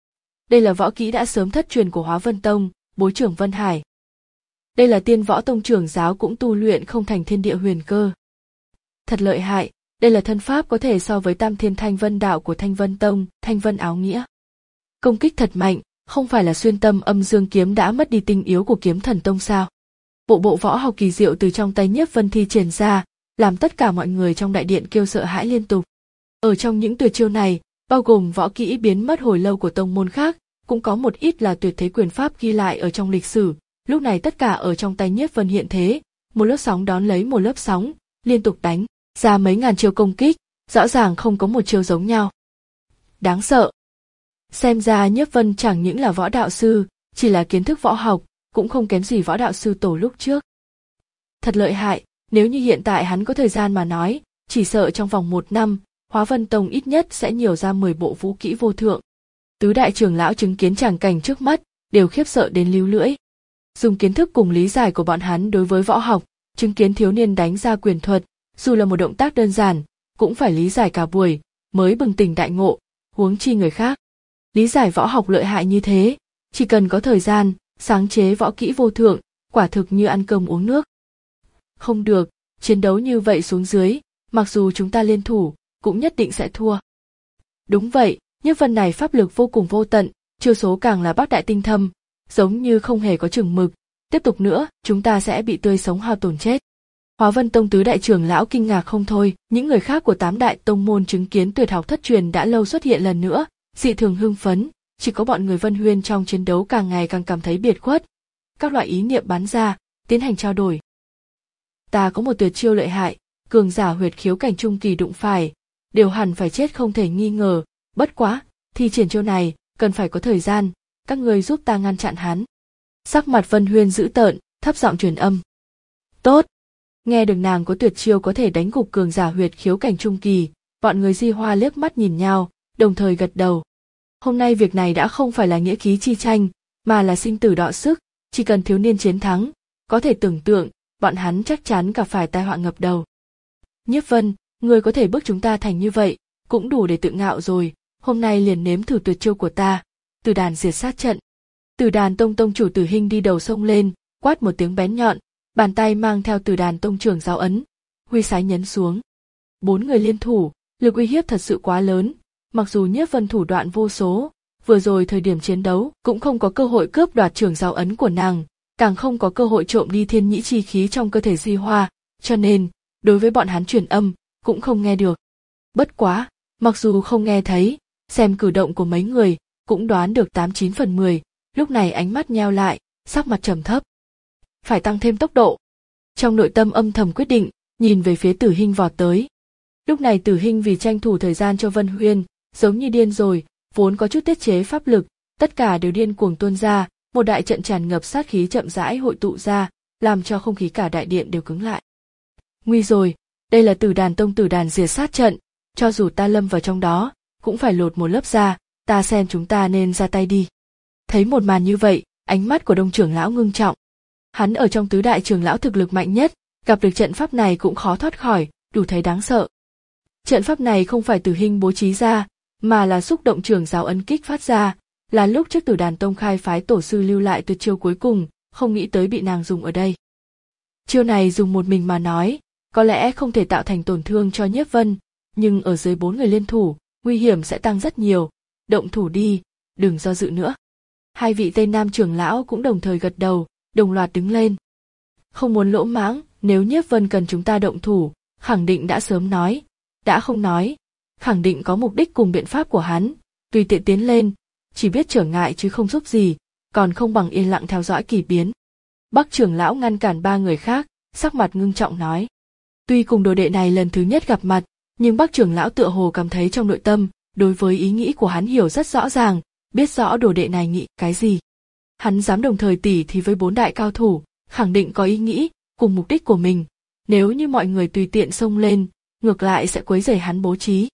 Đây là võ kỹ đã sớm thất truyền của Hóa Vân Tông, bối trưởng Vân Hải. Đây là Tiên Võ Tông trưởng giáo cũng tu luyện không thành thiên địa huyền cơ. Thật lợi hại, đây là thân pháp có thể so với Tam Thiên Thanh Vân đạo của Thanh Vân Tông, Thanh Vân áo nghĩa. Công kích thật mạnh, không phải là xuyên tâm âm dương kiếm đã mất đi tinh yếu của Kiếm Thần Tông sao? Bộ bộ võ học kỳ diệu từ trong tay Nhiếp Vân thi triển ra, làm tất cả mọi người trong đại điện kêu sợ hãi liên tục. Ở trong những tuyệt chiêu này, bao gồm võ kỹ biến mất hồi lâu của tông môn khác, cũng có một ít là tuyệt thế quyền pháp ghi lại ở trong lịch sử, lúc này tất cả ở trong tay Nhiếp Vân hiện thế, một lớp sóng đón lấy một lớp sóng, liên tục đánh ra mấy ngàn chiêu công kích, rõ ràng không có một chiêu giống nhau. Đáng sợ. Xem ra Nhiếp Vân chẳng những là võ đạo sư, chỉ là kiến thức võ học, cũng không kém gì võ đạo sư tổ lúc trước. Thật lợi hại, nếu như hiện tại hắn có thời gian mà nói, chỉ sợ trong vòng một năm, Hóa Vân Tông ít nhất sẽ nhiều ra mười bộ vũ kỹ vô thượng. Tứ đại trưởng lão chứng kiến tràng cảnh trước mắt, đều khiếp sợ đến líu lưỡi. Dùng kiến thức cùng lý giải của bọn hắn đối với võ học, chứng kiến thiếu niên đánh ra quyền thuật, dù là một động tác đơn giản, cũng phải lý giải cả buổi, mới bừng tỉnh đại ngộ, huống chi người khác. Lý giải võ học lợi hại như thế, chỉ cần có thời gian, sáng chế võ kỹ vô thượng, quả thực như ăn cơm uống nước. Không được, chiến đấu như vậy xuống dưới, mặc dù chúng ta liên thủ, cũng nhất định sẽ thua. Đúng vậy, Nhiếp Vân này pháp lực vô cùng vô tận, chiêu số càng là bác đại tinh thâm, giống như không hề có chừng mực, tiếp tục nữa, chúng ta sẽ bị tươi sống hao tổn chết. Hóa Vân Tông tứ đại trưởng lão kinh ngạc không thôi, những người khác của tám đại tông môn chứng kiến tuyệt học thất truyền đã lâu xuất hiện lần nữa, dị thường hưng phấn, chỉ có bọn người Vân Huyên trong chiến đấu càng ngày càng cảm thấy biệt khuất. Các loại ý niệm bắn ra, tiến hành trao đổi. Ta có một tuyệt chiêu lợi hại, cường giả huyệt khiếu cảnh trung kỳ đụng phải, đều hẳn phải chết không thể nghi ngờ, bất quá, thi triển chiêu này, cần phải có thời gian, các ngươi giúp ta ngăn chặn hắn. Sắc mặt Vân Huyên dữ tợn, thấp giọng truyền âm. Tốt. Nghe được nàng có tuyệt chiêu có thể đánh gục cường giả huyệt khiếu cảnh trung kỳ, bọn người Di Hoa liếc mắt nhìn nhau, đồng thời gật đầu. Hôm nay việc này đã không phải là nghĩa khí chi tranh, mà là sinh tử đọ sức, chỉ cần thiếu niên chiến thắng, có thể tưởng tượng, bọn hắn chắc chắn gặp phải tai họa ngập đầu. Nhiếp Vân, người có thể bước chúng ta thành như vậy, cũng đủ để tự ngạo rồi, hôm nay liền nếm thử tuyệt chiêu của ta, Tử Đàn diệt sát trận. Tử Đàn Tông tông chủ Tử Hinh đi đầu sông lên, quát một tiếng bén nhọn, bàn tay mang theo Tử Đàn Tông trưởng giáo ấn, huy sái nhấn xuống. Bốn người liên thủ, lực uy hiếp thật sự quá lớn, mặc dù Nhiếp Vân thủ đoạn vô số, vừa rồi thời điểm chiến đấu cũng không có cơ hội cướp đoạt trưởng giáo ấn của nàng, càng không có cơ hội trộm đi thiên nhĩ chi khí trong cơ thể Di Hoa, cho nên, đối với bọn hắn truyền âm, cũng không nghe được. Bất quá, mặc dù không nghe thấy, xem cử động của mấy người, cũng đoán được tám chín phần mười, lúc này ánh mắt nheo lại, sắc mặt trầm thấp. Phải tăng thêm tốc độ. Trong nội tâm âm thầm quyết định, nhìn về phía Tử Hinh vọt tới. Lúc này Tử Hinh vì tranh thủ thời gian cho Vân Huyên, giống như điên rồi, vốn có chút tiết chế pháp lực, tất cả đều điên cuồng tuôn ra, một đại trận tràn ngập sát khí chậm rãi hội tụ ra, làm cho không khí cả đại điện đều cứng lại. Nguy rồi, đây là Tử Đàn Tông Tử Đàn diệt sát trận, cho dù ta lâm vào trong đó, cũng phải lột một lớp da, ta xem chúng ta nên ra tay đi. Thấy một màn như vậy, ánh mắt của Đông trưởng lão ngưng trọng. Hắn ở trong tứ đại trưởng lão thực lực mạnh nhất, gặp được trận pháp này cũng khó thoát khỏi, đủ thấy đáng sợ. Trận pháp này không phải Tử Hinh bố trí ra, mà là xúc động trưởng giáo ấn kích phát ra, là lúc trước Tử Đàn Tông khai phái tổ sư lưu lại tuyệt chiêu cuối cùng, không nghĩ tới bị nàng dùng ở đây. Chiêu này dùng một mình mà nói, có lẽ không thể tạo thành tổn thương cho Nhiếp Vân, nhưng ở dưới bốn người liên thủ, nguy hiểm sẽ tăng rất nhiều, động thủ đi, đừng do dự nữa. Hai vị Tây Nam trưởng lão cũng đồng thời gật đầu, đồng loạt đứng lên. Không muốn lỗ mãng, nếu Nhiếp Vân cần chúng ta động thủ, khẳng định đã sớm nói, đã không nói, khẳng định có mục đích cùng biện pháp của hắn, tùy tiện tiến lên, chỉ biết trở ngại chứ không giúp gì, còn không bằng yên lặng theo dõi kỳ biến. Bắc trưởng lão ngăn cản ba người khác, sắc mặt ngưng trọng nói. Tuy cùng đồ đệ này lần thứ nhất gặp mặt, nhưng Bắc trưởng lão tựa hồ cảm thấy trong nội tâm, đối với ý nghĩ của hắn hiểu rất rõ ràng, biết rõ đồ đệ này nghĩ cái gì. Hắn dám đồng thời tỉ thì với bốn đại cao thủ, khẳng định có ý nghĩ, cùng mục đích của mình, nếu như mọi người tùy tiện xông lên, ngược lại sẽ quấy rầy hắn bố trí.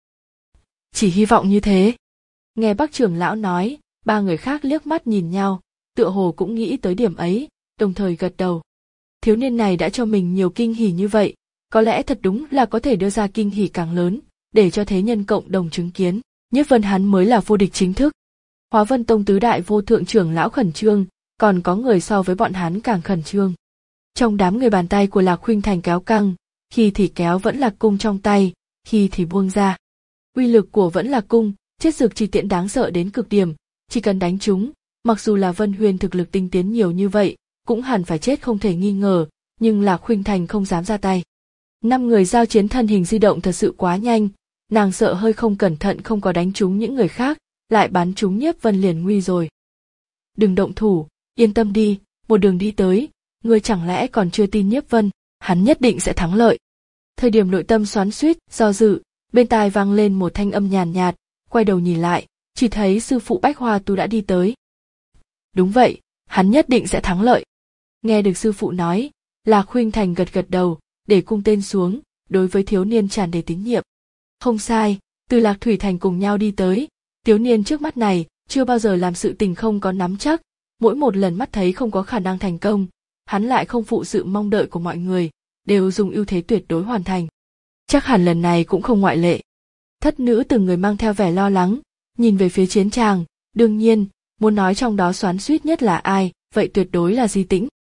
Chỉ hy vọng như thế. Nghe Bắc trưởng lão nói, ba người khác liếc mắt nhìn nhau, tựa hồ cũng nghĩ tới điểm ấy, đồng thời gật đầu. Thiếu niên này đã cho mình nhiều kinh hỉ như vậy, có lẽ thật đúng là có thể đưa ra kinh hỉ càng lớn, để cho thế nhân cộng đồng chứng kiến, Nhiếp Vân hắn mới là vô địch chính thức. Hóa Vân Tông tứ đại vô thượng trưởng lão khẩn trương, còn có người so với bọn hắn càng khẩn trương. Trong đám người bàn tay của Lạc Khuynh Thành kéo căng, khi thì kéo vẫn là cung trong tay, khi thì buông ra. Uy lực của vẫn là cung, chết dược chi tiễn đáng sợ đến cực điểm, chỉ cần đánh chúng, mặc dù là Vân Huyên thực lực tinh tiến nhiều như vậy, cũng hẳn phải chết không thể nghi ngờ, nhưng Lạc Khuynh Thành không dám ra tay. Năm người giao chiến thân hình di động thật sự quá nhanh, nàng sợ hơi không cẩn thận không có đánh trúng những người khác, lại bắn trúng Nhiếp Vân liền nguy rồi. Đừng động thủ, yên tâm đi, một đường đi tới, ngươi chẳng lẽ còn chưa tin Nhiếp Vân, hắn nhất định sẽ thắng lợi. Thời điểm nội tâm xoắn xuýt, do dự, bên tai vang lên một thanh âm nhàn nhạt, quay đầu nhìn lại, chỉ thấy sư phụ Bách Hoa Tu đã đi tới. Đúng vậy, hắn nhất định sẽ thắng lợi. Nghe được sư phụ nói, Lạc Khuynh Thành gật gật đầu, để cung tên xuống, đối với thiếu niên tràn đầy tín nhiệm. Không sai, từ Lạc Thủy Thành cùng nhau đi tới, thiếu niên trước mắt này chưa bao giờ làm sự tình không có nắm chắc, mỗi một lần mắt thấy không có khả năng thành công, hắn lại không phụ sự mong đợi của mọi người, đều dùng ưu thế tuyệt đối hoàn thành. Chắc hẳn lần này cũng không ngoại lệ. Thất nữ từng người mang theo vẻ lo lắng, nhìn về phía chiến tràng, đương nhiên, muốn nói trong đó xoắn xuýt nhất là ai, vậy tuyệt đối là Di Tĩnh.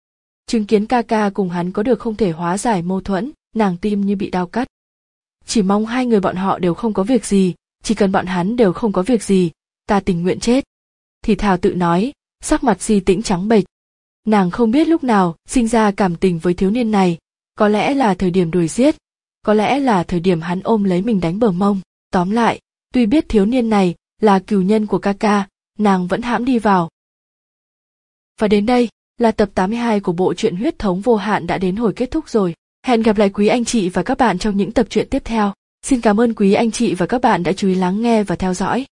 Chứng kiến ca ca cùng hắn có được không thể hóa giải mâu thuẫn, nàng tim như bị đau cắt. Chỉ mong hai người bọn họ đều không có việc gì, chỉ cần bọn hắn đều không có việc gì, ta tình nguyện chết. Thì thào tự nói, sắc mặt Si Tĩnh trắng bệch. Nàng không biết lúc nào sinh ra cảm tình với thiếu niên này, có lẽ là thời điểm đuổi giết, có lẽ là thời điểm hắn ôm lấy mình đánh bờ mông. Tóm lại, tuy biết thiếu niên này là cừu nhân của ca ca, nàng vẫn hãm đi vào. Và đến đây là tập tám mươi hai của bộ truyện Huyết Thống Vô Hạn đã đến hồi kết thúc rồi. Hẹn gặp lại quý anh chị và các bạn trong những tập truyện tiếp theo. Xin cảm ơn quý anh chị và các bạn đã chú ý lắng nghe và theo dõi.